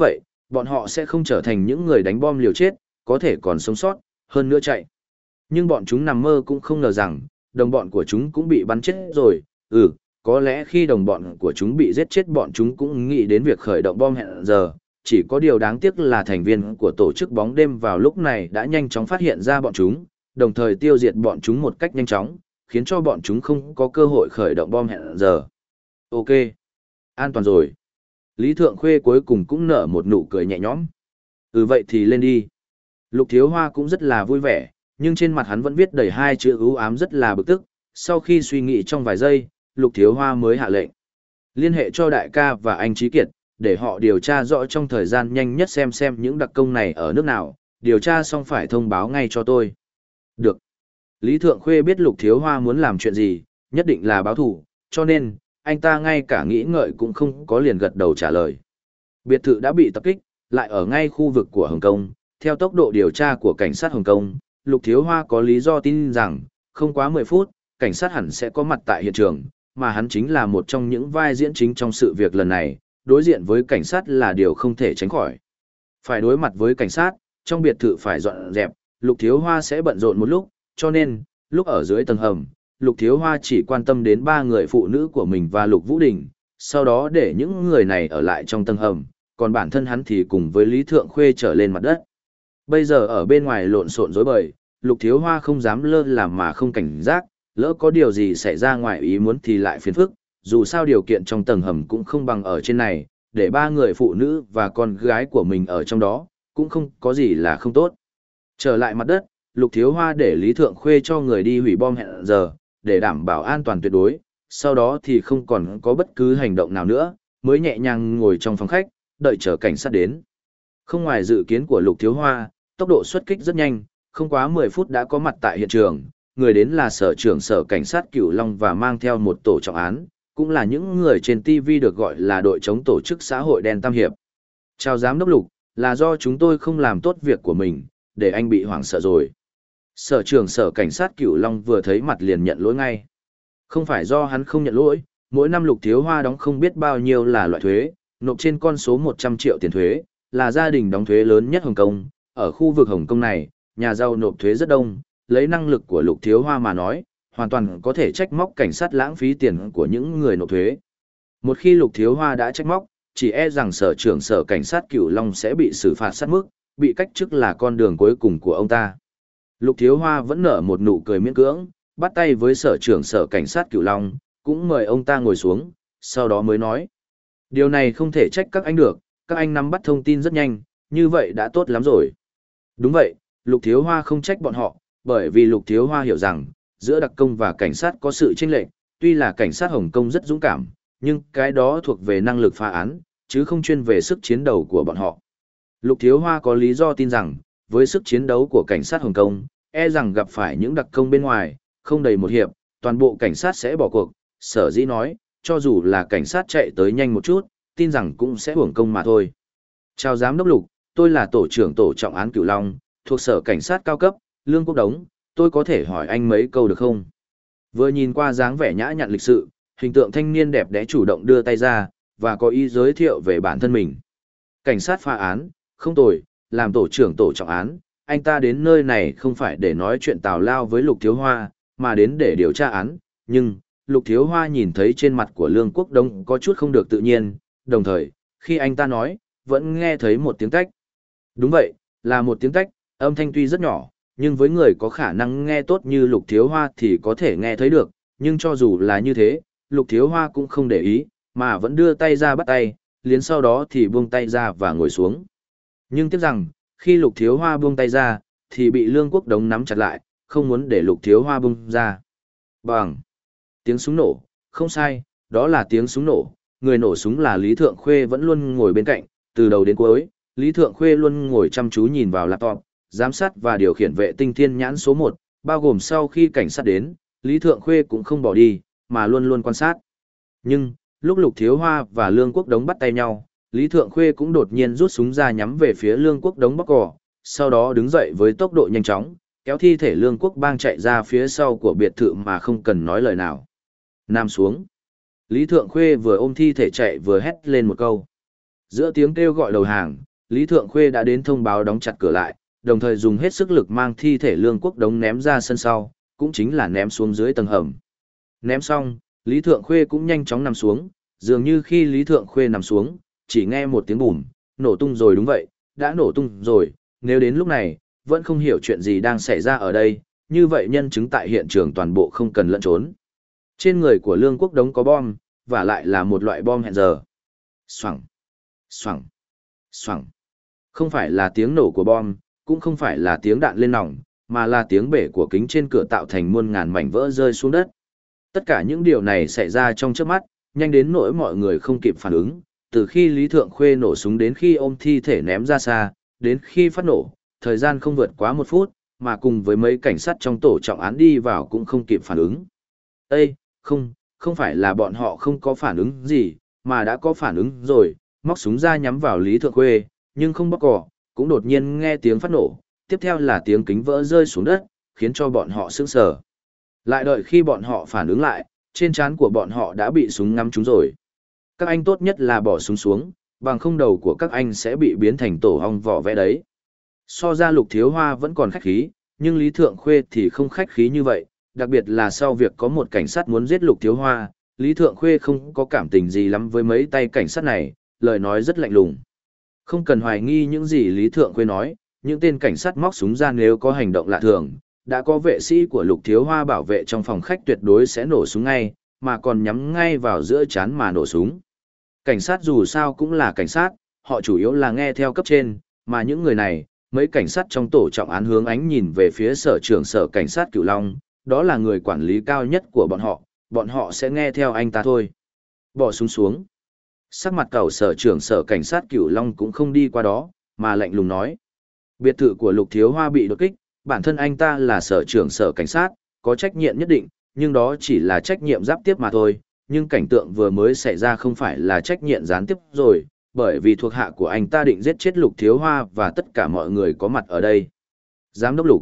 bọn họ sẽ không trở thành những người đánh bom liều chết, có thể còn sống sót, hơn nữa chạy. Nhưng bọn chúng nằm mơ cũng không ngờ rằng, đồng bọn của chúng cũng bị bắn chết rồi, ừ, có lẽ khi đồng bọn của chúng bị giết chết bọn chúng cũng nghĩ đến việc khởi động bom hẹn giờ, chỉ có điều đáng tiếc là thành viên của tổ chức bóng đêm vào lúc này đã nhanh chóng phát hiện ra bọn chúng, đồng thời tiêu diệt bọn chúng một cách nhanh chóng, khiến cho bọn chúng không có cơ hội khởi động bom hẹn giờ. Ok, an toàn rồi. Lý Thượng Khuê cuối cùng cũng nở một nụ cười nhẹ nhõm. Ừ vậy thì lên đi. Lục Thiếu Hoa cũng rất là vui vẻ, nhưng trên mặt hắn vẫn viết đầy hai chữ ưu ám rất là bực tức. Sau khi suy nghĩ trong vài giây, Lục Thiếu Hoa mới hạ lệnh. Liên hệ cho đại ca và anh Trí Kiệt, để họ điều tra rõ trong thời gian nhanh nhất xem xem những đặc công này ở nước nào, điều tra xong phải thông báo ngay cho tôi. Được. Lý Thượng Khuê biết Lục Thiếu Hoa muốn làm chuyện gì, nhất định là báo thù, cho nên, anh ta ngay cả nghĩ ngợi cũng không có liền gật đầu trả lời. Biệt thự đã bị tập kích, lại ở ngay khu vực của Hồng Kông, theo tốc độ điều tra của cảnh sát Hồng Kông, Lục Thiếu Hoa có lý do tin rằng, không quá mười phút, cảnh sát hẳn sẽ có mặt tại hiện trường, mà hắn chính là một trong những vai diễn chính trong sự việc lần này, đối diện với cảnh sát là điều không thể tránh khỏi. Phải đối mặt với cảnh sát, trong biệt thự phải dọn dẹp, Lục Thiếu Hoa sẽ bận rộn một lúc, cho nên, lúc ở dưới tầng hầm, Lục Thiếu Hoa chỉ quan tâm đến ba người phụ nữ của mình và Lục Vũ Đình, sau đó để những người này ở lại trong tầng hầm, còn bản thân hắn thì cùng với Lý Thượng Khuê trở lên mặt đất. Bây giờ ở bên ngoài lộn xộn rối bời, Lục Thiếu Hoa không dám lơ là mà không cảnh giác, lỡ có điều gì xảy ra ngoài ý muốn thì lại phiền phức, dù sao điều kiện trong tầng hầm cũng không bằng ở trên này, để ba người phụ nữ và con gái của mình ở trong đó, cũng không có gì là không tốt. Trở lại mặt đất, Lục Thiếu Hoa để Lý Thượng Khuê cho người đi hủy bom hẹn giờ, để đảm bảo an toàn tuyệt đối, sau đó thì không còn có bất cứ hành động nào nữa, mới nhẹ nhàng ngồi trong phòng khách, đợi chờ cảnh sát đến. Không ngoài dự kiến của Lục Thiếu Hoa, tốc độ xuất kích rất nhanh, không quá mười phút đã có mặt tại hiện trường, người đến là sở trưởng sở cảnh sát Cửu Long và mang theo một tổ trọng án, cũng là những người trên ti vi được gọi là đội chống tổ chức xã hội đen Tam Hiệp. Chào giám đốc Lục, là do chúng tôi không làm tốt việc của mình, để anh bị hoảng sợ rồi. Sở trưởng sở cảnh sát Cửu Long vừa thấy mặt liền nhận lỗi ngay. Không phải do hắn không nhận lỗi, mỗi năm Lục Thiếu Hoa đóng không biết bao nhiêu là loại thuế, nộp trên con số một trăm triệu tiền thuế, là gia đình đóng thuế lớn nhất Hồng Kông. Ở khu vực Hồng Kông này, nhà giàu nộp thuế rất đông, lấy năng lực của Lục Thiếu Hoa mà nói, hoàn toàn có thể trách móc cảnh sát lãng phí tiền của những người nộp thuế. Một khi Lục Thiếu Hoa đã trách móc, chỉ e rằng sở trưởng sở cảnh sát Cửu Long sẽ bị xử phạt sát mức, bị cách chức là con đường cuối cùng của ông ta. Lục Thiếu Hoa vẫn nở một nụ cười miễn cưỡng, bắt tay với sở trưởng sở cảnh sát Cửu Long, cũng mời ông ta ngồi xuống, sau đó mới nói. Điều này không thể trách các anh được, các anh nắm bắt thông tin rất nhanh, như vậy đã tốt lắm rồi. Đúng vậy, Lục Thiếu Hoa không trách bọn họ, bởi vì Lục Thiếu Hoa hiểu rằng, giữa đặc công và cảnh sát có sự chênh lệch, tuy là cảnh sát Hồng Kông rất dũng cảm, nhưng cái đó thuộc về năng lực phá án, chứ không chuyên về sức chiến đấu của bọn họ. Lục Thiếu Hoa có lý do tin rằng, với sức chiến đấu của cảnh sát Hồng Kông, e rằng gặp phải những đặc công bên ngoài, không đầy một hiệp, toàn bộ cảnh sát sẽ bỏ cuộc, sở dĩ nói, cho dù là cảnh sát chạy tới nhanh một chút, tin rằng cũng sẽ hưởng công mà thôi. Chào giám đốc Lục, tôi là tổ trưởng tổ trọng án Cửu Long, thuộc sở cảnh sát cao cấp, Lương Quốc Đống, tôi có thể hỏi anh mấy câu được không? Vừa nhìn qua dáng vẻ nhã nhặn lịch sự, hình tượng thanh niên đẹp đẽ chủ động đưa tay ra, và có ý giới thiệu về bản thân mình. Cảnh sát phá án, không tồi, làm tổ trưởng tổ trọng án, anh ta đến nơi này không phải để nói chuyện tào lao với Lục Thiếu Hoa, mà đến để điều tra án, nhưng, Lục Thiếu Hoa nhìn thấy trên mặt của Lương Quốc Đông có chút không được tự nhiên, đồng thời, khi anh ta nói, vẫn nghe thấy một tiếng tách. Đúng vậy, là một tiếng tách, âm thanh tuy rất nhỏ, nhưng với người có khả năng nghe tốt như Lục Thiếu Hoa thì có thể nghe thấy được, nhưng cho dù là như thế, Lục Thiếu Hoa cũng không để ý, mà vẫn đưa tay ra bắt tay, liền sau đó thì buông tay ra và ngồi xuống. Nhưng tiếc rằng, khi Lục Thiếu Hoa buông tay ra, thì bị Lương Quốc Đống nắm chặt lại, không muốn để Lục Thiếu Hoa buông ra. Bằng! Tiếng súng nổ, không sai, đó là tiếng súng nổ, người nổ súng là Lý Thượng Khuê vẫn luôn ngồi bên cạnh, từ đầu đến cuối, Lý Thượng Khuê luôn ngồi chăm chú nhìn vào laptop, giám sát và điều khiển vệ tinh thiên nhãn số một, bao gồm sau khi cảnh sát đến, Lý Thượng Khuê cũng không bỏ đi, mà luôn luôn quan sát. Nhưng, lúc Lục Thiếu Hoa và Lương Quốc Đống bắt tay nhau, Lý Thượng Khuê cũng đột nhiên rút súng ra nhắm về phía Lương Quốc Đống bóc cỏ, sau đó đứng dậy với tốc độ nhanh chóng, kéo thi thể Lương Quốc Bang chạy ra phía sau của biệt thự mà không cần nói lời nào. Nam xuống. Lý Thượng Khuê vừa ôm thi thể chạy vừa hét lên một câu. Giữa tiếng kêu gọi đầu hàng, Lý Thượng Khuê đã đến thông báo đóng chặt cửa lại, đồng thời dùng hết sức lực mang thi thể Lương Quốc Đống ném ra sân sau, cũng chính là ném xuống dưới tầng hầm. Ném xong, Lý Thượng Khuê cũng nhanh chóng nằm xuống, dường như khi Lý Thượng Khuê nằm xuống, chỉ nghe một tiếng bùm, nổ tung rồi đúng vậy, đã nổ tung rồi, nếu đến lúc này, vẫn không hiểu chuyện gì đang xảy ra ở đây, như vậy nhân chứng tại hiện trường toàn bộ không cần lẫn trốn. Trên người của Lương Quốc Đống có bom, và lại là một loại bom hẹn giờ. Xoẳng, xoẳng, xoẳng. Không phải là tiếng nổ của bom, cũng không phải là tiếng đạn lên nòng, mà là tiếng bể của kính trên cửa tạo thành muôn ngàn mảnh vỡ rơi xuống đất. Tất cả những điều này xảy ra trong chớp mắt, nhanh đến nỗi mọi người không kịp phản ứng, từ khi Lý Thượng Khuê nổ súng đến khi ôm thi thể ném ra xa, đến khi phát nổ, thời gian không vượt quá một phút, mà cùng với mấy cảnh sát trong tổ trọng án đi vào cũng không kịp phản ứng. Ê, không, không phải là bọn họ không có phản ứng gì, mà đã có phản ứng rồi, móc súng ra nhắm vào Lý Thượng Khuê, nhưng không bóc cỏ, cũng đột nhiên nghe tiếng phát nổ, tiếp theo là tiếng kính vỡ rơi xuống đất, khiến cho bọn họ sững sờ. Lại đợi khi bọn họ phản ứng lại, trên trán của bọn họ đã bị súng ngắm trúng rồi. Các anh tốt nhất là bỏ súng xuống, bằng không đầu của các anh sẽ bị biến thành tổ ong vỏ vẽ đấy. So ra Lục Thiếu Hoa vẫn còn khách khí, nhưng Lý Thượng Khuê thì không khách khí như vậy, đặc biệt là sau việc có một cảnh sát muốn giết Lục Thiếu Hoa, Lý Thượng Khuê không có cảm tình gì lắm với mấy tay cảnh sát này, lời nói rất lạnh lùng. Không cần hoài nghi những gì Lý Thượng Khuê nói, những tên cảnh sát móc súng ra nếu có hành động lạ thường, đã có vệ sĩ của Lục Thiếu Hoa bảo vệ trong phòng khách tuyệt đối sẽ nổ súng ngay, mà còn nhắm ngay vào giữa trán mà nổ súng. Cảnh sát dù sao cũng là cảnh sát, họ chủ yếu là nghe theo cấp trên, mà những người này, mấy cảnh sát trong tổ trọng án hướng ánh nhìn về phía sở trưởng sở cảnh sát Cửu Long, đó là người quản lý cao nhất của bọn họ, bọn họ sẽ nghe theo anh ta thôi. Bỏ súng xuống. Sắc mặt cẩu sở trưởng sở cảnh sát Cửu Long cũng không đi qua đó, mà lạnh lùng nói. Biệt thự của Lục Thiếu Hoa bị đột kích, bản thân anh ta là sở trưởng sở cảnh sát, có trách nhiệm nhất định, nhưng đó chỉ là trách nhiệm giáp tiếp mà thôi, nhưng cảnh tượng vừa mới xảy ra không phải là trách nhiệm gián tiếp rồi, bởi vì thuộc hạ của anh ta định giết chết Lục Thiếu Hoa và tất cả mọi người có mặt ở đây. Giám đốc Lục.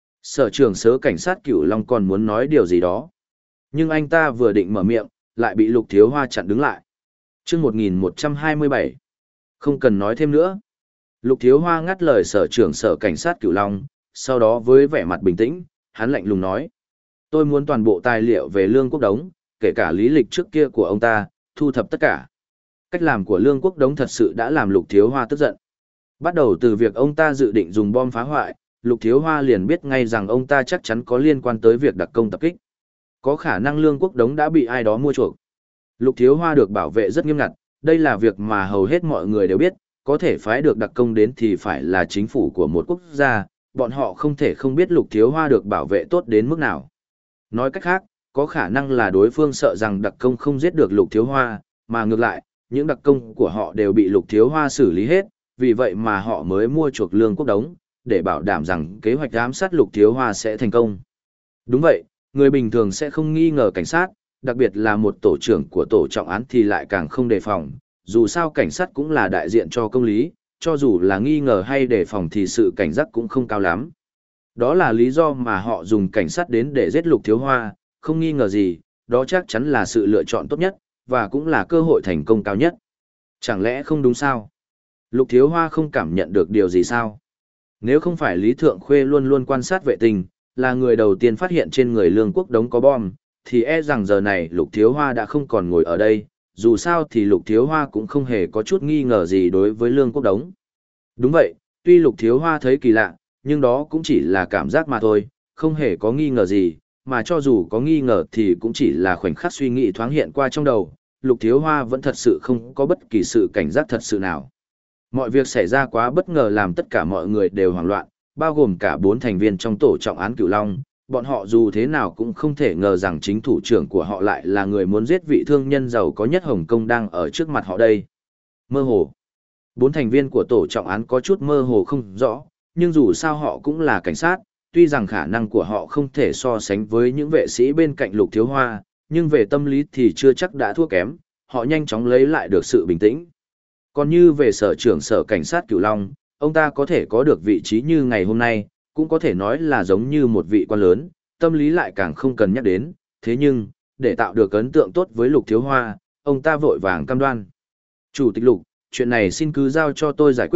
Sở trưởng sở cảnh sát Cửu Long còn muốn nói điều gì đó. Nhưng anh ta vừa định mở miệng, lại bị Lục Thiếu Hoa chặn đứng lại. Chương một nghìn một trăm hai mươi bảy. Không cần nói thêm nữa. Lục Thiếu Hoa ngắt lời sở trưởng sở cảnh sát Cửu Long, sau đó với vẻ mặt bình tĩnh, hắn lạnh lùng nói. Tôi muốn toàn bộ tài liệu về Lương Quốc Đống, kể cả lý lịch trước kia của ông ta, thu thập tất cả. Cách làm của Lương Quốc Đống thật sự đã làm Lục Thiếu Hoa tức giận. Bắt đầu từ việc ông ta dự định dùng bom phá hoại, Lục Thiếu Hoa liền biết ngay rằng ông ta chắc chắn có liên quan tới việc đặc công tập kích. Có khả năng Lương Quốc Đống đã bị ai đó mua chuộc. Lục Thiếu Hoa được bảo vệ rất nghiêm ngặt, đây là việc mà hầu hết mọi người đều biết, có thể phái được đặc công đến thì phải là chính phủ của một quốc gia, bọn họ không thể không biết Lục Thiếu Hoa được bảo vệ tốt đến mức nào. Nói cách khác, có khả năng là đối phương sợ rằng đặc công không giết được Lục Thiếu Hoa, mà ngược lại, những đặc công của họ đều bị Lục Thiếu Hoa xử lý hết, vì vậy mà họ mới mua chuộc Lương Quốc Đống, để bảo đảm rằng kế hoạch ám sát Lục Thiếu Hoa sẽ thành công. Đúng vậy, người bình thường sẽ không nghi ngờ cảnh sát, đặc biệt là một tổ trưởng của tổ trọng án thì lại càng không đề phòng, dù sao cảnh sát cũng là đại diện cho công lý, cho dù là nghi ngờ hay đề phòng thì sự cảnh giác cũng không cao lắm. Đó là lý do mà họ dùng cảnh sát đến để giết Lục Thiếu Hoa, không nghi ngờ gì, đó chắc chắn là sự lựa chọn tốt nhất, và cũng là cơ hội thành công cao nhất. Chẳng lẽ không đúng sao? Lục Thiếu Hoa không cảm nhận được điều gì sao? Nếu không phải Lý Thượng Khuê luôn luôn quan sát vệ tinh, là người đầu tiên phát hiện trên người Lương Quốc Đống có bom, thì e rằng giờ này Lục Thiếu Hoa đã không còn ngồi ở đây, dù sao thì Lục Thiếu Hoa cũng không hề có chút nghi ngờ gì đối với Lương Quốc Đống. Đúng vậy, tuy Lục Thiếu Hoa thấy kỳ lạ, nhưng đó cũng chỉ là cảm giác mà thôi, không hề có nghi ngờ gì, mà cho dù có nghi ngờ thì cũng chỉ là khoảnh khắc suy nghĩ thoáng hiện qua trong đầu, Lục Thiếu Hoa vẫn thật sự không có bất kỳ sự cảnh giác thật sự nào. Mọi việc xảy ra quá bất ngờ làm tất cả mọi người đều hoảng loạn, bao gồm cả bốn thành viên trong tổ trọng án Cửu Long, bọn họ dù thế nào cũng không thể ngờ rằng chính thủ trưởng của họ lại là người muốn giết vị thương nhân giàu có nhất Hồng Kông đang ở trước mặt họ đây. Mơ hồ. Bốn thành viên của tổ trọng án có chút mơ hồ không rõ, nhưng dù sao họ cũng là cảnh sát, tuy rằng khả năng của họ không thể so sánh với những vệ sĩ bên cạnh Lục Thiếu Hoa, nhưng về tâm lý thì chưa chắc đã thua kém, họ nhanh chóng lấy lại được sự bình tĩnh. Còn như về sở trưởng sở cảnh sát Cửu Long, ông ta có thể có được vị trí như ngày hôm nay, cũng có thể nói là giống như một vị quan lớn, tâm lý lại càng không cần nhắc đến, thế nhưng, để tạo được ấn tượng tốt với Lục Thiếu Hoa, ông ta vội vàng cam đoan. Chủ tịch Lục, chuyện này xin cứ giao cho tôi giải quyết,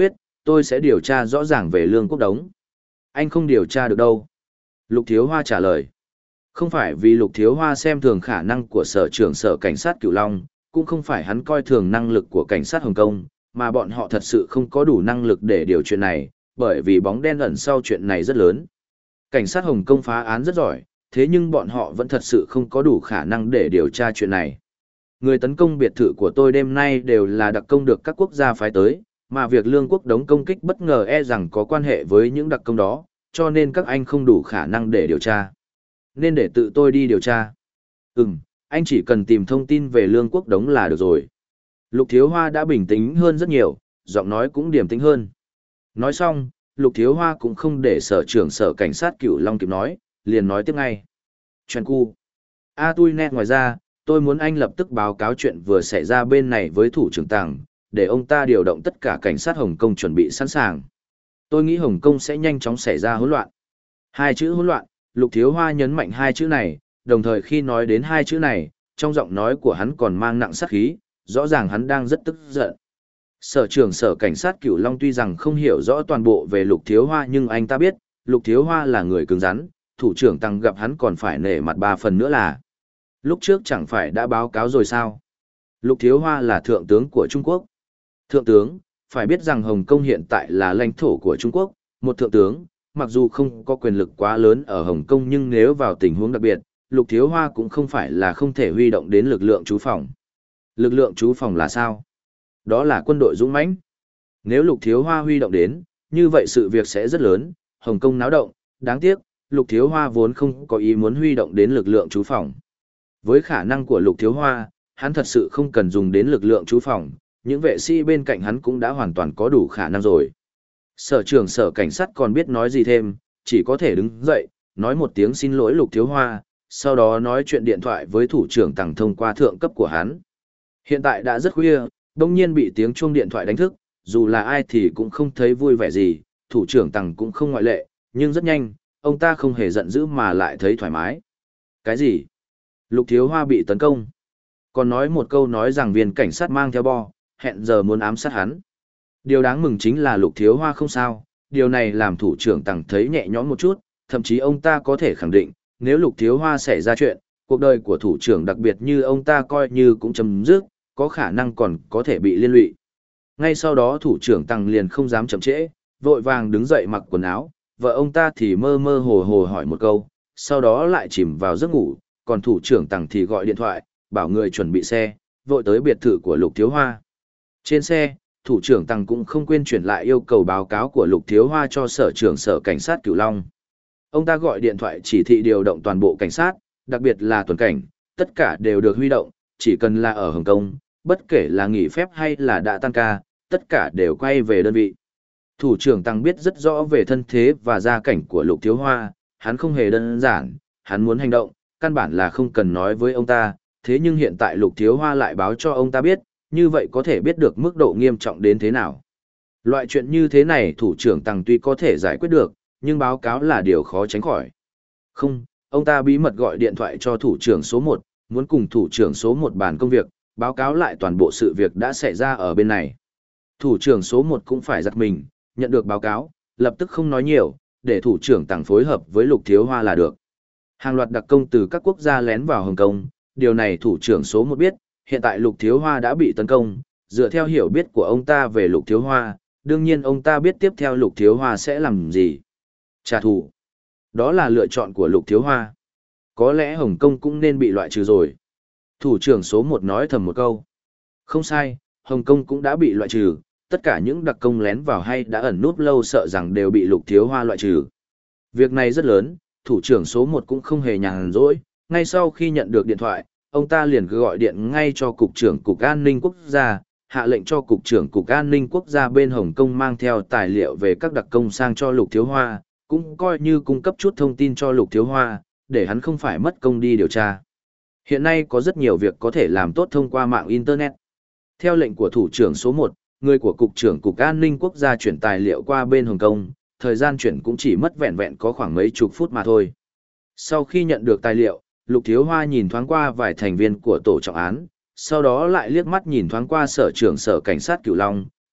tôi sẽ điều tra rõ ràng về Lương Quốc Đống. Anh không điều tra được đâu. Lục Thiếu Hoa trả lời. Không phải vì Lục Thiếu Hoa xem thường khả năng của sở trưởng sở cảnh sát Cửu Long, cũng không phải hắn coi thường năng lực của cảnh sát Hồng Kông, mà bọn họ thật sự không có đủ năng lực để điều chuyện này, bởi vì bóng đen ẩn sau chuyện này rất lớn. Cảnh sát Hồng Kông phá án rất giỏi, thế nhưng bọn họ vẫn thật sự không có đủ khả năng để điều tra chuyện này. Người tấn công biệt thự của tôi đêm nay đều là đặc công được các quốc gia phái tới, mà việc Lương Quốc Đống công kích bất ngờ e rằng có quan hệ với những đặc công đó, cho nên các anh không đủ khả năng để điều tra. Nên để tự tôi đi điều tra. Ừm, anh chỉ cần tìm thông tin về Lương Quốc Đống là được rồi. Lục Thiếu Hoa đã bình tĩnh hơn rất nhiều, giọng nói cũng điềm tĩnh hơn. Nói xong, Lục Thiếu Hoa cũng không để sở trưởng sở cảnh sát Cửu Long kịp nói, liền nói tiếp ngay. Chuyện cu. A tui nét ngoài ra, tôi muốn anh lập tức báo cáo chuyện vừa xảy ra bên này với thủ trưởng Tàng, để ông ta điều động tất cả cảnh sát Hồng Kông chuẩn bị sẵn sàng. Tôi nghĩ Hồng Kông sẽ nhanh chóng xảy ra hỗn loạn. Hai chữ hỗn loạn, Lục Thiếu Hoa nhấn mạnh hai chữ này, đồng thời khi nói đến hai chữ này, trong giọng nói của hắn còn mang nặng sát khí, rõ ràng hắn đang rất tức giận. Sở trưởng sở cảnh sát Cửu Long tuy rằng không hiểu rõ toàn bộ về Lục Thiếu Hoa nhưng anh ta biết, Lục Thiếu Hoa là người cứng rắn, thủ trưởng Tăng gặp hắn còn phải nể mặt ba phần nữa là. Lúc trước chẳng phải đã báo cáo rồi sao? Lục Thiếu Hoa là thượng tướng của Trung Quốc. Thượng tướng, phải biết rằng Hồng Kông hiện tại là lãnh thổ của Trung Quốc, một thượng tướng, mặc dù không có quyền lực quá lớn ở Hồng Kông nhưng nếu vào tình huống đặc biệt, Lục Thiếu Hoa cũng không phải là không thể huy động đến lực lượng trú phòng. Lực lượng trú phòng là sao? Đó là quân đội dũng mãnh. Nếu Lục Thiếu Hoa huy động đến, như vậy sự việc sẽ rất lớn, Hồng Kông náo động, đáng tiếc, Lục Thiếu Hoa vốn không có ý muốn huy động đến lực lượng trú phòng. Với khả năng của Lục Thiếu Hoa, hắn thật sự không cần dùng đến lực lượng trú phòng, những vệ sĩ bên cạnh hắn cũng đã hoàn toàn có đủ khả năng rồi. Sở trưởng sở cảnh sát còn biết nói gì thêm, chỉ có thể đứng dậy, nói một tiếng xin lỗi Lục Thiếu Hoa, sau đó nói chuyện điện thoại với thủ trưởng Tằng thông qua thượng cấp của hắn. Hiện tại đã rất khuya, đông nhiên bị tiếng chuông điện thoại đánh thức, dù là ai thì cũng không thấy vui vẻ gì, thủ trưởng Tằng cũng không ngoại lệ, nhưng rất nhanh, ông ta không hề giận dữ mà lại thấy thoải mái. Cái gì? Lục Thiếu Hoa bị tấn công. Còn nói một câu nói rằng viên cảnh sát mang theo bo, hẹn giờ muốn ám sát hắn. Điều đáng mừng chính là Lục Thiếu Hoa không sao, điều này làm thủ trưởng Tằng thấy nhẹ nhõm một chút, thậm chí ông ta có thể khẳng định, nếu Lục Thiếu Hoa xảy ra chuyện, cuộc đời của thủ trưởng đặc biệt như ông ta coi như cũng chấm dứt, có khả năng còn có thể bị liên lụy. Ngay sau đó thủ trưởng Tằng liền không dám chậm trễ, vội vàng đứng dậy mặc quần áo, vợ ông ta thì mơ mơ hồ hồ hỏi một câu, sau đó lại chìm vào giấc ngủ, còn thủ trưởng Tằng thì gọi điện thoại, bảo người chuẩn bị xe, vội tới biệt thự của Lục Thiếu Hoa. Trên xe, thủ trưởng Tằng cũng không quên chuyển lại yêu cầu báo cáo của Lục Thiếu Hoa cho sở trưởng sở cảnh sát Cửu Long. Ông ta gọi điện thoại chỉ thị điều động toàn bộ cảnh sát, đặc biệt là tuần cảnh, tất cả đều được huy động, chỉ cần là ở Hồng Kông, bất kể là nghỉ phép hay là đã tăng ca, tất cả đều quay về đơn vị. Thủ trưởng Tằng biết rất rõ về thân thế và gia cảnh của Lục Thiếu Hoa, hắn không hề đơn giản, hắn muốn hành động, căn bản là không cần nói với ông ta, thế nhưng hiện tại Lục Thiếu Hoa lại báo cho ông ta biết, như vậy có thể biết được mức độ nghiêm trọng đến thế nào. Loại chuyện như thế này thủ trưởng Tằng tuy có thể giải quyết được, nhưng báo cáo là điều khó tránh khỏi. Không, ông ta bí mật gọi điện thoại cho thủ trưởng số một, muốn cùng thủ trưởng số một bàn công việc, báo cáo lại toàn bộ sự việc đã xảy ra ở bên này. Thủ trưởng số một cũng phải giật mình, nhận được báo cáo, lập tức không nói nhiều, để thủ trưởng Tằng phối hợp với Lục Thiếu Hoa là được. Hàng loạt đặc công từ các quốc gia lén vào Hồng Kông, điều này thủ trưởng số một biết, hiện tại Lục Thiếu Hoa đã bị tấn công, dựa theo hiểu biết của ông ta về Lục Thiếu Hoa, đương nhiên ông ta biết tiếp theo Lục Thiếu Hoa sẽ làm gì. Trả thù. Đó là lựa chọn của Lục Thiếu Hoa. Có lẽ Hồng Kông cũng nên bị loại trừ rồi. Thủ trưởng số một nói thầm một câu. Không sai, Hồng Kông cũng đã bị loại trừ, tất cả những đặc công lén vào hay đã ẩn núp lâu sợ rằng đều bị Lục Thiếu Hoa loại trừ. Việc này rất lớn, thủ trưởng số một cũng không hề nhàn rỗi, ngay sau khi nhận được điện thoại, ông ta liền gọi điện ngay cho Cục trưởng Cục An ninh Quốc gia, hạ lệnh cho Cục trưởng Cục An ninh Quốc gia bên Hồng Kông mang theo tài liệu về các đặc công sang cho Lục Thiếu Hoa, cũng coi như cung cấp chút thông tin cho Lục Thiếu Hoa, để hắn không phải mất công đi điều tra. Hiện nay có rất nhiều việc có thể làm tốt thông qua mạng Internet. Theo lệnh của thủ trưởng số một, người của Cục trưởng Cục An ninh Quốc gia chuyển tài liệu qua bên Hồng Kông, thời gian chuyển cũng chỉ mất vẹn vẹn có khoảng mấy chục phút mà thôi. Sau khi nhận được tài liệu, Lục Thiếu Hoa nhìn thoáng qua vài thành viên của tổ trọng án, sau đó lại liếc mắt nhìn thoáng qua sở trưởng sở cảnh sát Cửu Long,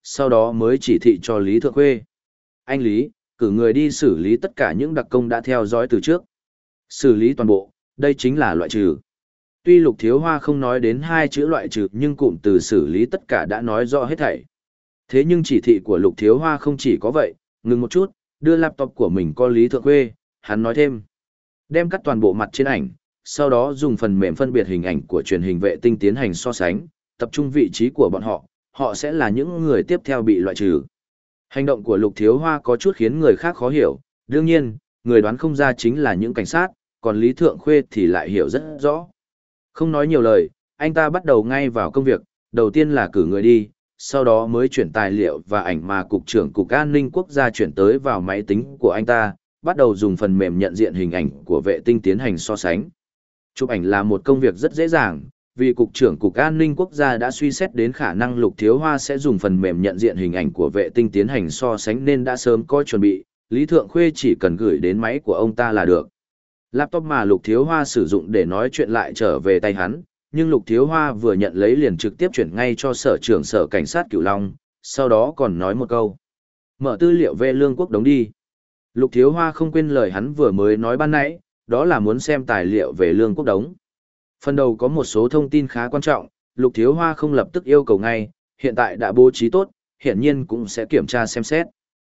sau đó mới chỉ thị cho Lý Thượng Khuê. Anh Lý, cử người đi xử lý tất cả những đặc công đã theo dõi từ trước. Xử lý toàn bộ, đây chính là loại trừ. Tuy Lục Thiếu Hoa không nói đến hai chữ loại trừ nhưng cụm từ xử lý tất cả đã nói rõ hết thảy. Thế nhưng chỉ thị của Lục Thiếu Hoa không chỉ có vậy, ngừng một chút, đưa laptop của mình có Lý Thượng Khuê, hắn nói thêm. Đem cắt toàn bộ mặt trên ảnh, sau đó dùng phần mềm phân biệt hình ảnh của truyền hình vệ tinh tiến hành so sánh, tập trung vị trí của bọn họ, họ sẽ là những người tiếp theo bị loại trừ. Hành động của Lục Thiếu Hoa có chút khiến người khác khó hiểu, đương nhiên, người đoán không ra chính là những cảnh sát, còn Lý Thượng Khuê thì lại hiểu rất rõ. Không nói nhiều lời, anh ta bắt đầu ngay vào công việc, đầu tiên là cử người đi, sau đó mới chuyển tài liệu và ảnh mà Cục trưởng Cục An ninh Quốc gia chuyển tới vào máy tính của anh ta, bắt đầu dùng phần mềm nhận diện hình ảnh của vệ tinh tiến hành so sánh. Chụp ảnh là một công việc rất dễ dàng, vì Cục trưởng Cục An ninh Quốc gia đã suy xét đến khả năng Lục Thiếu Hoa sẽ dùng phần mềm nhận diện hình ảnh của vệ tinh tiến hành so sánh nên đã sớm có chuẩn bị, Lý Thượng Khuê chỉ cần gửi đến máy của ông ta là được. Laptop mà Lục Thiếu Hoa sử dụng để nói chuyện lại trở về tay hắn, nhưng Lục Thiếu Hoa vừa nhận lấy liền trực tiếp chuyển ngay cho sở trưởng sở cảnh sát Cửu Long, sau đó còn nói một câu. Mở tư liệu về Lương Quốc Đống đi. Lục Thiếu Hoa không quên lời hắn vừa mới nói ban nãy, đó là muốn xem tài liệu về Lương Quốc Đống. Phần đầu có một số thông tin khá quan trọng, Lục Thiếu Hoa không lập tức yêu cầu ngay, hiện tại đã bố trí tốt, hiển nhiên cũng sẽ kiểm tra xem xét.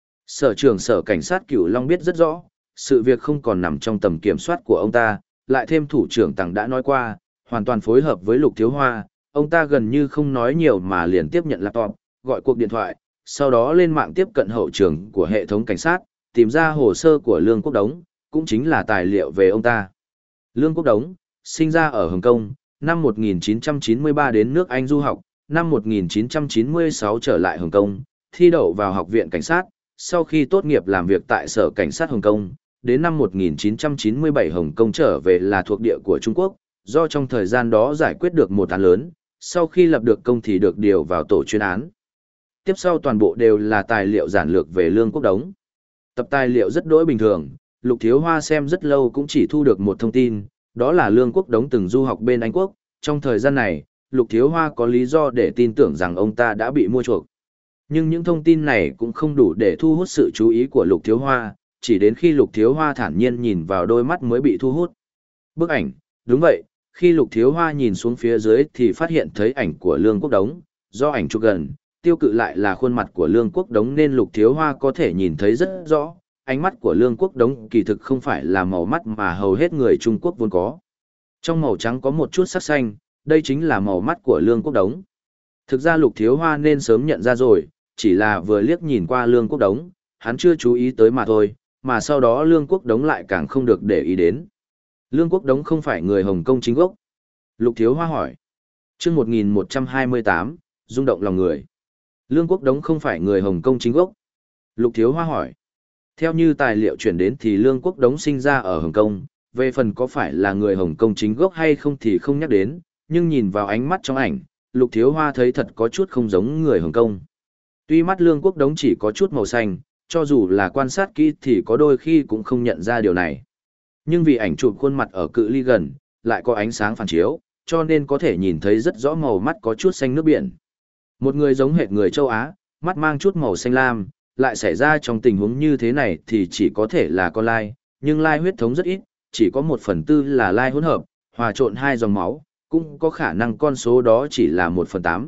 Sở trưởng sở cảnh sát Cửu Long biết rất rõ, sự việc không còn nằm trong tầm kiểm soát của ông ta, lại thêm thủ trưởng Tằng đã nói qua, hoàn toàn phối hợp với Lục Thiếu Hoa, ông ta gần như không nói nhiều mà liền tiếp nhận laptop, gọi cuộc điện thoại, sau đó lên mạng tiếp cận hậu trường của hệ thống cảnh sát, tìm ra hồ sơ của Lương Quốc Đống, cũng chính là tài liệu về ông ta. Lương Quốc Đống, sinh ra ở Hồng Kông, năm một nghìn chín trăm chín mươi ba đến nước Anh du học, năm một nghìn chín trăm chín mươi sáu trở lại Hồng Kông, thi đậu vào học viện cảnh sát, sau khi tốt nghiệp làm việc tại sở cảnh sát Hồng Kông, đến năm một nghìn chín trăm chín mươi bảy Hồng Kông trở về là thuộc địa của Trung Quốc, do trong thời gian đó giải quyết được một án lớn, sau khi lập được công thì được điều vào tổ chuyên án. Tiếp sau toàn bộ đều là tài liệu giản lược về Lương Quốc Đống. Tập tài liệu rất đỗi bình thường, Lục Thiếu Hoa xem rất lâu cũng chỉ thu được một thông tin, đó là Lương Quốc Đống từng du học bên Anh Quốc, trong thời gian này, Lục Thiếu Hoa có lý do để tin tưởng rằng ông ta đã bị mua chuộc. Nhưng những thông tin này cũng không đủ để thu hút sự chú ý của Lục Thiếu Hoa, chỉ đến khi Lục Thiếu Hoa thản nhiên nhìn vào đôi mắt mới bị thu hút. Bức ảnh, đúng vậy, khi Lục Thiếu Hoa nhìn xuống phía dưới thì phát hiện thấy ảnh của Lương Quốc Đống, do ảnh chụp gần, tiêu cự lại là khuôn mặt của Lương Quốc Đống nên Lục Thiếu Hoa có thể nhìn thấy rất rõ, ánh mắt của Lương Quốc Đống kỳ thực không phải là màu mắt mà hầu hết người Trung Quốc vốn có. Trong màu trắng có một chút sắc xanh, đây chính là màu mắt của Lương Quốc Đống. Thực ra Lục Thiếu Hoa nên sớm nhận ra rồi, chỉ là vừa liếc nhìn qua Lương Quốc Đống, hắn chưa chú ý tới mà thôi, mà sau đó Lương Quốc Đống lại càng không được để ý đến. Lương Quốc Đống không phải người Hồng Kông chính gốc. Lục Thiếu Hoa hỏi. Chương một nghìn một trăm hai mươi tám, rung động lòng người. Lương Quốc Đống không phải người Hồng Kông chính gốc. Lục Thiếu Hoa hỏi. Theo như tài liệu chuyển đến thì Lương Quốc Đống sinh ra ở Hồng Kông, về phần có phải là người Hồng Kông chính gốc hay không thì không nhắc đến, nhưng nhìn vào ánh mắt trong ảnh, Lục Thiếu Hoa thấy thật có chút không giống người Hồng Kông. Tuy mắt Lương Quốc Đống chỉ có chút màu xanh, cho dù là quan sát kỹ thì có đôi khi cũng không nhận ra điều này. Nhưng vì ảnh chụp khuôn mặt ở cự ly gần, lại có ánh sáng phản chiếu, cho nên có thể nhìn thấy rất rõ màu mắt có chút xanh nước biển. Một người giống hệt người châu Á, mắt mang chút màu xanh lam, lại xảy ra trong tình huống như thế này thì chỉ có thể là con lai, nhưng lai huyết thống rất ít, chỉ có một phần tư là lai hỗn hợp, hòa trộn hai dòng máu, cũng có khả năng con số đó chỉ là một phần tám.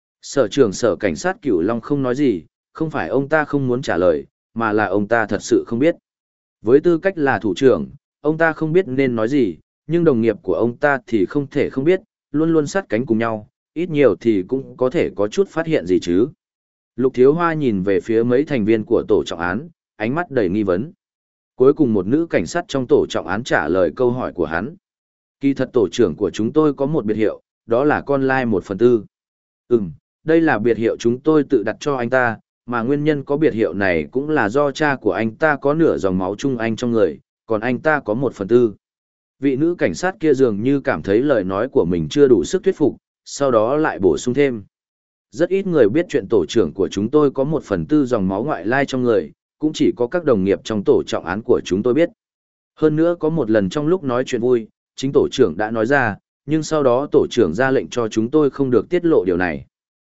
Sở trưởng sở cảnh sát Cửu Long không nói gì, không phải ông ta không muốn trả lời, mà là ông ta thật sự không biết. Với tư cách là thủ trưởng, ông ta không biết nên nói gì, nhưng đồng nghiệp của ông ta thì không thể không biết, luôn luôn sát cánh cùng nhau, ít nhiều thì cũng có thể có chút phát hiện gì chứ. Lục Thiếu Hoa nhìn về phía mấy thành viên của tổ trọng án, ánh mắt đầy nghi vấn. Cuối cùng một nữ cảnh sát trong tổ trọng án trả lời câu hỏi của hắn. Kỳ thật tổ trưởng của chúng tôi có một biệt hiệu, đó là con lai một phần tư. Ừm, đây là biệt hiệu chúng tôi tự đặt cho anh ta, mà nguyên nhân có biệt hiệu này cũng là do cha của anh ta có nửa dòng máu Trung Anh trong người, còn anh ta có một phần tư. Vị nữ cảnh sát kia dường như cảm thấy lời nói của mình chưa đủ sức thuyết phục, sau đó lại bổ sung thêm. Rất ít người biết chuyện tổ trưởng của chúng tôi có một phần tư dòng máu ngoại lai trong người, cũng chỉ có các đồng nghiệp trong tổ trọng án của chúng tôi biết. Hơn nữa có một lần trong lúc nói chuyện vui, chính tổ trưởng đã nói ra, nhưng sau đó tổ trưởng ra lệnh cho chúng tôi không được tiết lộ điều này.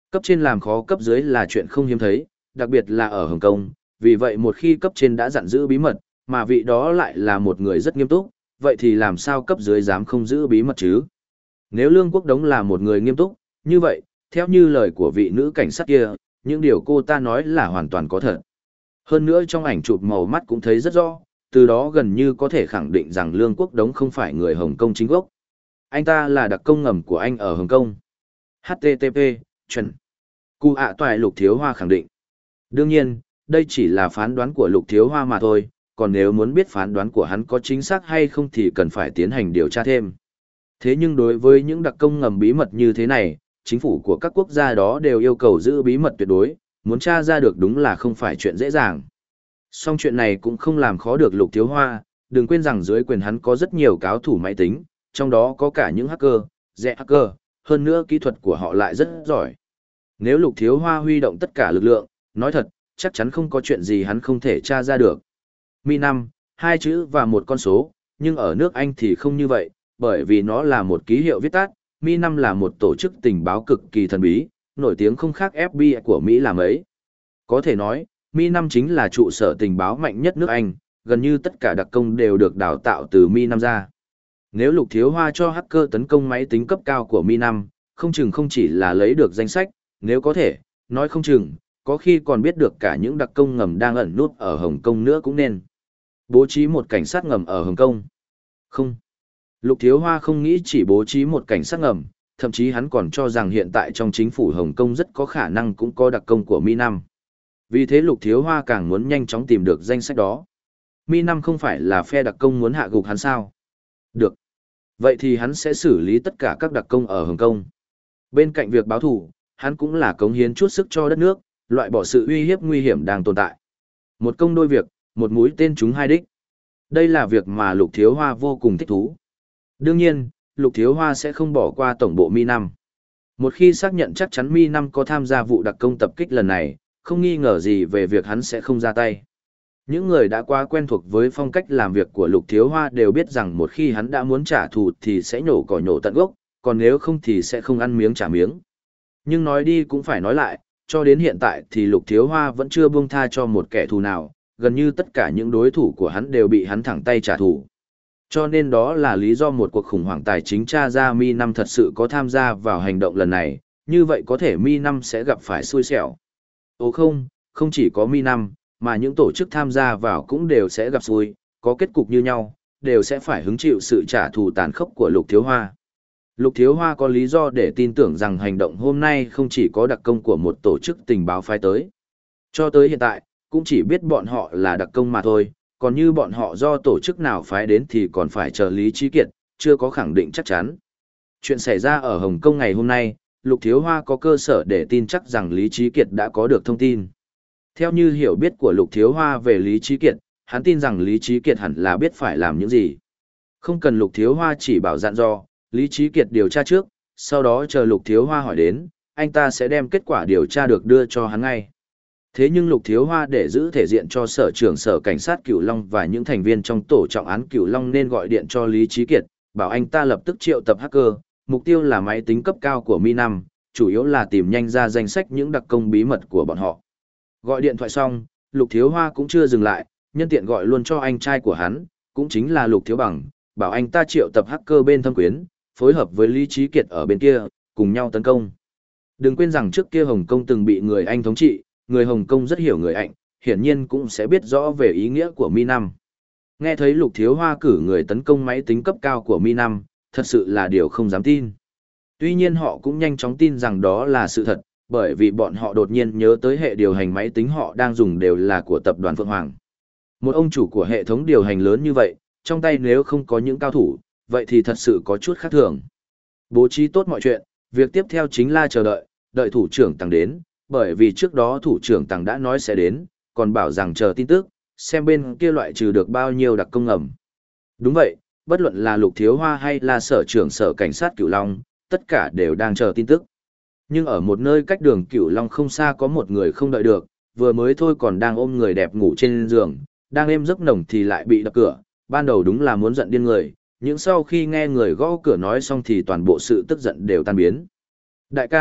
Cấp trên làm khó cấp dưới là chuyện không hiếm thấy, đặc biệt là ở Hồng Kông, vì vậy một khi cấp trên đã dặn giữ bí mật, mà vị đó lại là một người rất nghiêm túc, vậy thì làm sao cấp dưới dám không giữ bí mật chứ? Nếu Lương Quốc Đống là một người nghiêm túc, như vậy, theo như lời của vị nữ cảnh sát kia, những điều cô ta nói là hoàn toàn có thật. Hơn nữa trong ảnh chụp màu mắt cũng thấy rất rõ, từ đó gần như có thể khẳng định rằng Lương Quốc Đống không phải người Hồng Kông chính gốc. Anh ta là đặc công ngầm của anh ở Hồng Kông. hát tê tê pê, chuẩn. Cụ ạ toại Lục Thiếu Hoa khẳng định. Đương nhiên, đây chỉ là phán đoán của Lục Thiếu Hoa mà thôi, còn nếu muốn biết phán đoán của hắn có chính xác hay không thì cần phải tiến hành điều tra thêm. Thế nhưng đối với những đặc công ngầm bí mật như thế này, chính phủ của các quốc gia đó đều yêu cầu giữ bí mật tuyệt đối, muốn tra ra được đúng là không phải chuyện dễ dàng. Song chuyện này cũng không làm khó được Lục Thiếu Hoa, đừng quên rằng dưới quyền hắn có rất nhiều cáo thủ máy tính, trong đó có cả những hacker, rẻ hacker, hơn nữa kỹ thuật của họ lại rất giỏi. Nếu Lục Thiếu Hoa huy động tất cả lực lượng, nói thật, chắc chắn không có chuyện gì hắn không thể tra ra được. Mi năm, hai chữ và một con số, nhưng ở nước Anh thì không như vậy, bởi vì nó là một ký hiệu viết tắt, Mi năm là một tổ chức tình báo cực kỳ thần bí, nổi tiếng không khác ép bê i của Mỹ là mấy. Có thể nói, Mi năm chính là trụ sở tình báo mạnh nhất nước Anh, gần như tất cả đặc công đều được đào tạo từ Mi năm ra. Nếu Lục Thiếu Hoa cho hacker tấn công máy tính cấp cao của Mi năm, không chừng không chỉ là lấy được danh sách, nếu có thể, nói không chừng, có khi còn biết được cả những đặc công ngầm đang ẩn nút ở Hồng Kông nữa cũng nên. Bố trí một cảnh sát ngầm ở Hồng Kông. Không. Lục Thiếu Hoa không nghĩ chỉ bố trí một cảnh sát ngầm, thậm chí hắn còn cho rằng hiện tại trong chính phủ Hồng Kông rất có khả năng cũng có đặc công của Mi năm. Vì thế Lục Thiếu Hoa càng muốn nhanh chóng tìm được danh sách đó. Mi năm không phải là phe đặc công muốn hạ gục hắn sao? Được. Vậy thì hắn sẽ xử lý tất cả các đặc công ở Hồng Kông. Bên cạnh việc báo thù, hắn cũng là cống hiến chút sức cho đất nước, loại bỏ sự uy hiếp nguy hiểm đang tồn tại. Một công đôi việc, một mũi tên trúng hai đích. Đây là việc mà Lục Thiếu Hoa vô cùng thích thú. Đương nhiên, Lục Thiếu Hoa sẽ không bỏ qua tổng bộ Mi năm. Một khi xác nhận chắc chắn Mi năm có tham gia vụ đặc công tập kích lần này, không nghi ngờ gì về việc hắn sẽ không ra tay. Những người đã quá quen thuộc với phong cách làm việc của Lục Thiếu Hoa đều biết rằng một khi hắn đã muốn trả thù thì sẽ nhổ cỏ nhổ tận gốc, còn nếu không thì sẽ không ăn miếng trả miếng. Nhưng nói đi cũng phải nói lại, cho đến hiện tại thì Lục Thiếu Hoa vẫn chưa buông tha cho một kẻ thù nào, gần như tất cả những đối thủ của hắn đều bị hắn thẳng tay trả thù. Cho nên đó là lý do một cuộc khủng hoảng tài chính tra ra Mi năm thật sự có tham gia vào hành động lần này, như vậy có thể Mi năm sẽ gặp phải xui xẻo. Ồ không, không chỉ có Mi năm, mà những tổ chức tham gia vào cũng đều sẽ gặp xui, có kết cục như nhau, đều sẽ phải hứng chịu sự trả thù tàn khốc của Lục Thiếu Hoa. Lục Thiếu Hoa có lý do để tin tưởng rằng hành động hôm nay không chỉ có đặc công của một tổ chức tình báo phái tới. Cho tới hiện tại, cũng chỉ biết bọn họ là đặc công mà thôi, còn như bọn họ do tổ chức nào phái đến thì còn phải chờ Lý Trí Kiệt, chưa có khẳng định chắc chắn. Chuyện xảy ra ở Hồng Kông ngày hôm nay, Lục Thiếu Hoa có cơ sở để tin chắc rằng Lý Trí Kiệt đã có được thông tin. Theo như hiểu biết của Lục Thiếu Hoa về Lý Trí Kiệt, hắn tin rằng Lý Trí Kiệt hẳn là biết phải làm những gì. Không cần Lục Thiếu Hoa chỉ bảo dặn dò, Lý Trí Kiệt điều tra trước, sau đó chờ Lục Thiếu Hoa hỏi đến, anh ta sẽ đem kết quả điều tra được đưa cho hắn ngay. Thế nhưng Lục Thiếu Hoa để giữ thể diện cho sở trưởng sở cảnh sát Cửu Long và những thành viên trong tổ trọng án Cửu Long nên gọi điện cho Lý Trí Kiệt, bảo anh ta lập tức triệu tập hacker, mục tiêu là máy tính cấp cao của Mi năm, chủ yếu là tìm nhanh ra danh sách những đặc công bí mật của bọn họ. Gọi điện thoại xong, Lục Thiếu Hoa cũng chưa dừng lại, nhân tiện gọi luôn cho anh trai của hắn, cũng chính là Lục Thiếu Bằng, bảo anh ta triệu tập hacker bên Thâm Quyến, phối hợp với Lý Trí Kiệt ở bên kia, cùng nhau tấn công. Đừng quên rằng trước kia Hồng Kông từng bị người Anh thống trị, người Hồng Kông rất hiểu người Anh, hiển nhiên cũng sẽ biết rõ về ý nghĩa của Mi năm. Nghe thấy Lục Thiếu Hoa cử người tấn công máy tính cấp cao của Mi năm, thật sự là điều không dám tin. Tuy nhiên họ cũng nhanh chóng tin rằng đó là sự thật, bởi vì bọn họ đột nhiên nhớ tới hệ điều hành máy tính họ đang dùng đều là của tập đoàn Phượng Hoàng. Một ông chủ của hệ thống điều hành lớn như vậy, trong tay nếu không có những cao thủ, vậy thì thật sự có chút khác thường. Bố trí tốt mọi chuyện, việc tiếp theo chính là chờ đợi, đợi thủ trưởng Tằng đến, bởi vì trước đó thủ trưởng Tằng đã nói sẽ đến, còn bảo rằng chờ tin tức, xem bên kia loại trừ được bao nhiêu đặc công ngầm. Đúng vậy, bất luận là Lục Thiếu Hoa hay là sở trưởng sở cảnh sát Cửu Long, tất cả đều đang chờ tin tức. Nhưng ở một nơi cách đường Cửu Long không xa có một người không đợi được, vừa mới thôi còn đang ôm người đẹp ngủ trên giường, đang êm giấc nồng thì lại bị đập cửa, ban đầu đúng là muốn giận điên người, nhưng sau khi nghe người gõ cửa nói xong thì toàn bộ sự tức giận đều tan biến. Đại ca,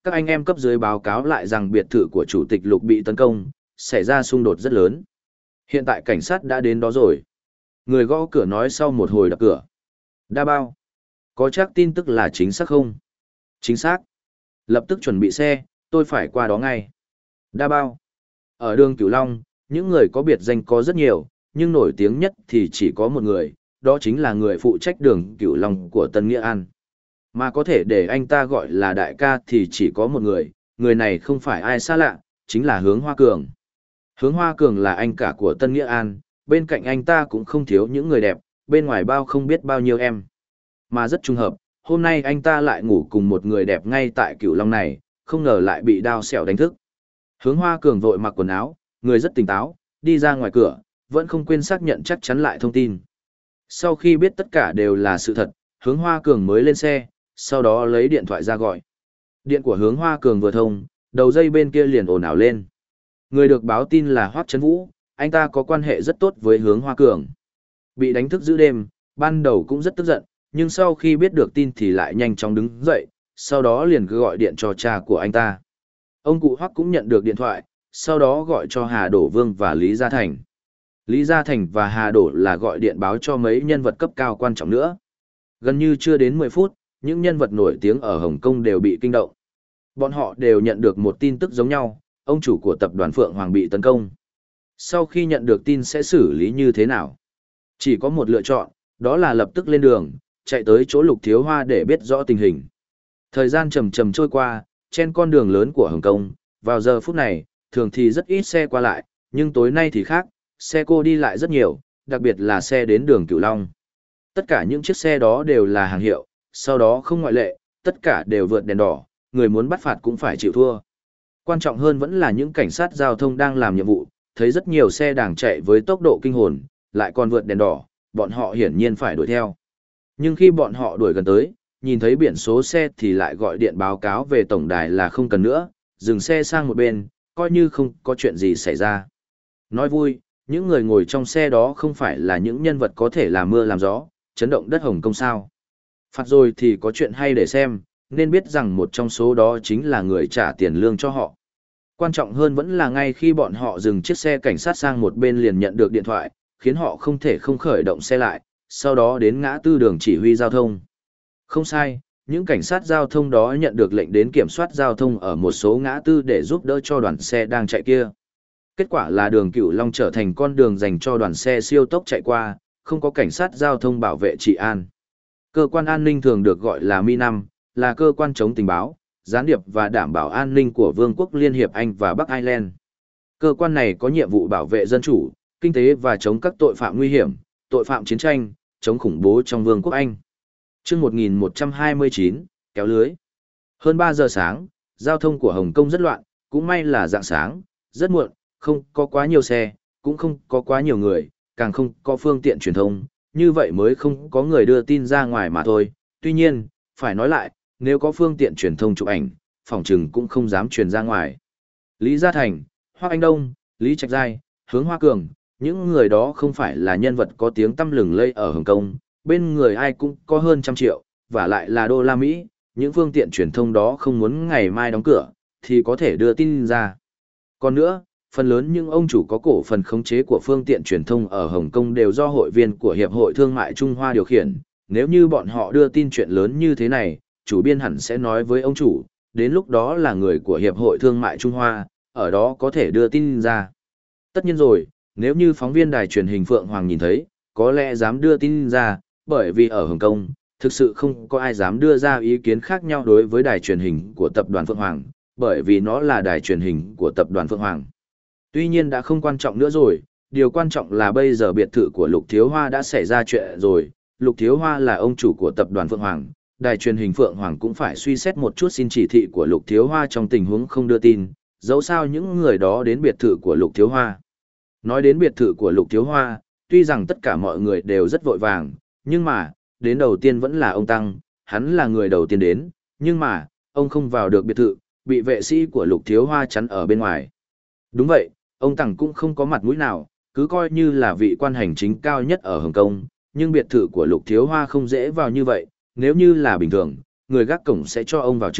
Các anh em cấp dưới báo cáo lại rằng biệt thự của chủ tịch Lục bị tấn công, xảy ra xung đột rất lớn. Hiện tại cảnh sát đã đến đó rồi. Người gõ cửa nói sau một hồi đập cửa. Đa bao. Có chắc tin tức là chính xác không? Chính xác. Lập tức chuẩn bị xe, tôi phải qua đó ngay. Đa bao. Ở đường Cửu Long, những người có biệt danh có rất nhiều, nhưng nổi tiếng nhất thì chỉ có một người, đó chính là người phụ trách đường Cửu Long của Tân Nghĩa An. Mà có thể để anh ta gọi là đại ca thì chỉ có một người, người này không phải ai xa lạ, chính là Hướng Hoa Cường. Hướng Hoa Cường là anh cả của Tân Nghĩa An, bên cạnh anh ta cũng không thiếu những người đẹp, bên ngoài bao không biết bao nhiêu em. Mà rất trùng hợp, hôm nay anh ta lại ngủ cùng một người đẹp ngay tại Cửu Long này, không ngờ lại bị đao xẻo đánh thức. Hướng Hoa Cường vội mặc quần áo, người rất tỉnh táo, đi ra ngoài cửa, vẫn không quên xác nhận chắc chắn lại thông tin. Sau khi biết tất cả đều là sự thật, Hướng Hoa Cường mới lên xe, sau đó lấy điện thoại ra gọi. Điện của Hướng Hoa Cường vừa thông, đầu dây bên kia liền ồn ào lên. Người được báo tin là Hoắc Trấn Vũ, anh ta có quan hệ rất tốt với Hướng Hoa Cường. Bị đánh thức giữa đêm, ban đầu cũng rất tức giận, nhưng sau khi biết được tin thì lại nhanh chóng đứng dậy, sau đó liền cứ gọi điện cho cha của anh ta. Ông cụ Hoắc cũng nhận được điện thoại, sau đó gọi cho Hà Đổ Vương và Lý Gia Thành. Lý Gia Thành và Hà Đổ là gọi điện báo cho mấy nhân vật cấp cao quan trọng nữa. Gần như chưa đến mười phút, những nhân vật nổi tiếng ở Hồng Kông đều bị kinh động. Bọn họ đều nhận được một tin tức giống nhau, ông chủ của tập đoàn Phượng Hoàng bị tấn công. Sau khi nhận được tin sẽ xử lý như thế nào? Chỉ có một lựa chọn, đó là lập tức lên đường, chạy tới chỗ Lục Thiếu Hoa để biết rõ tình hình. Thời gian chậm chậm trôi qua, trên con đường lớn của Hồng Kông, vào giờ phút này, thường thì rất ít xe qua lại, nhưng tối nay thì khác, xe cô đi lại rất nhiều, đặc biệt là xe đến đường Cửu Long. Tất cả những chiếc xe đó đều là hàng hiệu, sau đó không ngoại lệ, tất cả đều vượt đèn đỏ, người muốn bắt phạt cũng phải chịu thua. Quan trọng hơn vẫn là những cảnh sát giao thông đang làm nhiệm vụ, thấy rất nhiều xe đang chạy với tốc độ kinh hồn, lại còn vượt đèn đỏ, bọn họ hiển nhiên phải đuổi theo. Nhưng khi bọn họ đuổi gần tới, nhìn thấy biển số xe thì lại gọi điện báo cáo về tổng đài là không cần nữa, dừng xe sang một bên, coi như không có chuyện gì xảy ra. Nói vui, những người ngồi trong xe đó không phải là những nhân vật có thể làm mưa làm gió, chấn động đất Hồng Kông sao. Phạt rồi thì có chuyện hay để xem, nên biết rằng một trong số đó chính là người trả tiền lương cho họ. Quan trọng hơn vẫn là ngay khi bọn họ dừng chiếc xe cảnh sát sang một bên liền nhận được điện thoại, khiến họ không thể không khởi động xe lại, sau đó đến ngã tư đường chỉ huy giao thông. Không sai, những cảnh sát giao thông đó nhận được lệnh đến kiểm soát giao thông ở một số ngã tư để giúp đỡ cho đoàn xe đang chạy kia. Kết quả là đường Cửu Long trở thành con đường dành cho đoàn xe siêu tốc chạy qua, không có cảnh sát giao thông bảo vệ trị an. Cơ quan an ninh thường được gọi là Mi năm, là cơ quan chống tình báo, gián điệp và đảm bảo an ninh của Vương quốc Liên hiệp Anh và Bắc Ireland. Cơ quan này có nhiệm vụ bảo vệ dân chủ, kinh tế và chống các tội phạm nguy hiểm, tội phạm chiến tranh, chống khủng bố trong Vương quốc Anh. Trước một nghìn một trăm hai mươi chín, kéo lưới. Hơn ba giờ sáng, giao thông của Hồng Kông rất loạn, cũng may là rạng sáng, rất muộn, không có quá nhiều xe, cũng không có quá nhiều người, càng không có phương tiện truyền thông, như vậy mới không có người đưa tin ra ngoài mà thôi. Tuy nhiên, phải nói lại, nếu có phương tiện truyền thông chụp ảnh, phòng trừng cũng không dám truyền ra ngoài. Lý Gia Thành, Hoắc Anh Đông, Lý Trạch Giai, Hướng Hoa Cường, những người đó không phải là nhân vật có tiếng tăm lừng lây ở Hồng Kông, bên người ai cũng có hơn trăm triệu, và lại là đô la Mỹ, những phương tiện truyền thông đó không muốn ngày mai đóng cửa, thì có thể đưa tin ra. Còn nữa, phần lớn những ông chủ có cổ phần khống chế của phương tiện truyền thông ở Hồng Kông đều do hội viên của Hiệp hội Thương mại Trung Hoa điều khiển, nếu như bọn họ đưa tin chuyện lớn như thế này, chủ biên hẳn sẽ nói với ông chủ, đến lúc đó là người của Hiệp hội Thương mại Trung Hoa, ở đó có thể đưa tin ra. Tất nhiên rồi, nếu như phóng viên đài truyền hình Phượng Hoàng nhìn thấy, có lẽ dám đưa tin ra, bởi vì ở Hồng Kông, thực sự không có ai dám đưa ra ý kiến khác nhau đối với đài truyền hình của tập đoàn Phượng Hoàng, bởi vì nó là đài truyền hình của tập đoàn Phượng Hoàng. Tuy nhiên đã không quan trọng nữa rồi, điều quan trọng là bây giờ biệt thự của Lục Thiếu Hoa đã xảy ra chuyện rồi, Lục Thiếu Hoa là ông chủ của tập đoàn Phượng Hoàng, đài truyền hình Phượng Hoàng cũng phải suy xét một chút xin chỉ thị của Lục Thiếu Hoa trong tình huống không đưa tin, dẫu sao những người đó đến biệt thự của Lục Thiếu Hoa. Nói đến biệt thự của Lục Thiếu Hoa, tuy rằng tất cả mọi người đều rất vội vàng, nhưng mà, đến đầu tiên vẫn là ông Tăng, hắn là người đầu tiên đến, nhưng mà, ông không vào được biệt thự, bị vệ sĩ của Lục Thiếu Hoa chắn ở bên ngoài. Đúng vậy, ông Tăng cũng không có mặt mũi nào, cứ coi như là vị quan hành chính cao nhất ở Hồng Kông, nhưng biệt thự của Lục Thiếu Hoa không dễ vào như vậy, nếu như là bình thường, người gác cổng sẽ cho ông vào trước,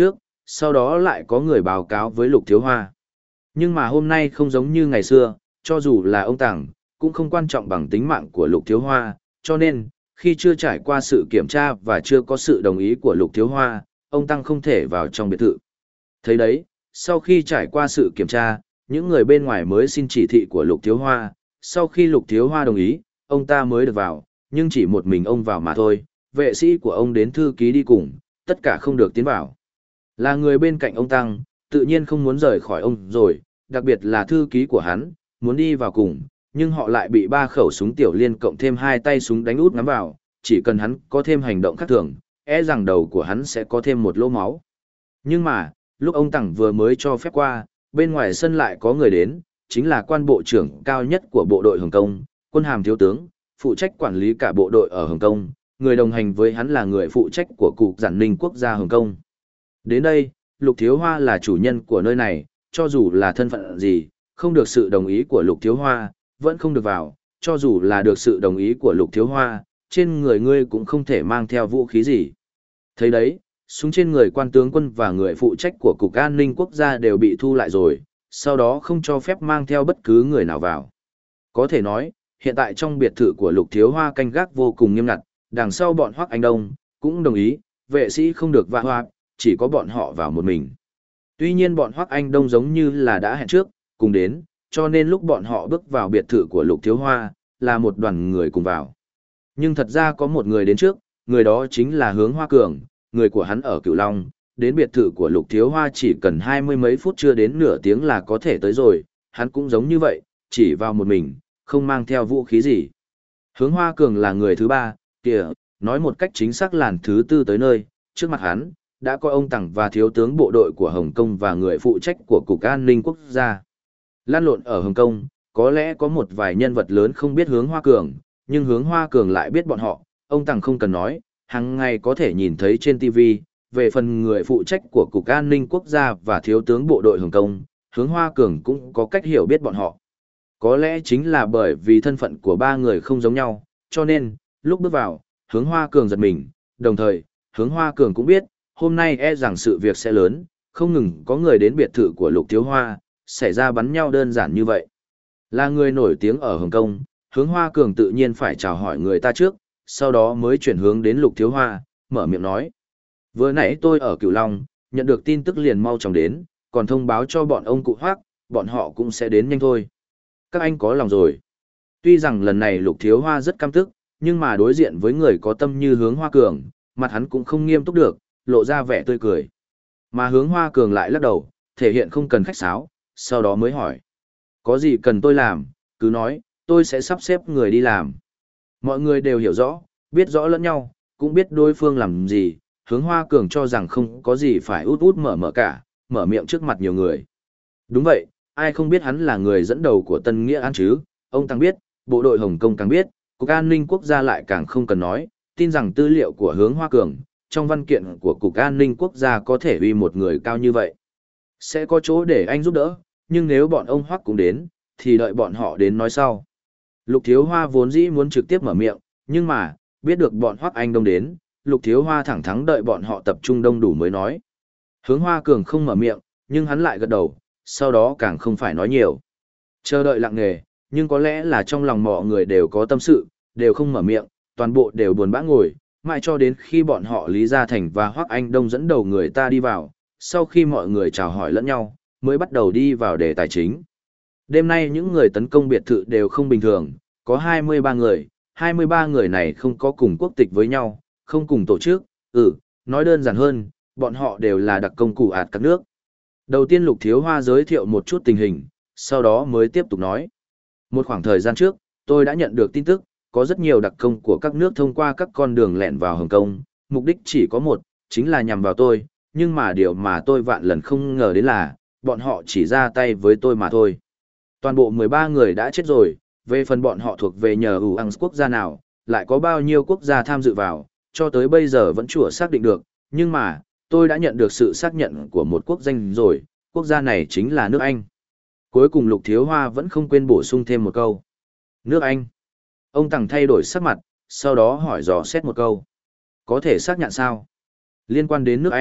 sau đó lại có người báo cáo với Lục Thiếu Hoa. Nhưng mà hôm nay không giống như ngày xưa, cho dù là ông Tằng, cũng không quan trọng bằng tính mạng của Lục Thiếu Hoa, cho nên, khi chưa trải qua sự kiểm tra và chưa có sự đồng ý của Lục Thiếu Hoa, ông Tăng không thể vào trong biệt thự. Thấy đấy, sau khi trải qua sự kiểm tra, những người bên ngoài mới xin chỉ thị của Lục Thiếu Hoa, sau khi Lục Thiếu Hoa đồng ý, ông ta mới được vào, nhưng chỉ một mình ông vào mà thôi, vệ sĩ của ông đến thư ký đi cùng, tất cả không được tiến vào. Là người bên cạnh ông Tăng, tự nhiên không muốn rời khỏi ông rồi, đặc biệt là thư ký của hắn, muốn đi vào cùng, nhưng họ lại bị ba khẩu súng tiểu liên cộng thêm hai tay súng đánh út ngắm vào, chỉ cần hắn có thêm hành động khác thường, e rằng đầu của hắn sẽ có thêm một lỗ máu. Nhưng mà, lúc ông Tằng vừa mới cho phép qua, bên ngoài sân lại có người đến, chính là quan bộ trưởng cao nhất của bộ đội Hồng Kông, quân hàm thiếu tướng, phụ trách quản lý cả bộ đội ở Hồng Kông, người đồng hành với hắn là người phụ trách của Cục Giản Ninh Quốc gia Hồng Kông. Đến đây, Lục Thiếu Hoa là chủ nhân của nơi này, cho dù là thân phận gì, không được sự đồng ý của Lục Thiếu Hoa, vẫn không được vào, cho dù là được sự đồng ý của Lục Thiếu Hoa, trên người ngươi cũng không thể mang theo vũ khí gì. Thấy đấy, súng trên người quan tướng quân và người phụ trách của Cục An ninh Quốc gia đều bị thu lại rồi, sau đó không cho phép mang theo bất cứ người nào vào. Có thể nói, hiện tại trong biệt thự của Lục Thiếu Hoa canh gác vô cùng nghiêm ngặt, đằng sau bọn Hoắc Anh Đông cũng đồng ý, vệ sĩ không được va hoa, chỉ có bọn họ vào một mình. Tuy nhiên bọn Hoắc Anh Đông giống như là đã hẹn trước, cùng đến, cho nên lúc bọn họ bước vào biệt thự của Lục Thiếu Hoa, là một đoàn người cùng vào. Nhưng thật ra có một người đến trước, người đó chính là Hướng Hoa Cường, người của hắn ở Cửu Long, đến biệt thự của Lục Thiếu Hoa chỉ cần hai mươi mấy phút chưa đến nửa tiếng là có thể tới rồi, hắn cũng giống như vậy, chỉ vào một mình, không mang theo vũ khí gì. Hướng Hoa Cường là người thứ ba, kìa, nói một cách chính xác làn thứ tư tới nơi, trước mặt hắn, đã có ông Tằng và thiếu tướng bộ đội của Hồng Kông và người phụ trách của Cục An ninh Quốc gia. Lan lộn ở Hồng Kông, có lẽ có một vài nhân vật lớn không biết Hướng Hoa Cường, nhưng Hướng Hoa Cường lại biết bọn họ, ông Tằng không cần nói, hàng ngày có thể nhìn thấy trên ti vi, về phần người phụ trách của Cục An ninh Quốc gia và thiếu tướng bộ đội Hồng Kông, Hướng Hoa Cường cũng có cách hiểu biết bọn họ. Có lẽ chính là bởi vì thân phận của ba người không giống nhau, cho nên, lúc bước vào, Hướng Hoa Cường giật mình, đồng thời, Hướng Hoa Cường cũng biết, hôm nay e rằng sự việc sẽ lớn, không ngừng có người đến biệt thự của Lục Thiếu Hoa, xảy ra bắn nhau đơn giản như vậy. Là người nổi tiếng ở Hồng Kông, Hướng Hoa Cường tự nhiên phải chào hỏi người ta trước, sau đó mới chuyển hướng đến Lục Thiếu Hoa, mở miệng nói. Vừa nãy tôi ở Cửu Long, nhận được tin tức liền mau chóng đến, còn thông báo cho bọn ông cụ Hoắc, bọn họ cũng sẽ đến nhanh thôi. Các anh có lòng rồi. Tuy rằng lần này Lục Thiếu Hoa rất căm tức, nhưng mà đối diện với người có tâm như Hướng Hoa Cường, mặt hắn cũng không nghiêm túc được, lộ ra vẻ tươi cười. Mà Hướng Hoa Cường lại lắc đầu, thể hiện không cần khách sáo, sau đó mới hỏi. Có gì cần tôi làm, cứ nói, tôi sẽ sắp xếp người đi làm. Mọi người đều hiểu rõ, biết rõ lẫn nhau, cũng biết đối phương làm gì, Hướng Hoa Cường cho rằng không có gì phải út út mở mở cả, mở miệng trước mặt nhiều người. Đúng vậy, ai không biết hắn là người dẫn đầu của Tân Nghĩa An chứ, ông Tăng biết, bộ đội Hồng Kông càng biết, Cục An ninh Quốc gia lại càng không cần nói, tin rằng tư liệu của Hướng Hoa Cường, trong văn kiện của Cục An ninh Quốc gia có thể uy một người cao như vậy. Sẽ có chỗ để anh giúp đỡ, nhưng nếu bọn ông Hoắc cũng đến, thì đợi bọn họ đến nói sau. Lục Thiếu Hoa vốn dĩ muốn trực tiếp mở miệng, nhưng mà, biết được bọn Hoắc Anh Đông đến, Lục Thiếu Hoa thẳng thắn đợi bọn họ tập trung đông đủ mới nói. Hướng Hoa Cường không mở miệng, nhưng hắn lại gật đầu, sau đó càng không phải nói nhiều. Chờ đợi lặng nề, nhưng có lẽ là trong lòng mọi người đều có tâm sự, đều không mở miệng, toàn bộ đều buồn bã ngồi, mãi cho đến khi bọn họ Lý Gia Thành và Hoắc Anh Đông dẫn đầu người ta đi vào, sau khi mọi người chào hỏi lẫn nhau, mới bắt đầu đi vào đề tài chính. Đêm nay những người tấn công biệt thự đều không bình thường, có hai mươi ba người, hai mươi ba người này không có cùng quốc tịch với nhau, không cùng tổ chức, ừ, nói đơn giản hơn, bọn họ đều là đặc công cụ ạt các nước. Đầu tiên Lục Thiếu Hoa giới thiệu một chút tình hình, sau đó mới tiếp tục nói. Một khoảng thời gian trước, tôi đã nhận được tin tức, có rất nhiều đặc công của các nước thông qua các con đường lẻn vào Hồng Kông, mục đích chỉ có một, chính là nhằm vào tôi, nhưng mà điều mà tôi vạn lần không ngờ đến là, bọn họ chỉ ra tay với tôi mà thôi. Toàn bộ mười ba người đã chết rồi, về phần bọn họ thuộc về nhờ ủ ăn quốc gia nào, lại có bao nhiêu quốc gia tham dự vào, cho tới bây giờ vẫn chưa xác định được, nhưng mà, tôi đã nhận được sự xác nhận của một quốc danh rồi, quốc gia này chính là nước Anh. Cuối cùng Lục Thiếu Hoa vẫn không quên bổ sung thêm một câu. Nước Anh. Ông Tằng thay đổi sắc mặt, sau đó hỏi dò xét một câu. Có thể xác nhận sao? Liên quan đến nước Anh,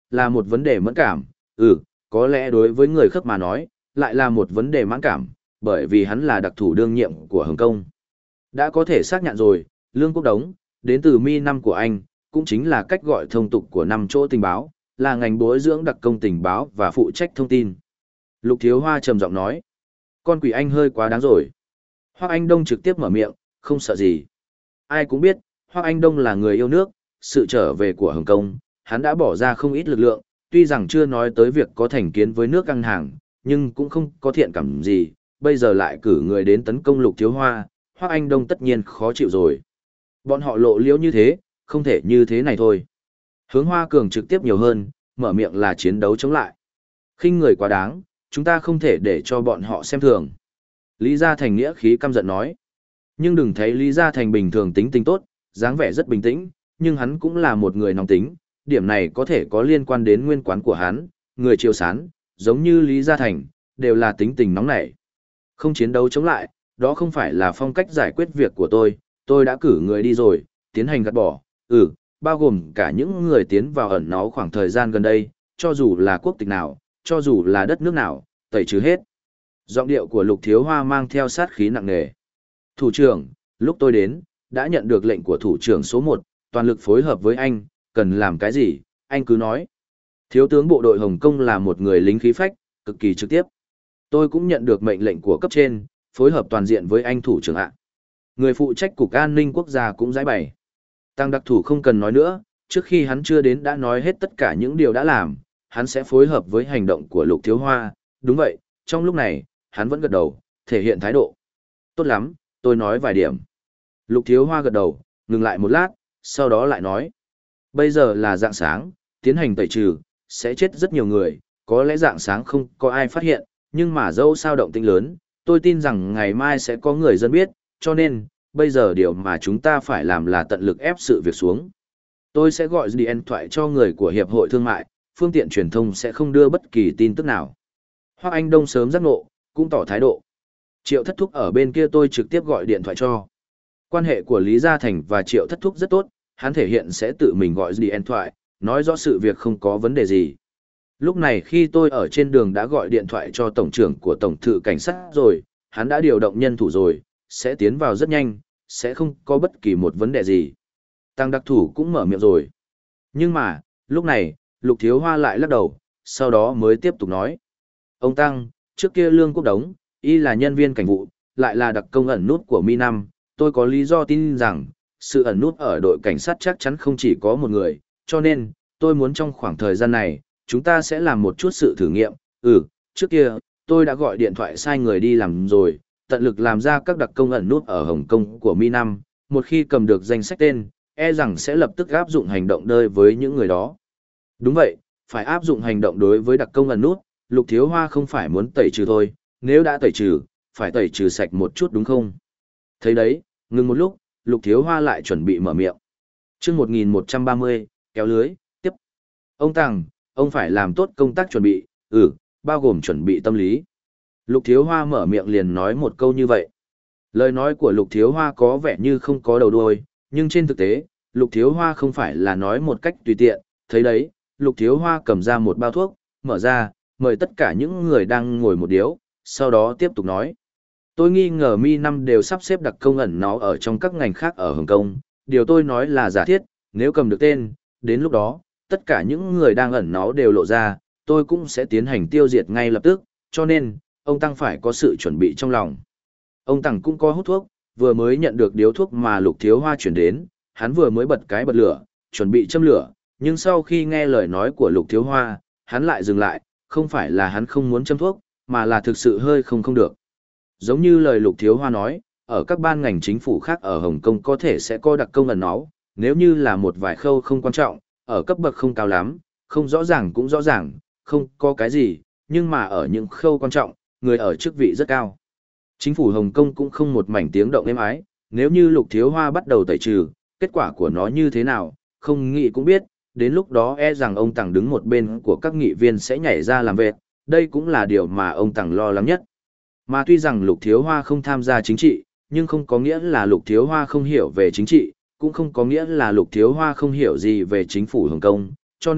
là một vấn đề mẫn cảm, ừ, có lẽ đối với người khớp mà nói, lại là một vấn đề mẫn cảm, bởi vì hắn là đặc thủ đương nhiệm của Hồng Kông. Đã có thể xác nhận rồi, Lương Quốc Đống, đến từ Mi năm của anh, cũng chính là cách gọi thông tục của năm chỗ tình báo, là ngành bồi dưỡng đặc công tình báo và phụ trách thông tin. Lục Thiếu Hoa trầm giọng nói, con quỷ anh hơi quá đáng rồi. Hoắc Anh Đông trực tiếp mở miệng, không sợ gì. Ai cũng biết, Hoắc Anh Đông là người yêu nước, sự trở về của Hồng Kông, hắn đã bỏ ra không ít lực lượng, tuy rằng chưa nói tới việc có thành kiến với nước căng hàng, nhưng cũng không có thiện cảm gì, bây giờ lại cử người đến tấn công Lục Thiếu Hoa, Hoắc Anh Đông tất nhiên khó chịu rồi. Bọn họ lộ liễu như thế, không thể như thế này thôi. Hướng Hoa Cường trực tiếp nhiều hơn, mở miệng là chiến đấu chống lại. Khinh người quá đáng, chúng ta không thể để cho bọn họ xem thường. Lý Gia Thành nghĩa khí căm giận nói. Nhưng đừng thấy Lý Gia Thành bình thường tính tình tốt, dáng vẻ rất bình tĩnh, nhưng hắn cũng là một người nóng tính, điểm này có thể có liên quan đến nguyên quán của hắn, người Triều Sán, giống như Lý Gia Thành, đều là tính tình nóng nảy. Không chiến đấu chống lại, đó không phải là phong cách giải quyết việc của tôi, tôi đã cử người đi rồi, tiến hành gạt bỏ, ừ, bao gồm cả những người tiến vào ẩn náu khoảng thời gian gần đây, cho dù là quốc tịch nào, cho dù là đất nước nào, tẩy trừ hết. Giọng điệu của Lục Thiếu Hoa mang theo sát khí nặng nề. Thủ trưởng, lúc tôi đến, đã nhận được lệnh của thủ trưởng số một, toàn lực phối hợp với anh, cần làm cái gì, anh cứ nói. Thiếu tướng bộ đội Hồng Kông là một người lính khí phách, cực kỳ trực tiếp. Tôi cũng nhận được mệnh lệnh của cấp trên, phối hợp toàn diện với anh thủ trưởng ạ. Người phụ trách cục an ninh quốc gia cũng giải bày. Tăng đặc thủ không cần nói nữa, trước khi hắn chưa đến đã nói hết tất cả những điều đã làm, hắn sẽ phối hợp với hành động của Lục Thiếu Hoa, đúng vậy, trong lúc này, hắn vẫn gật đầu, thể hiện thái độ. Tốt lắm, tôi nói vài điểm. Lục Thiếu Hoa gật đầu, ngừng lại một lát, sau đó lại nói. Bây giờ là dạng sáng, tiến hành tẩy trừ, sẽ chết rất nhiều người, có lẽ dạng sáng không có ai phát hiện, nhưng mà dẫu sao động tĩnh lớn, tôi tin rằng ngày mai sẽ có người dân biết, cho nên, bây giờ điều mà chúng ta phải làm là tận lực ép sự việc xuống. Tôi sẽ gọi điện thoại cho người của Hiệp hội Thương mại, phương tiện truyền thông sẽ không đưa bất kỳ tin tức nào. Hoắc Anh Đông sớm giác ngộ, cũng tỏ thái độ. Triệu Thất Thúc ở bên kia tôi trực tiếp gọi điện thoại cho. Quan hệ của Lý Gia Thành và Triệu Thất Thúc rất tốt, hắn thể hiện sẽ tự mình gọi điện thoại, nói rõ sự việc không có vấn đề gì. Lúc này khi tôi ở trên đường đã gọi điện thoại cho tổng trưởng của tổng thự cảnh sát rồi, hắn đã điều động nhân thủ rồi, sẽ tiến vào rất nhanh, sẽ không có bất kỳ một vấn đề gì. Tăng đặc thủ cũng mở miệng rồi. Nhưng mà, lúc này, Lục Thiếu Hoa lại lắc đầu, sau đó mới tiếp tục nói. Ông Tăng, trước kia Lương Quốc Đống, y là nhân viên cảnh vụ, lại là đặc công ẩn nút của Mi năm, tôi có lý do tin rằng, sự ẩn nút ở đội cảnh sát chắc chắn không chỉ có một người, cho nên, tôi muốn trong khoảng thời gian này, chúng ta sẽ làm một chút sự thử nghiệm. Ừ, trước kia, tôi đã gọi điện thoại sai người đi làm rồi, tận lực làm ra các đặc công ẩn nút ở Hồng Kông của Mi năm, một khi cầm được danh sách tên, e rằng sẽ lập tức áp dụng hành động đối với những người đó. Đúng vậy, phải áp dụng hành động đối với đặc công ẩn nút, Lục Thiếu Hoa không phải muốn tẩy trừ thôi, nếu đã tẩy trừ, phải tẩy trừ sạch một chút đúng không? Thấy đấy, ngừng một lúc, Lục Thiếu Hoa lại chuẩn bị mở miệng. Chương một nghìn một trăm ba mươi, kéo lưới, tiếp. Ông Tằng, ông phải làm tốt công tác chuẩn bị, ừ, bao gồm chuẩn bị tâm lý. Lục Thiếu Hoa mở miệng liền nói một câu như vậy. Lời nói của Lục Thiếu Hoa có vẻ như không có đầu đuôi, nhưng trên thực tế, Lục Thiếu Hoa không phải là nói một cách tùy tiện, thấy đấy, Lục Thiếu Hoa cầm ra một bao thuốc, mở ra, mời tất cả những người đang ngồi một điếu, sau đó tiếp tục nói. Tôi nghi ngờ Mi năm đều sắp xếp đặc công ẩn nó ở trong các ngành khác ở Hồng Kông, điều tôi nói là giả thiết, nếu cầm được tên, đến lúc đó, tất cả những người đang ẩn nó đều lộ ra, tôi cũng sẽ tiến hành tiêu diệt ngay lập tức, cho nên, ông Tăng phải có sự chuẩn bị trong lòng. Ông Tăng cũng có hút thuốc, vừa mới nhận được điếu thuốc mà Lục Thiếu Hoa chuyển đến, hắn vừa mới bật cái bật lửa, chuẩn bị châm lửa, nhưng sau khi nghe lời nói của Lục Thiếu Hoa, hắn lại dừng lại, không phải là hắn không muốn châm thuốc, mà là thực sự hơi không không được. Giống như lời Lục Thiếu Hoa nói, ở các ban ngành chính phủ khác ở Hồng Kông có thể sẽ có đặc công ẩn náu, nếu như là một vài khâu không quan trọng, ở cấp bậc không cao lắm, không rõ ràng cũng rõ ràng, không có cái gì, nhưng mà ở những khâu quan trọng, người ở chức vị rất cao. Chính phủ Hồng Kông cũng không một mảnh tiếng động êm ái, nếu như Lục Thiếu Hoa bắt đầu tẩy trừ, kết quả của nó như thế nào, không nghĩ cũng biết, đến lúc đó e rằng ông Tằng đứng một bên của các nghị viên sẽ nhảy ra làm vệt, đây cũng là điều mà ông Tằng lo lắng nhất. Mà tuy rằng Lục Thiếu Hoa không tham gia chính trị, nhưng không có nghĩa là Lục Thiếu Hoa không hiểu về chính trị, cũng không có nghĩa là Lục Thiếu Hoa không hiểu gì về chính phủ Hồng Kông, cho nên,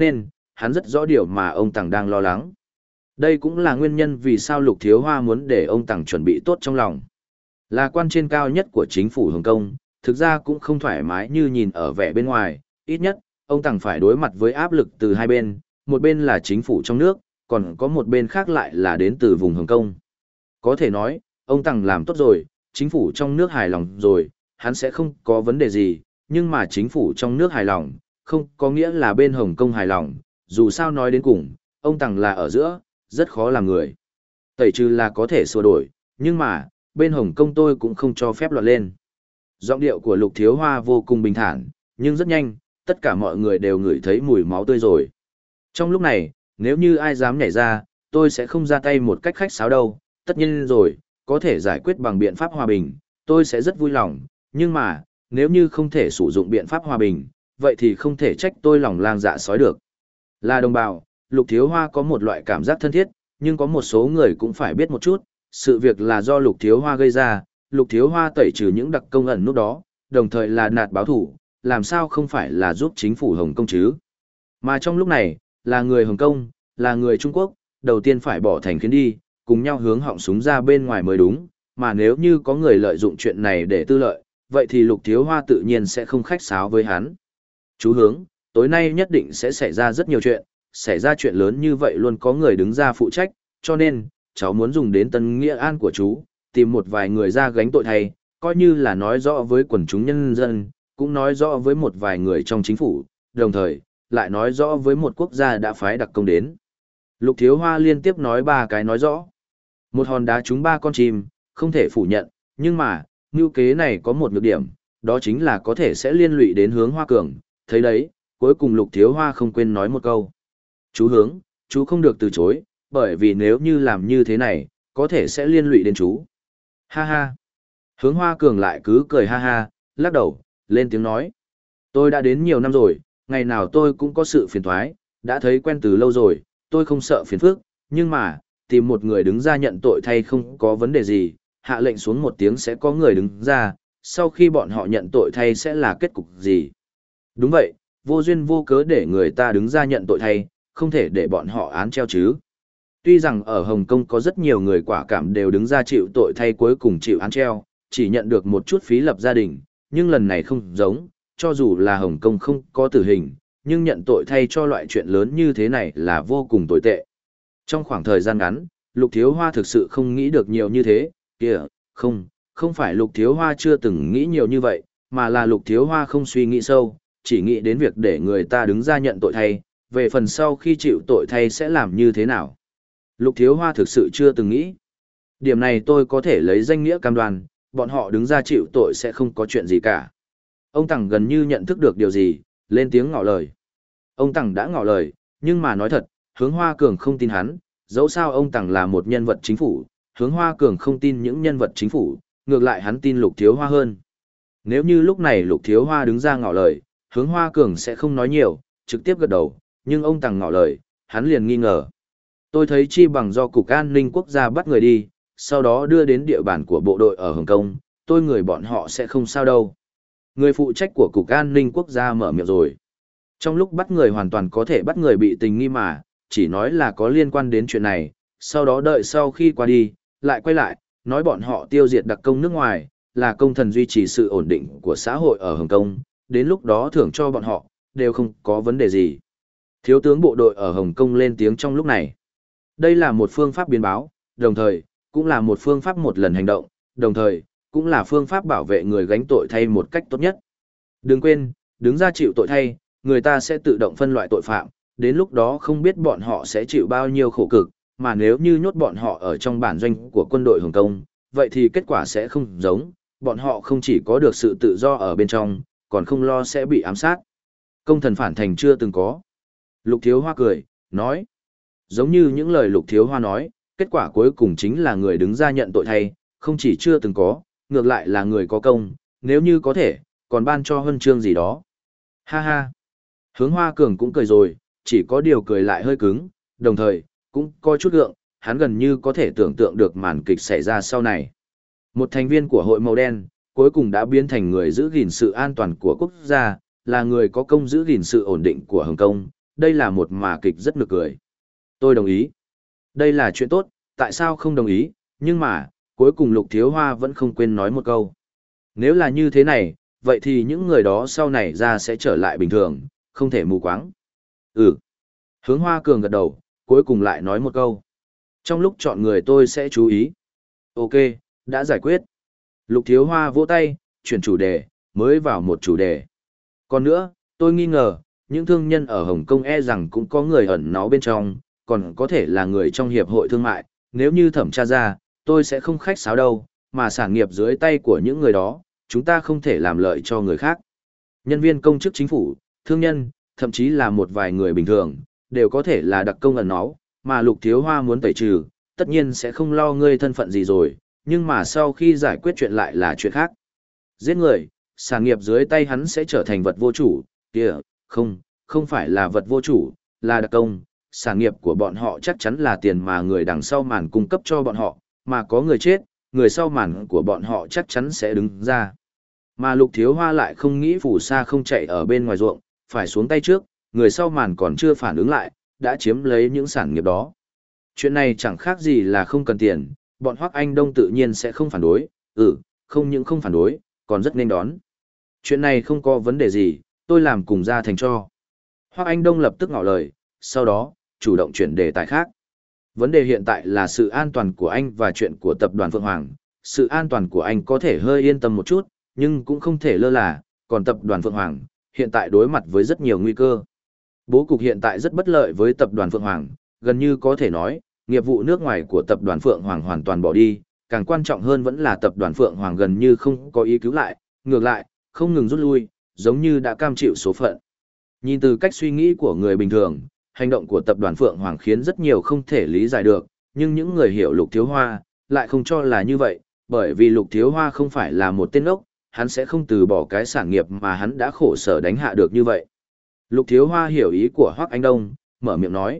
hắn rất rõ điều mà ông Tằng đang lo lắng. Đây cũng là nguyên nhân vì sao Lục Thiếu Hoa muốn để ông Tằng chuẩn bị tốt trong lòng. Là quan trên cao nhất của chính phủ Hồng Kông, thực ra cũng không thoải mái như nhìn ở vẻ bên ngoài, ít nhất, ông Tằng phải đối mặt với áp lực từ hai bên, một bên là chính phủ trong nước, còn có một bên khác lại là đến từ vùng Hồng Kông. Có thể nói, ông Tằng làm tốt rồi, chính phủ trong nước hài lòng rồi, hắn sẽ không có vấn đề gì, nhưng mà chính phủ trong nước hài lòng, không có nghĩa là bên Hồng Kông hài lòng, dù sao nói đến cùng, ông Tằng là ở giữa, rất khó làm người. Tẩy trừ là có thể sửa đổi, nhưng mà, bên Hồng Kông tôi cũng không cho phép loạn lên. Giọng điệu của Lục Thiếu Hoa vô cùng bình thản, nhưng rất nhanh, tất cả mọi người đều ngửi thấy mùi máu tươi rồi. Trong lúc này, nếu như ai dám nhảy ra, tôi sẽ không ra tay một cách khách sáo đâu, tất nhiên rồi, có thể giải quyết bằng biện pháp hòa bình, tôi sẽ rất vui lòng, nhưng mà, nếu như không thể sử dụng biện pháp hòa bình, vậy thì không thể trách tôi lòng lang dạ sói được. Là đồng bào, Lục Thiếu Hoa có một loại cảm giác thân thiết, nhưng có một số người cũng phải biết một chút, sự việc là do Lục Thiếu Hoa gây ra, Lục Thiếu Hoa tẩy trừ những đặc công ẩn nút đó, đồng thời là nạt báo thủ, làm sao không phải là giúp chính phủ Hồng Kông chứ. Mà trong lúc này, là người Hồng Kông, là người Trung Quốc, đầu tiên phải bỏ thành kiến đi, cùng nhau hướng họng súng ra bên ngoài mới đúng, mà nếu như có người lợi dụng chuyện này để tư lợi, vậy thì Lục Thiếu Hoa tự nhiên sẽ không khách sáo với hắn. Chú Hướng, tối nay nhất định sẽ xảy ra rất nhiều chuyện, xảy ra chuyện lớn như vậy luôn có người đứng ra phụ trách, cho nên, cháu muốn dùng đến Tân Nghĩa An của chú, tìm một vài người ra gánh tội thay, coi như là nói rõ với quần chúng nhân dân, cũng nói rõ với một vài người trong chính phủ, đồng thời, lại nói rõ với một quốc gia đã phái đặc công đến. Lục Thiếu Hoa liên tiếp nói ba cái nói rõ. Một hòn đá trúng ba con chim, không thể phủ nhận, nhưng mà, mưu kế này có một nhược điểm, đó chính là có thể sẽ liên lụy đến Hướng Hoa Cường, thấy đấy, cuối cùng Lục Thiếu Hoa không quên nói một câu. Chú Hướng, chú không được từ chối, bởi vì nếu như làm như thế này, có thể sẽ liên lụy đến chú. Ha ha. Hướng Hoa Cường lại cứ cười ha ha, lắc đầu, lên tiếng nói. Tôi đã đến nhiều năm rồi, ngày nào tôi cũng có sự phiền thoái, đã thấy quen từ lâu rồi, tôi không sợ phiền phức, nhưng mà, tìm một người đứng ra nhận tội thay không có vấn đề gì, hạ lệnh xuống một tiếng sẽ có người đứng ra, sau khi bọn họ nhận tội thay sẽ là kết cục gì. Đúng vậy, vô duyên vô cớ để người ta đứng ra nhận tội thay, không thể để bọn họ án treo chứ. Tuy rằng ở Hồng Kông có rất nhiều người quả cảm đều đứng ra chịu tội thay cuối cùng chịu án treo, chỉ nhận được một chút phí lập gia đình, nhưng lần này không giống, cho dù là Hồng Kông không có tử hình, nhưng nhận tội thay cho loại chuyện lớn như thế này là vô cùng tồi tệ. Trong khoảng thời gian ngắn, Lục Thiếu Hoa thực sự không nghĩ được nhiều như thế, kìa, không, không phải Lục Thiếu Hoa chưa từng nghĩ nhiều như vậy, mà là Lục Thiếu Hoa không suy nghĩ sâu, chỉ nghĩ đến việc để người ta đứng ra nhận tội thay, về phần sau khi chịu tội thay sẽ làm như thế nào. Lục Thiếu Hoa thực sự chưa từng nghĩ. Điểm này tôi có thể lấy danh nghĩa cam đoan, bọn họ đứng ra chịu tội sẽ không có chuyện gì cả. Ông Tằng gần như nhận thức được điều gì, lên tiếng ngỏ lời. Ông Tằng đã ngỏ lời, nhưng mà nói thật, Hướng Hoa Cường không tin hắn, dẫu sao ông Tằng là một nhân vật chính phủ, Hướng Hoa Cường không tin những nhân vật chính phủ, ngược lại hắn tin Lục Thiếu Hoa hơn. Nếu như lúc này Lục Thiếu Hoa đứng ra ngỏ lời, Hướng Hoa Cường sẽ không nói nhiều, trực tiếp gật đầu, nhưng ông Tằng ngỏ lời, hắn liền nghi ngờ. Tôi thấy chi bằng do Cục An ninh Quốc gia bắt người đi, sau đó đưa đến địa bàn của bộ đội ở Hồng Kông, tôi người bọn họ sẽ không sao đâu. Người phụ trách của Cục An ninh Quốc gia mở miệng rồi. Trong lúc bắt người hoàn toàn có thể bắt người bị tình nghi mà, chỉ nói là có liên quan đến chuyện này, sau đó đợi sau khi qua đi, lại quay lại, nói bọn họ tiêu diệt đặc công nước ngoài, là công thần duy trì sự ổn định của xã hội ở Hồng Kông, đến lúc đó thưởng cho bọn họ, đều không có vấn đề gì. Thiếu tướng bộ đội ở Hồng Kông lên tiếng trong lúc này. Đây là một phương pháp biến báo, đồng thời, cũng là một phương pháp một lần hành động, đồng thời, cũng là phương pháp bảo vệ người gánh tội thay một cách tốt nhất. Đừng quên, đứng ra chịu tội thay, người ta sẽ tự động phân loại tội phạm, đến lúc đó không biết bọn họ sẽ chịu bao nhiêu khổ cực, mà nếu như nhốt bọn họ ở trong bản doanh của quân đội Hồng Kông, vậy thì kết quả sẽ không giống, bọn họ không chỉ có được sự tự do ở bên trong, còn không lo sẽ bị ám sát. Công thần phản thành chưa từng có. Lục Thiếu Hoa cười, nói. Giống như những lời Lục Thiếu Hoa nói, kết quả cuối cùng chính là người đứng ra nhận tội thay, không chỉ chưa từng có, ngược lại là người có công, nếu như có thể, còn ban cho huân chương gì đó. Ha ha. Hướng Hoa Cường cũng cười rồi, chỉ có điều cười lại hơi cứng, đồng thời, cũng có chút gượng, hắn gần như có thể tưởng tượng được màn kịch xảy ra sau này. Một thành viên của hội màu đen, cuối cùng đã biến thành người giữ gìn sự an toàn của quốc gia, là người có công giữ gìn sự ổn định của Hồng Kông, đây là một mà kịch rất nực cười. Tôi đồng ý. Đây là chuyện tốt, tại sao không đồng ý, nhưng mà, cuối cùng Lục Thiếu Hoa vẫn không quên nói một câu. Nếu là như thế này, vậy thì những người đó sau này ra sẽ trở lại bình thường, không thể mù quáng. Ừ. Hướng Hoa Cường gật đầu, cuối cùng lại nói một câu. Trong lúc chọn người tôi sẽ chú ý. Ok, đã giải quyết. Lục Thiếu Hoa vỗ tay, chuyển chủ đề, mới vào một chủ đề. Còn nữa, tôi nghi ngờ, những thương nhân ở Hồng Kông e rằng cũng có người ẩn náu bên trong, còn có thể là người trong hiệp hội thương mại. Nếu như thẩm tra ra, tôi sẽ không khách sáo đâu, mà sản nghiệp dưới tay của những người đó, chúng ta không thể làm lợi cho người khác. Nhân viên công chức chính phủ, thương nhân, thậm chí là một vài người bình thường, đều có thể là đặc công ẩn náu, mà Lục Thiếu Hoa muốn tẩy trừ, tất nhiên sẽ không lo ngươi thân phận gì rồi, nhưng mà sau khi giải quyết chuyện lại là chuyện khác. Giết người, sản nghiệp dưới tay hắn sẽ trở thành vật vô chủ, kìa, không, không phải là vật vô chủ, là đặc công, sản nghiệp của bọn họ chắc chắn là tiền mà người đằng sau màn cung cấp cho bọn họ, mà có người chết, người sau màn của bọn họ chắc chắn sẽ đứng ra. Mà Lục Thiếu Hoa lại không nghĩ phù sa không chạy ở bên ngoài ruộng, phải xuống tay trước, người sau màn còn chưa phản ứng lại, đã chiếm lấy những sản nghiệp đó. Chuyện này chẳng khác gì là không cần tiền, bọn Hoắc Anh Đông tự nhiên sẽ không phản đối, ừ, không những không phản đối, còn rất nên đón. Chuyện này không có vấn đề gì, tôi làm cùng ra thành cho. Hoắc Anh Đông lập tức ngỏ lời, sau đó, chủ động chuyển đề tài khác. Vấn đề hiện tại là sự an toàn của anh và chuyện của tập đoàn Phượng Hoàng. Sự an toàn của anh có thể hơi yên tâm một chút, nhưng cũng không thể lơ là, còn tập đoàn Phượng Hoàng, hiện tại đối mặt với rất nhiều nguy cơ. Bố cục hiện tại rất bất lợi với tập đoàn Phượng Hoàng, gần như có thể nói, nghiệp vụ nước ngoài của tập đoàn Phượng Hoàng hoàn toàn bỏ đi, càng quan trọng hơn vẫn là tập đoàn Phượng Hoàng gần như không có ý cứu lại, ngược lại, không ngừng rút lui, giống như đã cam chịu số phận. Nhìn từ cách suy nghĩ của người bình thường, hành động của tập đoàn Phượng Hoàng khiến rất nhiều không thể lý giải được, nhưng những người hiểu Lục Thiếu Hoa lại không cho là như vậy, bởi vì Lục Thiếu Hoa không phải là một tên ốc, hắn sẽ không từ bỏ cái sản nghiệp mà hắn đã khổ sở đánh hạ được như vậy. Lục Thiếu Hoa hiểu ý của Hoắc Anh Đông, mở miệng nói.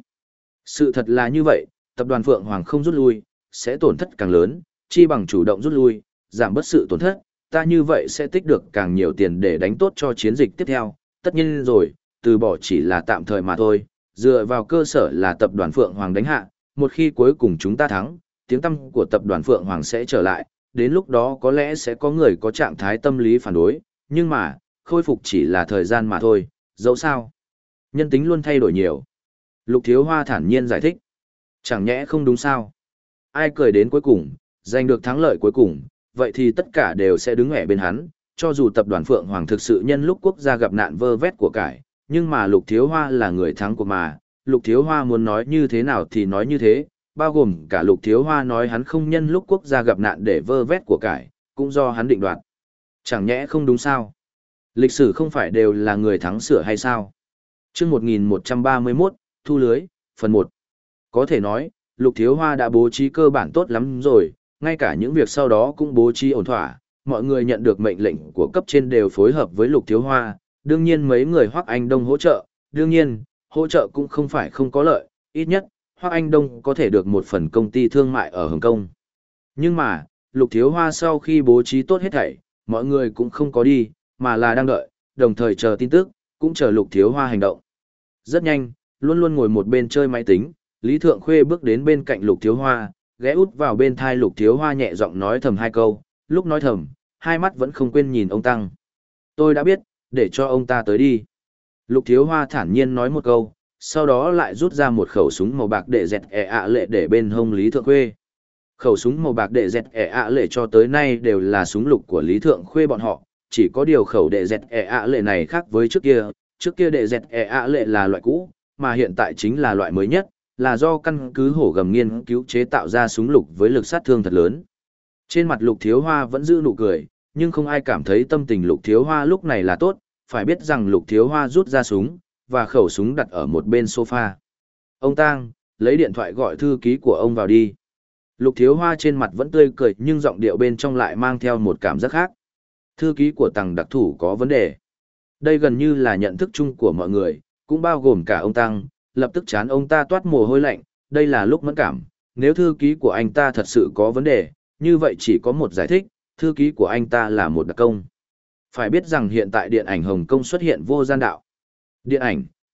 Sự thật là như vậy, tập đoàn Phượng Hoàng không rút lui, sẽ tổn thất càng lớn, chi bằng chủ động rút lui, giảm bớt sự tổn thất, ta như vậy sẽ tích được càng nhiều tiền để đánh tốt cho chiến dịch tiếp theo, tất nhiên rồi, từ bỏ chỉ là tạm thời mà thôi, dựa vào cơ sở là tập đoàn Phượng Hoàng đánh hạ, một khi cuối cùng chúng ta thắng, tiếng tăm của tập đoàn Phượng Hoàng sẽ trở lại, đến lúc đó có lẽ sẽ có người có trạng thái tâm lý phản đối, nhưng mà, khôi phục chỉ là thời gian mà thôi, dẫu sao. Nhân tính luôn thay đổi nhiều. Lục Thiếu Hoa thản nhiên giải thích. Chẳng nhẽ không đúng sao? Ai cười đến cuối cùng, giành được thắng lợi cuối cùng, vậy thì tất cả đều sẽ đứng ở bên hắn, cho dù tập đoàn Phượng Hoàng thực sự nhân lúc quốc gia gặp nạn vơ vét của cải, nhưng mà Lục Thiếu Hoa là người thắng của mà, Lục Thiếu Hoa muốn nói như thế nào thì nói như thế, bao gồm cả Lục Thiếu Hoa nói hắn không nhân lúc quốc gia gặp nạn để vơ vét của cải, cũng do hắn định đoạt. Chẳng nhẽ không đúng sao? Lịch sử không phải đều là người thắng sửa hay sao? Chương một nghìn một trăm ba mươi mốt, Thu lưới, phần một. Có thể nói, Lục Thiếu Hoa đã bố trí cơ bản tốt lắm rồi, ngay cả những việc sau đó cũng bố trí ổn thỏa, mọi người nhận được mệnh lệnh của cấp trên đều phối hợp với Lục Thiếu Hoa, đương nhiên mấy người Hoắc Anh Đông hỗ trợ, đương nhiên, hỗ trợ cũng không phải không có lợi, ít nhất, Hoắc Anh Đông có thể được một phần công ty thương mại ở Hồng Kông. Nhưng mà, Lục Thiếu Hoa sau khi bố trí tốt hết thảy, mọi người cũng không có đi, mà là đang đợi, đồng thời chờ tin tức, cũng chờ Lục Thiếu Hoa hành động. Rất nhanh, luôn luôn ngồi một bên chơi máy tính, Lý Thượng Khuê bước đến bên cạnh Lục Thiếu Hoa, ghé út vào bên thai Lục Thiếu Hoa nhẹ giọng nói thầm hai câu, lúc nói thầm, hai mắt vẫn không quên nhìn ông Tăng. Tôi đã biết, để cho ông ta tới đi. Lục Thiếu Hoa thản nhiên nói một câu, sau đó lại rút ra một khẩu súng màu bạc để dẹt ẻ ạ lệ để bên hông Lý Thượng Khuê. Khẩu súng màu bạc để dẹt ẻ ạ lệ cho tới nay đều là súng lục của Lý Thượng Khuê bọn họ, chỉ có điều khẩu để dẹt ẻ ạ lệ này khác với trước kia, trước kia để dẹt ẻ ạ lệ là loại cũ, mà hiện tại chính là loại mới nhất, là do căn cứ hổ gầm nghiên cứu chế tạo ra súng lục với lực sát thương thật lớn. Trên mặt Lục Thiếu Hoa vẫn giữ nụ cười, nhưng không ai cảm thấy tâm tình Lục Thiếu Hoa lúc này là tốt, phải biết rằng Lục Thiếu Hoa rút ra súng, và khẩu súng đặt ở một bên sofa. Ông Tang, lấy điện thoại gọi thư ký của ông vào đi. Lục Thiếu Hoa trên mặt vẫn tươi cười nhưng giọng điệu bên trong lại mang theo một cảm giác khác. Thư ký của Tằng đặc thủ có vấn đề. Đây gần như là nhận thức chung của mọi người, cũng bao gồm cả ông Tăng, lập tức chán ông ta toát mồ hôi lạnh, đây là lúc mẫn cảm, nếu thư ký của anh ta thật sự có vấn đề, như vậy chỉ có một giải thích, thư ký của anh ta là một đặc công. Phải biết rằng hiện tại điện ảnh Hồng Kông xuất hiện vô gian đạo. Điện ảnh,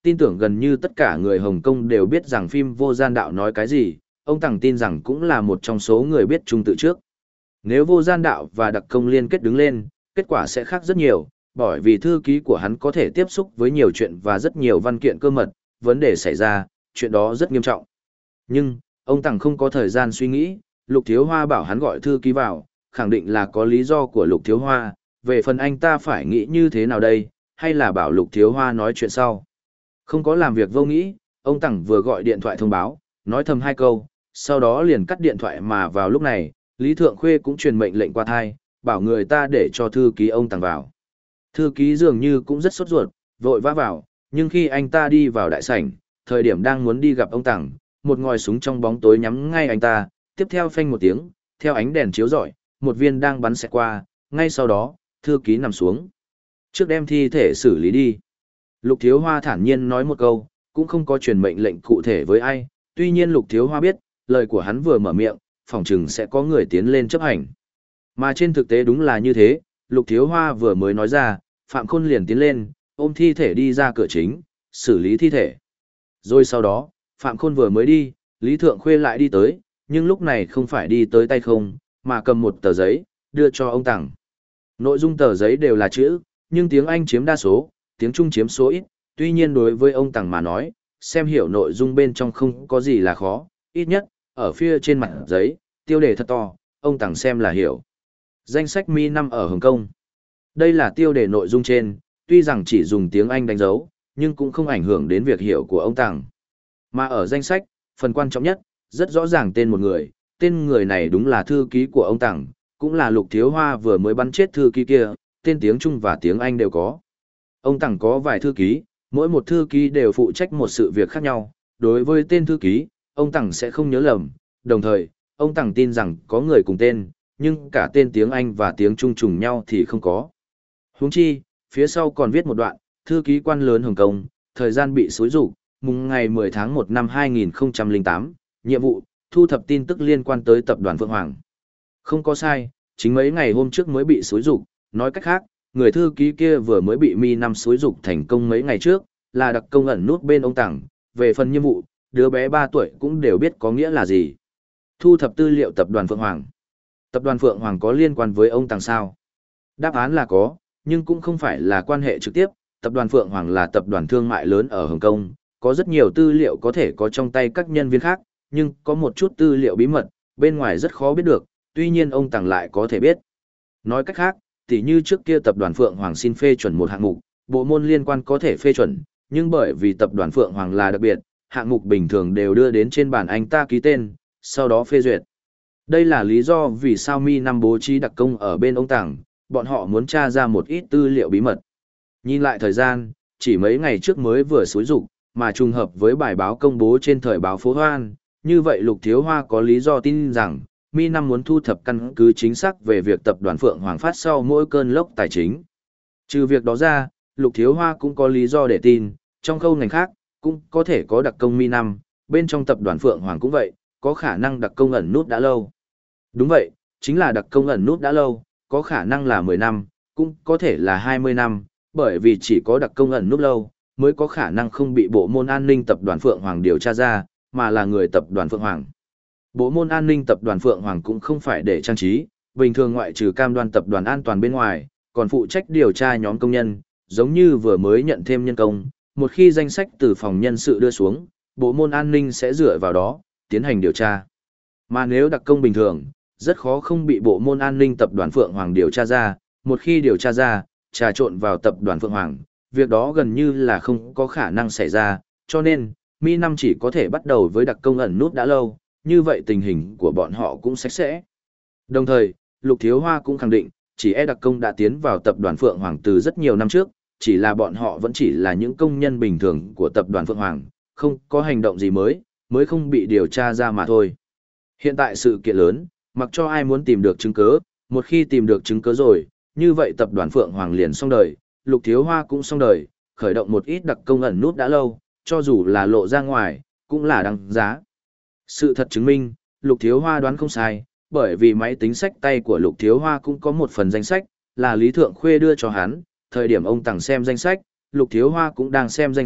tin tưởng gần như tất cả người Hồng Kông đều biết rằng phim Vô Gian Đạo nói cái gì, ông Tằng tin rằng cũng là một trong số người biết chung tự trước. Nếu Vô Gian Đạo và đặc công liên kết đứng lên, kết quả sẽ khác rất nhiều, bởi vì thư ký của hắn có thể tiếp xúc với nhiều chuyện và rất nhiều văn kiện cơ mật, vấn đề xảy ra, chuyện đó rất nghiêm trọng. Nhưng, ông Tằng không có thời gian suy nghĩ, Lục Thiếu Hoa bảo hắn gọi thư ký vào, khẳng định là có lý do của Lục Thiếu Hoa, về phần anh ta phải nghĩ như thế nào đây, hay là bảo Lục Thiếu Hoa nói chuyện sau. Không có làm việc vô nghĩ, ông Tằng vừa gọi điện thoại thông báo, nói thầm hai câu, sau đó liền cắt điện thoại mà vào lúc này, Lý Thượng Khuê cũng truyền mệnh lệnh qua thai, bảo người ta để cho thư ký ông Tằng vào. Thư ký dường như cũng rất sốt ruột, vội vã vào, nhưng khi anh ta đi vào đại sảnh, thời điểm đang muốn đi gặp ông Tằng, một ngòi súng trong bóng tối nhắm ngay anh ta, tiếp theo phanh một tiếng, theo ánh đèn chiếu rọi, một viên đang bắn xẹt qua, ngay sau đó, thư ký nằm xuống. Trước đem thi thể xử lý đi. Lục Thiếu Hoa thản nhiên nói một câu, cũng không có truyền mệnh lệnh cụ thể với ai, tuy nhiên Lục Thiếu Hoa biết, lời của hắn vừa mở miệng, phỏng chừng sẽ có người tiến lên chấp hành. Mà trên thực tế đúng là như thế, Lục Thiếu Hoa vừa mới nói ra, Phạm Khôn liền tiến lên, ôm thi thể đi ra cửa chính, xử lý thi thể. Rồi sau đó, Phạm Khôn vừa mới đi, Lý Thượng Khuê lại đi tới, nhưng lúc này không phải đi tới tay không, mà cầm một tờ giấy, đưa cho ông Tằng. Nội dung tờ giấy đều là chữ, nhưng tiếng Anh chiếm đa số, tiếng Trung chiếm số ít, tuy nhiên đối với ông Tằng mà nói, xem hiểu nội dung bên trong không có gì là khó, ít nhất, ở phía trên mặt giấy, tiêu đề thật to, ông Tằng xem là hiểu. Danh sách Mi năm ở Hồng Kông. Đây là tiêu đề nội dung trên, tuy rằng chỉ dùng tiếng Anh đánh dấu, nhưng cũng không ảnh hưởng đến việc hiểu của ông Tằng. Mà ở danh sách, phần quan trọng nhất, rất rõ ràng tên một người, tên người này đúng là thư ký của ông Tằng, cũng là Lục Thiếu Hoa vừa mới bắn chết thư ký kia, tên tiếng Trung và tiếng Anh đều có. Ông Tằng có vài thư ký, mỗi một thư ký đều phụ trách một sự việc khác nhau, đối với tên thư ký, ông Tằng sẽ không nhớ lầm, đồng thời, ông Tằng tin rằng có người cùng tên, nhưng cả tên tiếng Anh và tiếng Trung trùng nhau thì không có. Huống chi, phía sau còn viết một đoạn, thư ký quan lớn Hồng Kông, thời gian bị xúi rục, mùng ngày mười tháng một năm hai nghìn không trăm lẻ tám, nhiệm vụ, thu thập tin tức liên quan tới tập đoàn Phượng Hoàng. Không có sai, chính mấy ngày hôm trước mới bị xúi rục, nói cách khác, người thư ký kia vừa mới bị Mi năm xúi rục thành công mấy ngày trước, là đặc công ẩn nút bên ông Tằng, về phần nhiệm vụ, đứa bé ba tuổi cũng đều biết có nghĩa là gì. Thu thập tư liệu tập đoàn Phượng Hoàng. Tập đoàn Phượng Hoàng có liên quan với ông Tằng sao? Đáp án là có, nhưng cũng không phải là quan hệ trực tiếp, tập đoàn Phượng Hoàng là tập đoàn thương mại lớn ở Hồng Kông, có rất nhiều tư liệu có thể có trong tay các nhân viên khác, nhưng có một chút tư liệu bí mật, bên ngoài rất khó biết được, tuy nhiên ông Tằng lại có thể biết. Nói cách khác, tỉ như trước kia tập đoàn Phượng Hoàng xin phê chuẩn một hạng mục, bộ môn liên quan có thể phê chuẩn, nhưng bởi vì tập đoàn Phượng Hoàng là đặc biệt, hạng mục bình thường đều đưa đến trên bàn anh ta ký tên, sau đó phê duyệt. Đây là lý do vì sao Mi năm bố trí đặc công ở bên ông Tằng, bọn họ muốn tra ra một ít tư liệu bí mật. Nhìn lại thời gian, chỉ mấy ngày trước mới vừa xúi rục, mà trùng hợp với bài báo công bố trên thời báo Phố Hoan, như vậy Lục Thiếu Hoa có lý do tin rằng, Mi năm muốn thu thập căn cứ chính xác về việc tập đoàn Phượng Hoàng phát sau mỗi cơn lốc tài chính. Trừ việc đó ra, Lục Thiếu Hoa cũng có lý do để tin, trong khâu ngành khác, cũng có thể có đặc công Mi năm, bên trong tập đoàn Phượng Hoàng cũng vậy, có khả năng đặc công ẩn nút đã lâu. Đúng vậy, chính là đặc công ẩn nút đã lâu, có khả năng là mười năm, cũng có thể là hai mươi năm, bởi vì chỉ có đặc công ẩn nút lâu, mới có khả năng không bị bộ môn an ninh tập đoàn Phượng Hoàng điều tra ra, mà là người tập đoàn Phượng Hoàng. Bộ môn an ninh tập đoàn Phượng Hoàng cũng không phải để trang trí, bình thường ngoại trừ cam đoan tập đoàn an toàn bên ngoài, còn phụ trách điều tra nhóm công nhân, giống như vừa mới nhận thêm nhân công, một khi danh sách từ phòng nhân sự đưa xuống, bộ môn an ninh sẽ dựa vào đó, tiến hành điều tra. Mà nếu đặc công bình thường, rất khó không bị bộ môn an ninh tập đoàn Phượng Hoàng điều tra ra, một khi điều tra ra, trà trộn vào tập đoàn Phượng Hoàng, việc đó gần như là không có khả năng xảy ra, cho nên, Mi năm chỉ có thể bắt đầu với đặc công ẩn nút đã lâu, như vậy tình hình của bọn họ cũng sạch sẽ. Đồng thời, Lục Thiếu Hoa cũng khẳng định, chỉ e đặc công đã tiến vào tập đoàn Phượng Hoàng từ rất nhiều năm trước, chỉ là bọn họ vẫn chỉ là những công nhân bình thường của tập đoàn Phượng Hoàng, không có hành động gì mới, mới không bị điều tra ra mà thôi. Hiện tại sự kiện lớn, mặc cho ai muốn tìm được chứng cứ, một khi tìm được chứng cứ rồi, như vậy tập đoàn Phượng Hoàng liền xong đời, Lục Thiếu Hoa cũng xong đời, khởi động một ít đặc công ẩn nút đã lâu, cho dù là lộ ra ngoài, cũng là đáng giá. Sự thật chứng minh, Lục Thiếu Hoa đoán không sai, bởi vì máy tính sách tay của Lục Thiếu Hoa cũng có một phần danh sách, là Lý Thượng Khuê đưa cho hắn, thời điểm ông Tằng xem danh sách, Lục Thiếu Hoa cũng đang xem danh sách,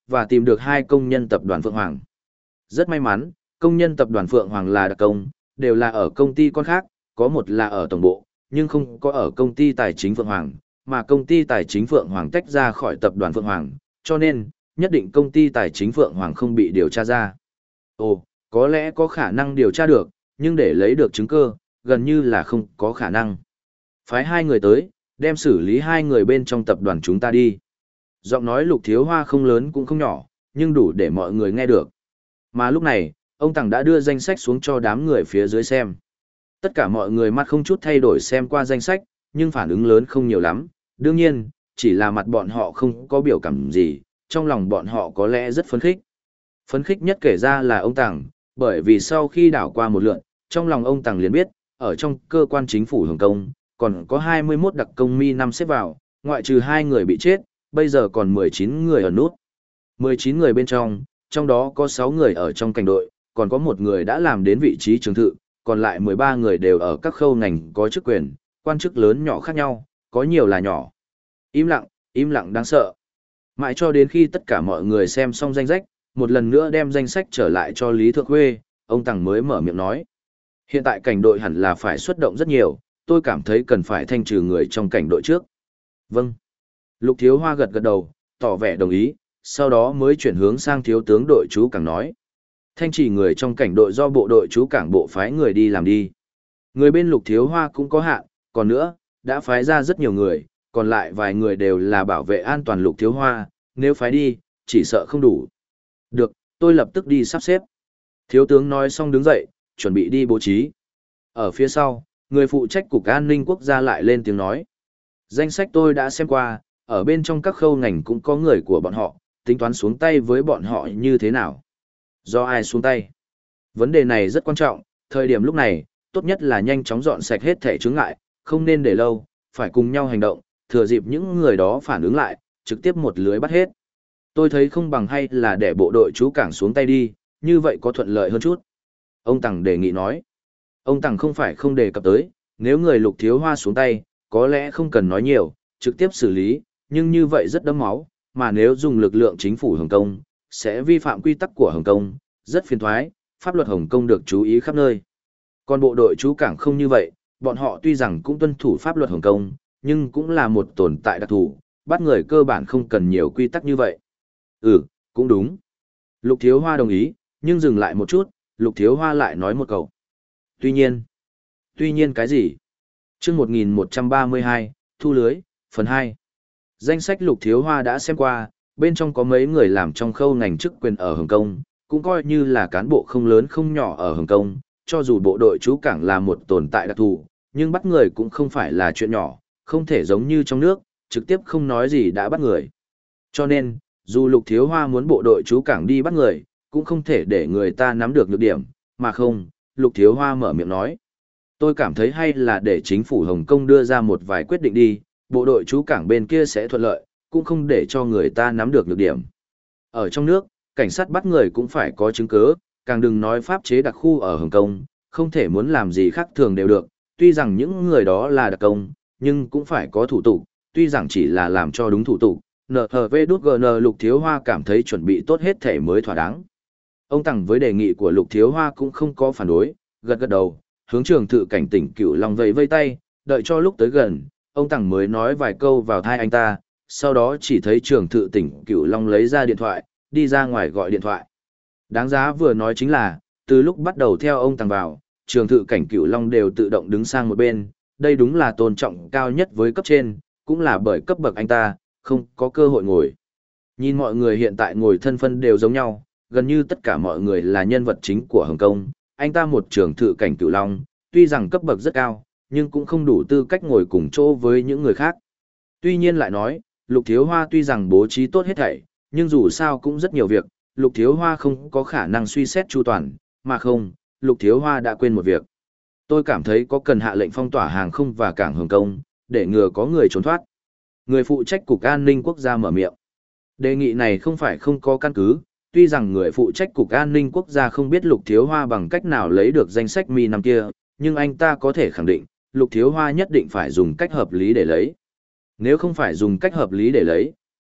và tìm được hai công nhân tập đoàn Phượng Hoàng. Rất may mắn, công nhân tập đoàn Phượng Hoàng là đặc công, đều là ở công ty con khác, có một là ở tổng bộ, nhưng không có ở công ty tài chính Phượng Hoàng, mà công ty tài chính Phượng Hoàng tách ra khỏi tập đoàn Phượng Hoàng, cho nên, nhất định công ty tài chính Phượng Hoàng không bị điều tra ra. Ồ, có lẽ có khả năng điều tra được, nhưng để lấy được chứng cơ, gần như là không có khả năng. Phái hai người tới, đem xử lý hai người bên trong tập đoàn chúng ta đi. Giọng nói Lục Thiếu Hoa không lớn cũng không nhỏ, nhưng đủ để mọi người nghe được. Mà lúc này, ông Tằng đã đưa danh sách xuống cho đám người phía dưới xem. Tất cả mọi người mắt không chút thay đổi xem qua danh sách, nhưng phản ứng lớn không nhiều lắm. Đương nhiên, chỉ là mặt bọn họ không có biểu cảm gì, trong lòng bọn họ có lẽ rất phấn khích. Phấn khích nhất kể ra là ông Tằng, bởi vì sau khi đảo qua một lượt, trong lòng ông Tằng liền biết, ở trong cơ quan chính phủ Hồng Kông, còn có hai mươi mốt đặc công mi năm xếp vào, ngoại trừ hai người bị chết, bây giờ còn mười chín người ở nút. mười chín người bên trong, trong đó có sáu người ở trong cảnh đội, còn có một người đã làm đến vị trí trưởng thự, còn lại mười ba người đều ở các khâu ngành có chức quyền, quan chức lớn nhỏ khác nhau, có nhiều là nhỏ. Im lặng, im lặng đáng sợ. Mãi cho đến khi tất cả mọi người xem xong danh sách, một lần nữa đem danh sách trở lại cho Lý Thượng Khuê, ông Tằng mới mở miệng nói. Hiện tại cảnh đội hẳn là phải xuất động rất nhiều, tôi cảm thấy cần phải thanh trừ người trong cảnh đội trước. Vâng. Lục Thiếu Hoa gật gật đầu, tỏ vẻ đồng ý, sau đó mới chuyển hướng sang thiếu tướng đội chú cảng nói. Thanh trì người trong cảnh đội do bộ đội chú cảng bộ phái người đi làm đi. Người bên Lục Thiếu Hoa cũng có hạn, còn nữa, đã phái ra rất nhiều người, còn lại vài người đều là bảo vệ an toàn Lục Thiếu Hoa, nếu phái đi, chỉ sợ không đủ. Được, tôi lập tức đi sắp xếp. Thiếu tướng nói xong đứng dậy, chuẩn bị đi bố trí. Ở phía sau, người phụ trách cục an ninh quốc gia lại lên tiếng nói. Danh sách tôi đã xem qua, ở bên trong các khâu ngành cũng có người của bọn họ, tính toán xuống tay với bọn họ như thế nào. Do ai xuống tay? Vấn đề này rất quan trọng, thời điểm lúc này, tốt nhất là nhanh chóng dọn sạch hết thẻ chướng ngại, không nên để lâu, phải cùng nhau hành động, thừa dịp những người đó phản ứng lại, trực tiếp một lưới bắt hết. Tôi thấy không bằng hay là để bộ đội chú cảng xuống tay đi, như vậy có thuận lợi hơn chút. Ông Tằng đề nghị nói. Ông Tằng không phải không đề cập tới, nếu người Lục Thiếu Hoa xuống tay, có lẽ không cần nói nhiều, trực tiếp xử lý, nhưng như vậy rất đẫm máu, mà nếu dùng lực lượng chính phủ Hồng Kông, sẽ vi phạm quy tắc của Hồng Kông, rất phiền toái, pháp luật Hồng Kông được chú ý khắp nơi. Còn bộ đội chú cảng không như vậy, bọn họ tuy rằng cũng tuân thủ pháp luật Hồng Kông, nhưng cũng là một tồn tại đặc thù, bắt người cơ bản không cần nhiều quy tắc như vậy. Ừ, cũng đúng. Lục Thiếu Hoa đồng ý, nhưng dừng lại một chút, Lục Thiếu Hoa lại nói một câu. Tuy nhiên. Tuy nhiên cái gì? Chương một nghìn một trăm ba mươi hai, Thu lưới, phần hai. Danh sách Lục Thiếu Hoa đã xem qua, bên trong có mấy người làm trong khâu ngành chức quyền ở Hồng Kông, cũng coi như là cán bộ không lớn không nhỏ ở Hồng Kông, cho dù bộ đội chú cảng là một tồn tại đặc thù, nhưng bắt người cũng không phải là chuyện nhỏ, không thể giống như trong nước, trực tiếp không nói gì đã bắt người. Cho nên, dù Lục Thiếu Hoa muốn bộ đội chú cảng đi bắt người, cũng không thể để người ta nắm được nhược điểm, mà không, Lục Thiếu Hoa mở miệng nói. Tôi cảm thấy hay là để chính phủ Hồng Kông đưa ra một vài quyết định đi, bộ đội chú cảng bên kia sẽ thuận lợi, cũng không để cho người ta nắm được nhược điểm. Ở trong nước, cảnh sát bắt người cũng phải có chứng cứ, càng đừng nói pháp chế đặc khu ở Hồng Kông, không thể muốn làm gì khác thường đều được, tuy rằng những người đó là đặc công, nhưng cũng phải có thủ tục, tuy rằng chỉ là làm cho đúng thủ tục, en hát vê đê giê en Lục Thiếu Hoa cảm thấy chuẩn bị tốt hết thể mới thỏa đáng. Ông Tằng với đề nghị của Lục Thiếu Hoa cũng không có phản đối, gật gật đầu, hướng trường thự cảnh tỉnh Cửu Long vẫy vây tay, đợi cho lúc tới gần, ông Tằng mới nói vài câu vào tai anh ta, sau đó chỉ thấy trường thự tỉnh Cửu Long lấy ra điện thoại, đi ra ngoài gọi điện thoại. Đáng giá vừa nói chính là, từ lúc bắt đầu theo ông Tằng vào, trường thự cảnh Cửu Long đều tự động đứng sang một bên, đây đúng là tôn trọng cao nhất với cấp trên, cũng là bởi cấp bậc anh ta, không có cơ hội ngồi. Nhìn mọi người hiện tại ngồi thân phân đều giống nhau, gần như tất cả mọi người là nhân vật chính của Hồng Kông, anh ta một trường thự cảnh Cửu Long, tuy rằng cấp bậc rất cao, nhưng cũng không đủ tư cách ngồi cùng chỗ với những người khác. Tuy nhiên lại nói, Lục Thiếu Hoa tuy rằng bố trí tốt hết thảy, nhưng dù sao cũng rất nhiều việc, Lục Thiếu Hoa không có khả năng suy xét chu toàn, mà không, Lục Thiếu Hoa đã quên một việc. Tôi cảm thấy có cần hạ lệnh phong tỏa hàng không và cảng Hồng Kông, để ngừa có người trốn thoát. Người phụ trách Cục An ninh Quốc gia mở miệng. Đề nghị này không phải không có căn cứ, tuy rằng người phụ trách Cục An ninh Quốc gia không biết Lục Thiếu Hoa bằng cách nào lấy được danh sách mi năm kia, nhưng anh ta có thể khẳng định, Lục Thiếu Hoa nhất định phải dùng cách hợp lý để lấy. Nếu không phải dùng cách hợp lý để lấy,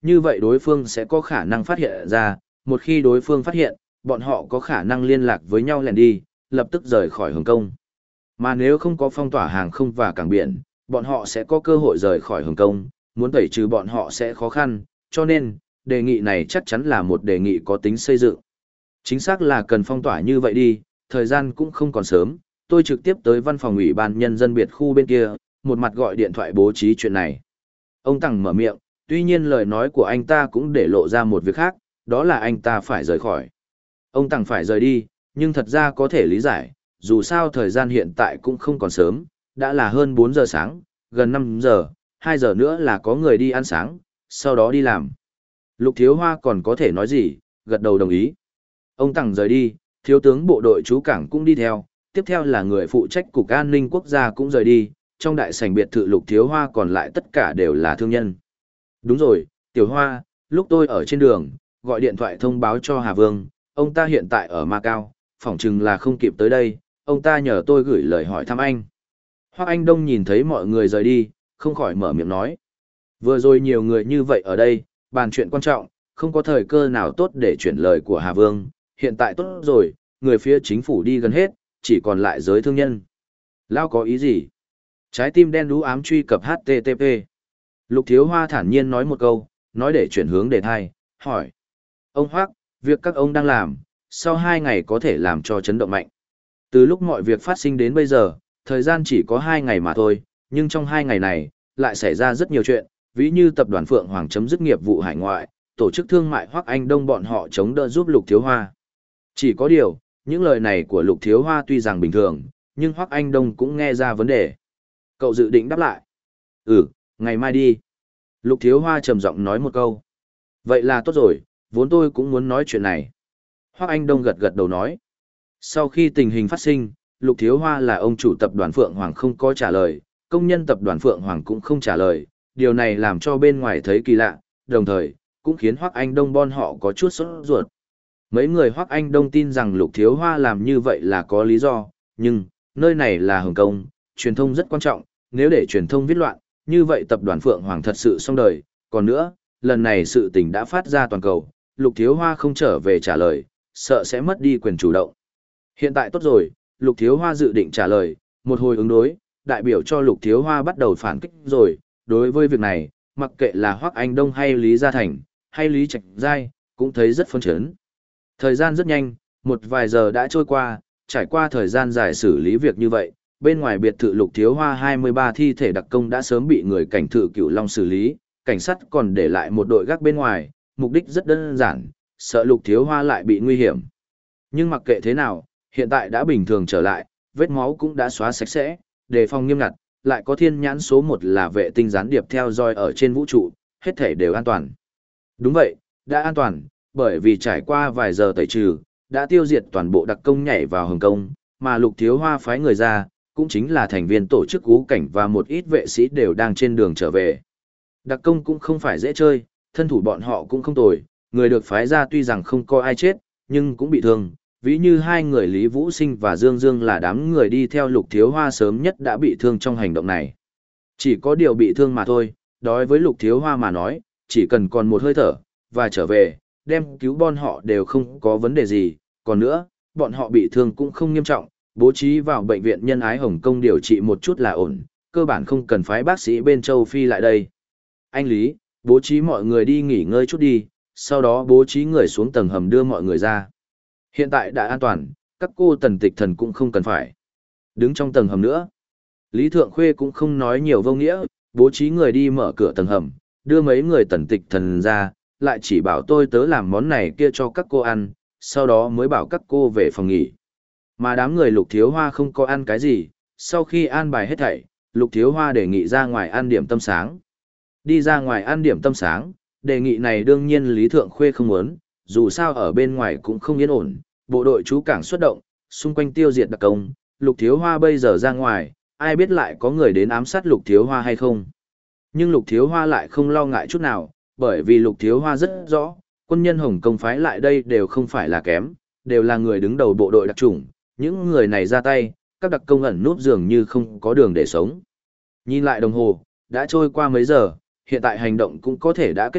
như vậy đối phương sẽ có khả năng phát hiện ra, một khi đối phương phát hiện, bọn họ có khả năng liên lạc với nhau lẻn đi, lập tức rời khỏi Hồng Kông. Mà nếu không có phong tỏa hàng không và cảng biển, bọn họ sẽ có cơ hội rời khỏi Hồng Kông, muốn tẩy trừ bọn họ sẽ khó khăn, cho nên, đề nghị này chắc chắn là một đề nghị có tính xây dựng. Chính xác là cần phong tỏa như vậy đi, thời gian cũng không còn sớm, tôi trực tiếp tới văn phòng ủy ban nhân dân biệt khu bên kia, một mặt gọi điện thoại bố trí chuyện này. Ông Tằng mở miệng, tuy nhiên lời nói của anh ta cũng để lộ ra một việc khác, đó là anh ta phải rời khỏi. Ông Tằng phải rời đi, nhưng thật ra có thể lý giải, dù sao thời gian hiện tại cũng không còn sớm, đã là hơn bốn giờ sáng, gần năm giờ, hai giờ nữa là có người đi ăn sáng, sau đó đi làm. Lục Thiếu Hoa còn có thể nói gì, gật đầu đồng ý. Ông Tằng rời đi, thiếu tướng bộ đội trú cảng cũng đi theo, tiếp theo là người phụ trách cục an ninh quốc gia cũng rời đi, trong đại sảnh biệt thự Lục Thiếu Hoa còn lại tất cả đều là thương nhân. Đúng rồi, Tiểu Hoa, lúc tôi ở trên đường, gọi điện thoại thông báo cho Hà Vương, ông ta hiện tại ở Macau, phỏng chừng là không kịp tới đây, ông ta nhờ tôi gửi lời hỏi thăm anh. Hoắc Anh Đông nhìn thấy mọi người rời đi, không khỏi mở miệng nói. Vừa rồi nhiều người như vậy ở đây, bàn chuyện quan trọng, không có thời cơ nào tốt để chuyển lời của Hà Vương, hiện tại tốt rồi, người phía chính phủ đi gần hết, chỉ còn lại giới thương nhân. Lao có ý gì? Trái tim đen đú ám truy cập hát tê tê pê. Lục Thiếu Hoa thản nhiên nói một câu, nói để chuyển hướng đề thai, hỏi. Ông Hoắc, việc các ông đang làm, sau hai ngày có thể làm cho chấn động mạnh. Từ lúc mọi việc phát sinh đến bây giờ, thời gian chỉ có hai ngày mà thôi, nhưng trong hai ngày này, lại xảy ra rất nhiều chuyện, ví như tập đoàn Phượng Hoàng chấm dứt nghiệp vụ hải ngoại, tổ chức thương mại Hoắc Anh Đông bọn họ chống đỡ giúp Lục Thiếu Hoa. Chỉ có điều, những lời này của Lục Thiếu Hoa tuy rằng bình thường, nhưng Hoắc Anh Đông cũng nghe ra vấn đề. Cậu dự định đáp lại. Ừ, ngày mai đi. Lục Thiếu Hoa trầm giọng nói một câu. Vậy là tốt rồi, vốn tôi cũng muốn nói chuyện này. Hoắc Anh Đông gật gật đầu nói. Sau khi tình hình phát sinh, Lục Thiếu Hoa là ông chủ tập đoàn Phượng Hoàng không có trả lời, công nhân tập đoàn Phượng Hoàng cũng không trả lời, điều này làm cho bên ngoài thấy kỳ lạ, đồng thời, cũng khiến Hoắc Anh Đông bọn họ có chút sốt ruột. Mấy người Hoắc Anh Đông tin rằng Lục Thiếu Hoa làm như vậy là có lý do, nhưng, nơi này là Hồng Kông, truyền thông rất quan trọng, nếu để truyền thông viết loạn, như vậy tập đoàn Phượng Hoàng thật sự xong đời, còn nữa, lần này sự tình đã phát ra toàn cầu, Lục Thiếu Hoa không trở về trả lời, sợ sẽ mất đi quyền chủ động. Hiện tại tốt rồi, Lục Thiếu Hoa dự định trả lời, một hồi ứng đối, đại biểu cho Lục Thiếu Hoa bắt đầu phản kích rồi, đối với việc này, mặc kệ là Hoắc Anh Đông hay Lý Gia Thành, hay Lý Trạch Giai, cũng thấy rất phấn chấn. Thời gian rất nhanh, một vài giờ đã trôi qua, trải qua thời gian dài xử lý việc như vậy, bên ngoài biệt thự Lục Thiếu Hoa hai mươi ba thi thể đặc công đã sớm bị người cảnh thự Cửu Long xử lý, cảnh sát còn để lại một đội gác bên ngoài, mục đích rất đơn giản, sợ Lục Thiếu Hoa lại bị nguy hiểm. Nhưng mặc kệ thế nào, hiện tại đã bình thường trở lại, vết máu cũng đã xóa sạch sẽ, đề phòng nghiêm ngặt, lại có thiên nhãn số một là vệ tinh gián điệp theo dõi ở trên vũ trụ, hết thể đều an toàn. Đúng vậy, đã an toàn, bởi vì trải qua vài giờ tẩy trừ, đã tiêu diệt toàn bộ đặc công nhảy vào Hồng Kông, mà Lục Thiếu Hoa phái người ra, cũng chính là thành viên tổ chức Ú Cảnh và một ít vệ sĩ đều đang trên đường trở về. Đặc công cũng không phải dễ chơi, thân thủ bọn họ cũng không tồi, người được phái ra tuy rằng không có ai chết, nhưng cũng bị thương. Ví như hai người Lý Vũ Sinh và Dương Dương là đám người đi theo Lục Thiếu Hoa sớm nhất đã bị thương trong hành động này. Chỉ có điều bị thương mà thôi, đối với Lục Thiếu Hoa mà nói, chỉ cần còn một hơi thở, và trở về, đem cứu bọn họ đều không có vấn đề gì. Còn nữa, bọn họ bị thương cũng không nghiêm trọng, bố trí vào bệnh viện Nhân Ái Hồng Kông điều trị một chút là ổn, cơ bản không cần phái bác sĩ bên châu Phi lại đây. Anh Lý, bố trí mọi người đi nghỉ ngơi chút đi, sau đó bố trí người xuống tầng hầm đưa mọi người ra. Hiện tại đã an toàn, các cô tần tịch thần cũng không cần phải đứng trong tầng hầm nữa. Lý Thượng Khuê cũng không nói nhiều vô nghĩa, bố trí người đi mở cửa tầng hầm, đưa mấy người tần tịch thần ra, lại chỉ bảo tôi tớ làm món này kia cho các cô ăn, sau đó mới bảo các cô về phòng nghỉ. Mà đám người Lục Thiếu Hoa không có ăn cái gì, sau khi an bài hết thảy, Lục Thiếu Hoa đề nghị ra ngoài ăn điểm tâm sáng. Đi ra ngoài ăn điểm tâm sáng, đề nghị này đương nhiên Lý Thượng Khuê không muốn, dù sao ở bên ngoài cũng không yên ổn, bộ đội trú cảng xuất động, xung quanh tiêu diệt đặc công, Lục Thiếu Hoa bây giờ ra ngoài, ai biết lại có người đến ám sát Lục Thiếu Hoa hay không. Nhưng Lục Thiếu Hoa lại không lo ngại chút nào, bởi vì Lục Thiếu Hoa rất rõ, quân nhân Hồng Kông phái lại đây đều không phải là kém, đều là người đứng đầu bộ đội đặc chủng, những người này ra tay, các đặc công ẩn núp dường như không có đường để sống. Nhìn lại đồng hồ, đã trôi qua mấy giờ, hiện tại hành động cũng có thể đã kết thúc,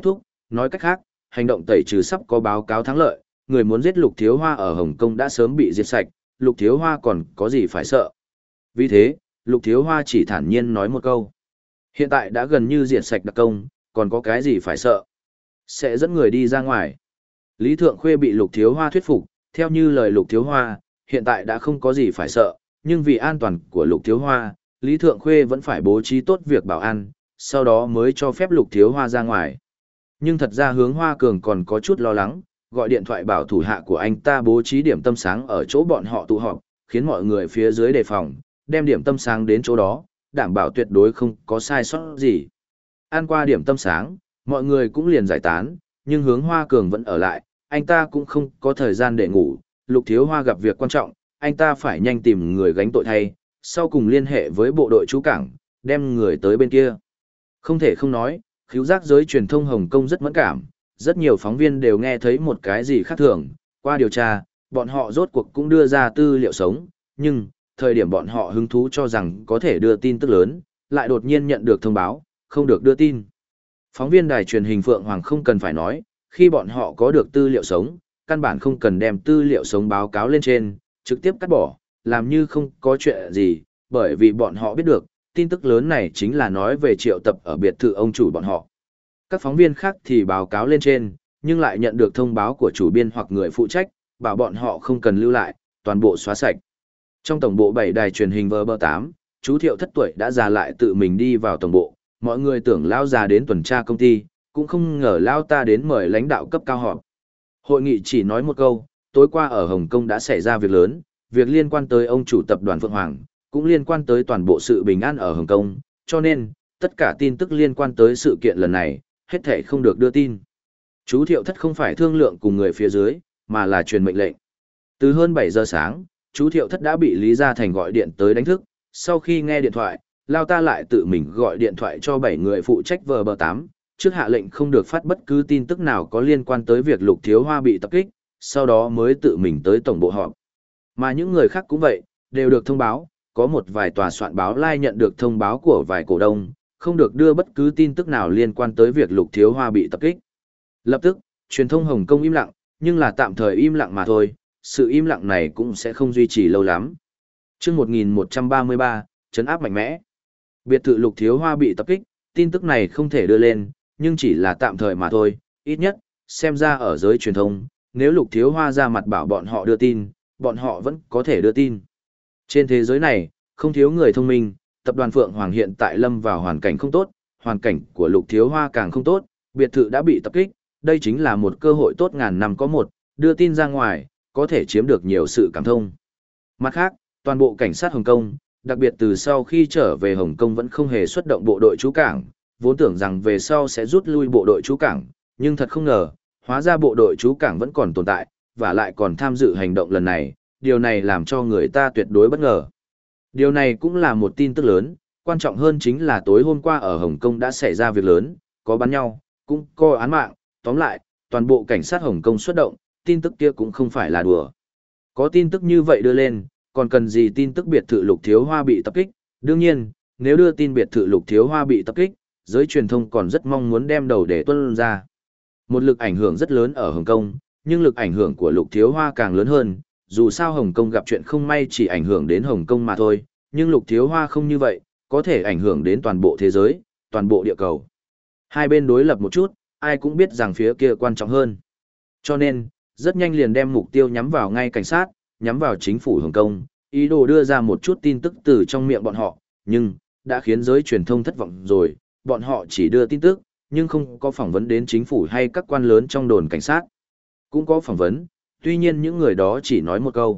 nói cách khác, hành động tẩy trừ sắp có báo cáo thắng lợi, người muốn giết Lục Thiếu Hoa ở Hồng Kông đã sớm bị diệt sạch, Lục Thiếu Hoa còn có gì phải sợ. Vì thế, Lục Thiếu Hoa chỉ thản nhiên nói một câu. Hiện tại đã gần như diệt sạch đặc công, còn có cái gì phải sợ. Sẽ dẫn người đi ra ngoài. Lý Thượng Khuê bị Lục Thiếu Hoa thuyết phục, theo như lời Lục Thiếu Hoa, hiện tại đã không có gì phải sợ, nhưng vì an toàn của Lục Thiếu Hoa, Lý Thượng Khuê vẫn phải bố trí tốt việc bảo an, sau đó mới cho phép Lục Thiếu Hoa ra ngoài. Nhưng thật ra Hướng Hoa Cường còn có chút lo lắng, gọi điện thoại bảo thủ hạ của anh ta bố trí điểm tâm sáng ở chỗ bọn họ tụ họp, khiến mọi người phía dưới đề phòng, đem điểm tâm sáng đến chỗ đó, đảm bảo tuyệt đối không có sai sót gì. Ăn qua điểm tâm sáng, mọi người cũng liền giải tán, nhưng Hướng Hoa Cường vẫn ở lại, anh ta cũng không có thời gian để ngủ, Lục Thiếu Hoa gặp việc quan trọng, anh ta phải nhanh tìm người gánh tội thay, sau cùng liên hệ với bộ đội trú cảng, đem người tới bên kia. Không thể không nói, khứu giác giới truyền thông Hồng Kông rất mẫn cảm, rất nhiều phóng viên đều nghe thấy một cái gì khác thường, qua điều tra, bọn họ rốt cuộc cũng đưa ra tư liệu sống, nhưng, thời điểm bọn họ hứng thú cho rằng có thể đưa tin tức lớn, lại đột nhiên nhận được thông báo, không được đưa tin. Phóng viên đài truyền hình Phượng Hoàng không cần phải nói, khi bọn họ có được tư liệu sống, căn bản không cần đem tư liệu sống báo cáo lên trên, trực tiếp cắt bỏ, làm như không có chuyện gì, bởi vì bọn họ biết được, tin tức lớn này chính là nói về triệu tập ở biệt thự ông chủ bọn họ. Các phóng viên khác thì báo cáo lên trên, nhưng lại nhận được thông báo của chủ biên hoặc người phụ trách, bảo bọn họ không cần lưu lại, toàn bộ xóa sạch. Trong tổng bộ bảy đài truyền hình vê bê tám, chú Thiệu thất tuổi đã già lại tự mình đi vào tổng bộ, mọi người tưởng lao già đến tuần tra công ty, cũng không ngờ lao ta đến mời lãnh đạo cấp cao họp. Hội nghị chỉ nói một câu, tối qua ở Hồng Kông đã xảy ra việc lớn, việc liên quan tới ông chủ tập đoàn Phượng Hoàng, cũng liên quan tới toàn bộ sự bình an ở Hồng Kông, cho nên, tất cả tin tức liên quan tới sự kiện lần này, hết thể không được đưa tin. Chú Thiệu thất không phải thương lượng cùng người phía dưới, mà là truyền mệnh lệnh. Từ hơn bảy giờ sáng, chú Thiệu thất đã bị Lý Gia Thành gọi điện tới đánh thức, sau khi nghe điện thoại, lao ta lại tự mình gọi điện thoại cho bảy người phụ trách vê bê tám, trước hạ lệnh không được phát bất cứ tin tức nào có liên quan tới việc Lục Thiếu Hoa bị tập kích, sau đó mới tự mình tới tổng bộ họp. Mà những người khác cũng vậy, đều được thông báo, có một vài tòa soạn báo lai nhận được thông báo của vài cổ đông, không được đưa bất cứ tin tức nào liên quan tới việc Lục Thiếu Hoa bị tập kích. Lập tức, truyền thông Hồng Kông im lặng, nhưng là tạm thời im lặng mà thôi, sự im lặng này cũng sẽ không duy trì lâu lắm. Chương một nghìn một trăm ba mươi ba, trấn áp mạnh mẽ. Biệt thự Lục Thiếu Hoa bị tập kích, tin tức này không thể đưa lên, nhưng chỉ là tạm thời mà thôi, ít nhất, xem ra ở giới truyền thông, nếu Lục Thiếu Hoa ra mặt bảo bọn họ đưa tin, bọn họ vẫn có thể đưa tin. Trên thế giới này, không thiếu người thông minh, tập đoàn Phượng Hoàng hiện tại lâm vào hoàn cảnh không tốt, hoàn cảnh của Lục Thiếu Hoa càng không tốt, biệt thự đã bị tập kích, đây chính là một cơ hội tốt ngàn năm có một, đưa tin ra ngoài, có thể chiếm được nhiều sự cảm thông. Mặt khác, toàn bộ cảnh sát Hồng Kông, đặc biệt từ sau khi trở về Hồng Kông vẫn không hề xuất động bộ đội trú cảng, vốn tưởng rằng về sau sẽ rút lui bộ đội trú cảng, nhưng thật không ngờ, hóa ra bộ đội trú cảng vẫn còn tồn tại, và lại còn tham dự hành động lần này, điều này làm cho người ta tuyệt đối bất ngờ. Điều này cũng là một tin tức lớn, quan trọng hơn chính là tối hôm qua ở Hồng Kông đã xảy ra việc lớn, có bắn nhau, cũng có án mạng, tóm lại, toàn bộ cảnh sát Hồng Kông xuất động, tin tức kia cũng không phải là đùa. Có tin tức như vậy đưa lên, còn cần gì tin tức biệt thự Lục Thiếu Hoa bị tập kích, đương nhiên, nếu đưa tin biệt thự Lục Thiếu Hoa bị tập kích, giới truyền thông còn rất mong muốn đem đầu để tuân ra. Một lực ảnh hưởng rất lớn ở Hồng Kông, nhưng lực ảnh hưởng của Lục Thiếu Hoa càng lớn hơn, dù sao Hồng Kông gặp chuyện không may chỉ ảnh hưởng đến Hồng Kông mà thôi, nhưng Lục Thiếu Hoa không như vậy, có thể ảnh hưởng đến toàn bộ thế giới, toàn bộ địa cầu. Hai bên đối lập một chút, ai cũng biết rằng phía kia quan trọng hơn. Cho nên, rất nhanh liền đem mục tiêu nhắm vào ngay cảnh sát, nhắm vào chính phủ Hồng Kông, ý đồ đưa ra một chút tin tức từ trong miệng bọn họ, nhưng, đã khiến giới truyền thông thất vọng rồi, bọn họ chỉ đưa tin tức, nhưng không có phỏng vấn đến chính phủ hay các quan lớn trong đồn cảnh sát. Cũng có phỏng vấn, tuy nhiên những người đó chỉ nói một câu.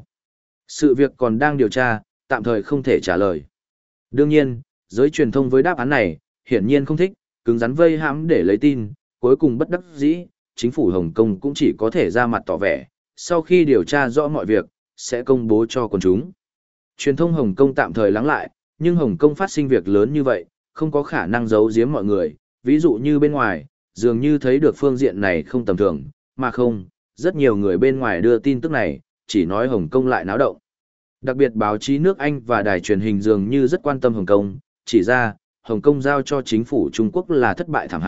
Sự việc còn đang điều tra, tạm thời không thể trả lời. Đương nhiên, giới truyền thông với đáp án này, hiển nhiên không thích, cứng rắn vây hãm để lấy tin, cuối cùng bất đắc dĩ, chính phủ Hồng Kông cũng chỉ có thể ra mặt tỏ vẻ, sau khi điều tra rõ mọi việc, sẽ công bố cho quần chúng. Truyền thông Hồng Kông tạm thời lắng lại, nhưng Hồng Kông phát sinh việc lớn như vậy, không có khả năng giấu giếm mọi người, ví dụ như bên ngoài, dường như thấy được phương diện này không tầm thường, mà không, rất nhiều người bên ngoài đưa tin tức này, chỉ nói Hồng Kông lại náo động. Đặc biệt báo chí nước Anh và đài truyền hình dường như rất quan tâm Hồng Kông, chỉ ra, Hồng Kông giao cho chính phủ Trung Quốc là thất bại thảm hại,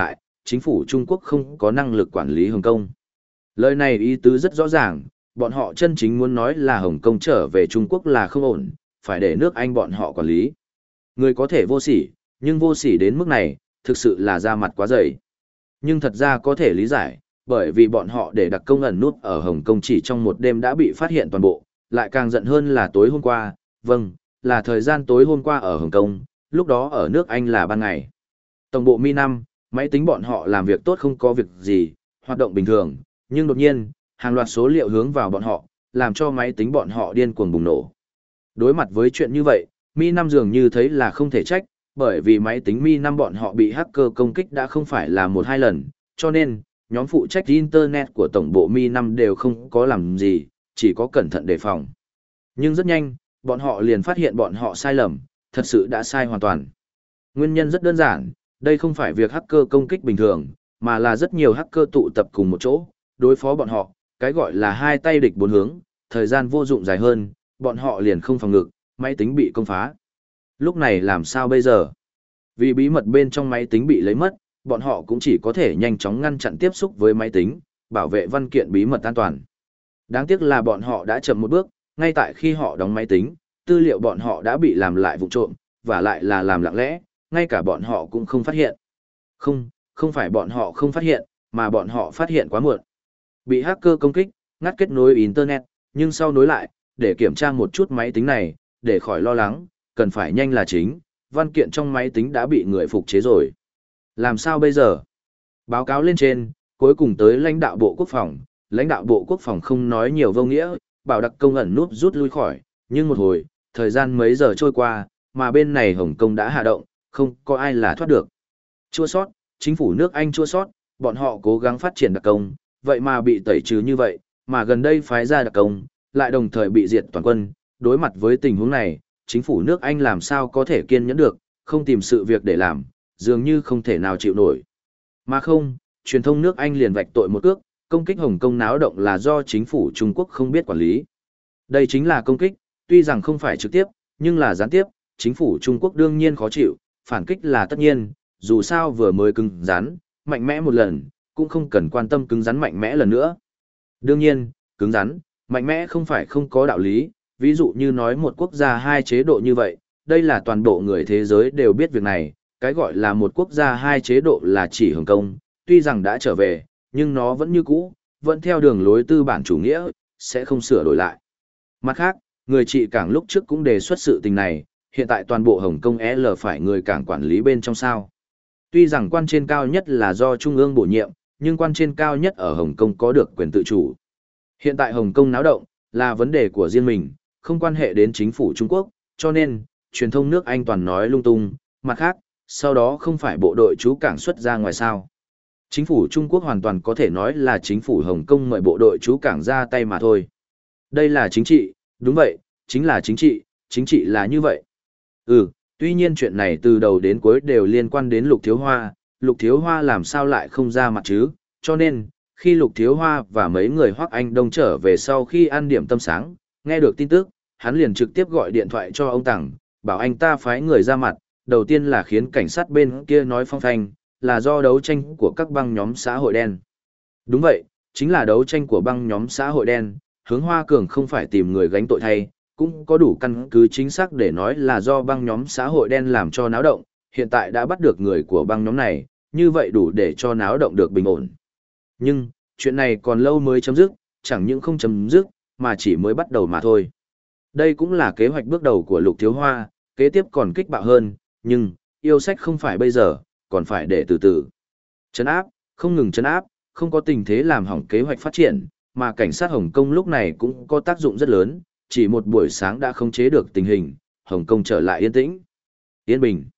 chính phủ Trung Quốc không có năng lực quản lý Hồng Kông. Lời này ý tứ rất rõ ràng, bọn họ chân chính muốn nói là Hồng Kông trở về Trung Quốc là không ổn, phải để nước Anh bọn họ quản lý. Người có thể vô sỉ, nhưng vô sỉ đến mức này, thực sự là da mặt quá dày. Nhưng thật ra có thể lý giải, bởi vì bọn họ để đặc công ẩn nút ở Hồng Kông chỉ trong một đêm đã bị phát hiện toàn bộ, lại càng giận hơn là tối hôm qua, vâng, là thời gian tối hôm qua ở Hồng Kông, lúc đó ở nước Anh là ban ngày. Tổng bộ Mi năm, máy tính bọn họ làm việc tốt không có việc gì, hoạt động bình thường, nhưng đột nhiên, hàng loạt số liệu hướng vào bọn họ, làm cho máy tính bọn họ điên cuồng bùng nổ. Đối mặt với chuyện như vậy, Mi năm dường như thấy là không thể trách, bởi vì máy tính Mi năm bọn họ bị hacker công kích đã không phải là một hai lần, cho nên, nhóm phụ trách Internet của tổng bộ Mi năm đều không có làm gì, chỉ có cẩn thận đề phòng. Nhưng rất nhanh, bọn họ liền phát hiện bọn họ sai lầm, thật sự đã sai hoàn toàn. Nguyên nhân rất đơn giản, đây không phải việc hacker công kích bình thường, mà là rất nhiều hacker tụ tập cùng một chỗ, đối phó bọn họ, cái gọi là hai tay địch bốn hướng, thời gian vô dụng dài hơn, bọn họ liền không phòng ngự, máy tính bị công phá. Lúc này làm sao bây giờ? Vì bí mật bên trong máy tính bị lấy mất, bọn họ cũng chỉ có thể nhanh chóng ngăn chặn tiếp xúc với máy tính, bảo vệ văn kiện bí mật an toàn. Đáng tiếc là bọn họ đã chậm một bước, ngay tại khi họ đóng máy tính, tư liệu bọn họ đã bị làm lại vụ trộm, và lại là làm lặng lẽ, ngay cả bọn họ cũng không phát hiện. Không, không phải bọn họ không phát hiện, mà bọn họ phát hiện quá muộn. Bị hacker công kích, ngắt kết nối Internet, nhưng sau nối lại, để kiểm tra một chút máy tính này, để khỏi lo lắng, cần phải nhanh là chính, văn kiện trong máy tính đã bị người phục chế rồi. Làm sao bây giờ? Báo cáo lên trên, cuối cùng tới lãnh đạo Bộ Quốc phòng, lãnh đạo Bộ Quốc phòng không nói nhiều vô nghĩa, bảo đặc công ẩn núp rút lui khỏi, nhưng một hồi, thời gian mấy giờ trôi qua, mà bên này Hồng Kông đã hạ động, không có ai là thoát được. Chua sót, chính phủ nước Anh chua sót, bọn họ cố gắng phát triển đặc công, vậy mà bị tẩy trừ như vậy, mà gần đây phái ra đặc công, lại đồng thời bị diệt toàn quân, đối mặt với tình huống này, chính phủ nước Anh làm sao có thể kiên nhẫn được, không tìm sự việc để làm, dường như không thể nào chịu nổi. Mà không, truyền thông nước Anh liền vạch tội một cước, công kích Hồng Kông náo động là do chính phủ Trung Quốc không biết quản lý. Đây chính là công kích, tuy rằng không phải trực tiếp, nhưng là gián tiếp, chính phủ Trung Quốc đương nhiên khó chịu, phản kích là tất nhiên, dù sao vừa mới cứng rắn, mạnh mẽ một lần, cũng không cần quan tâm cứng rắn mạnh mẽ lần nữa. Đương nhiên, cứng rắn, mạnh mẽ không phải không có đạo lý, ví dụ như nói một quốc gia hai chế độ như vậy, đây là toàn bộ người thế giới đều biết việc này, cái gọi là một quốc gia hai chế độ là chỉ Hồng Kông, tuy rằng đã trở về, nhưng nó vẫn như cũ, vẫn theo đường lối tư bản chủ nghĩa, sẽ không sửa đổi lại. Mặt khác, người trị cảng lúc trước cũng đề xuất sự tình này, hiện tại toàn bộ Hồng Kông L phải người cảng quản lý bên trong sao. Tuy rằng quan trên cao nhất là do Trung ương bổ nhiệm, nhưng quan trên cao nhất ở Hồng Kông có được quyền tự chủ. Hiện tại Hồng Kông náo động, là vấn đề của riêng mình, không quan hệ đến chính phủ Trung Quốc, cho nên, truyền thông nước Anh toàn nói lung tung, mặt khác, sau đó không phải bộ đội trú cảng xuất ra ngoài sao. Chính phủ Trung Quốc hoàn toàn có thể nói là chính phủ Hồng Kông mời bộ đội trú cảng ra tay mà thôi. Đây là chính trị, đúng vậy, chính là chính trị, chính trị là như vậy. Ừ, tuy nhiên chuyện này từ đầu đến cuối đều liên quan đến Lục Thiếu Hoa, Lục Thiếu Hoa làm sao lại không ra mặt chứ, cho nên, khi Lục Thiếu Hoa và mấy người Hoắc Anh Đông trở về sau khi ăn điểm tâm sáng, nghe được tin tức, hắn liền trực tiếp gọi điện thoại cho ông Tằng, bảo anh ta phái người ra mặt, đầu tiên là khiến cảnh sát bên kia nói phong thanh, là do đấu tranh của các băng nhóm xã hội đen. Đúng vậy, chính là đấu tranh của băng nhóm xã hội đen, hướng Hoa Cường không phải tìm người gánh tội thay, cũng có đủ căn cứ chính xác để nói là do băng nhóm xã hội đen làm cho náo động, hiện tại đã bắt được người của băng nhóm này, như vậy đủ để cho náo động được bình ổn. Nhưng, chuyện này còn lâu mới chấm dứt, chẳng những không chấm dứt, mà chỉ mới bắt đầu mà thôi. Đây cũng là kế hoạch bước đầu của Lục Thiếu Hoa, kế tiếp còn kích bạo hơn, nhưng, yêu sách không phải bây giờ, còn phải để từ từ. Trấn áp, không ngừng trấn áp, không có tình thế làm hỏng kế hoạch phát triển, mà cảnh sát Hồng Kông lúc này cũng có tác dụng rất lớn, chỉ một buổi sáng đã khống chế được tình hình, Hồng Kông trở lại yên tĩnh. Yên bình.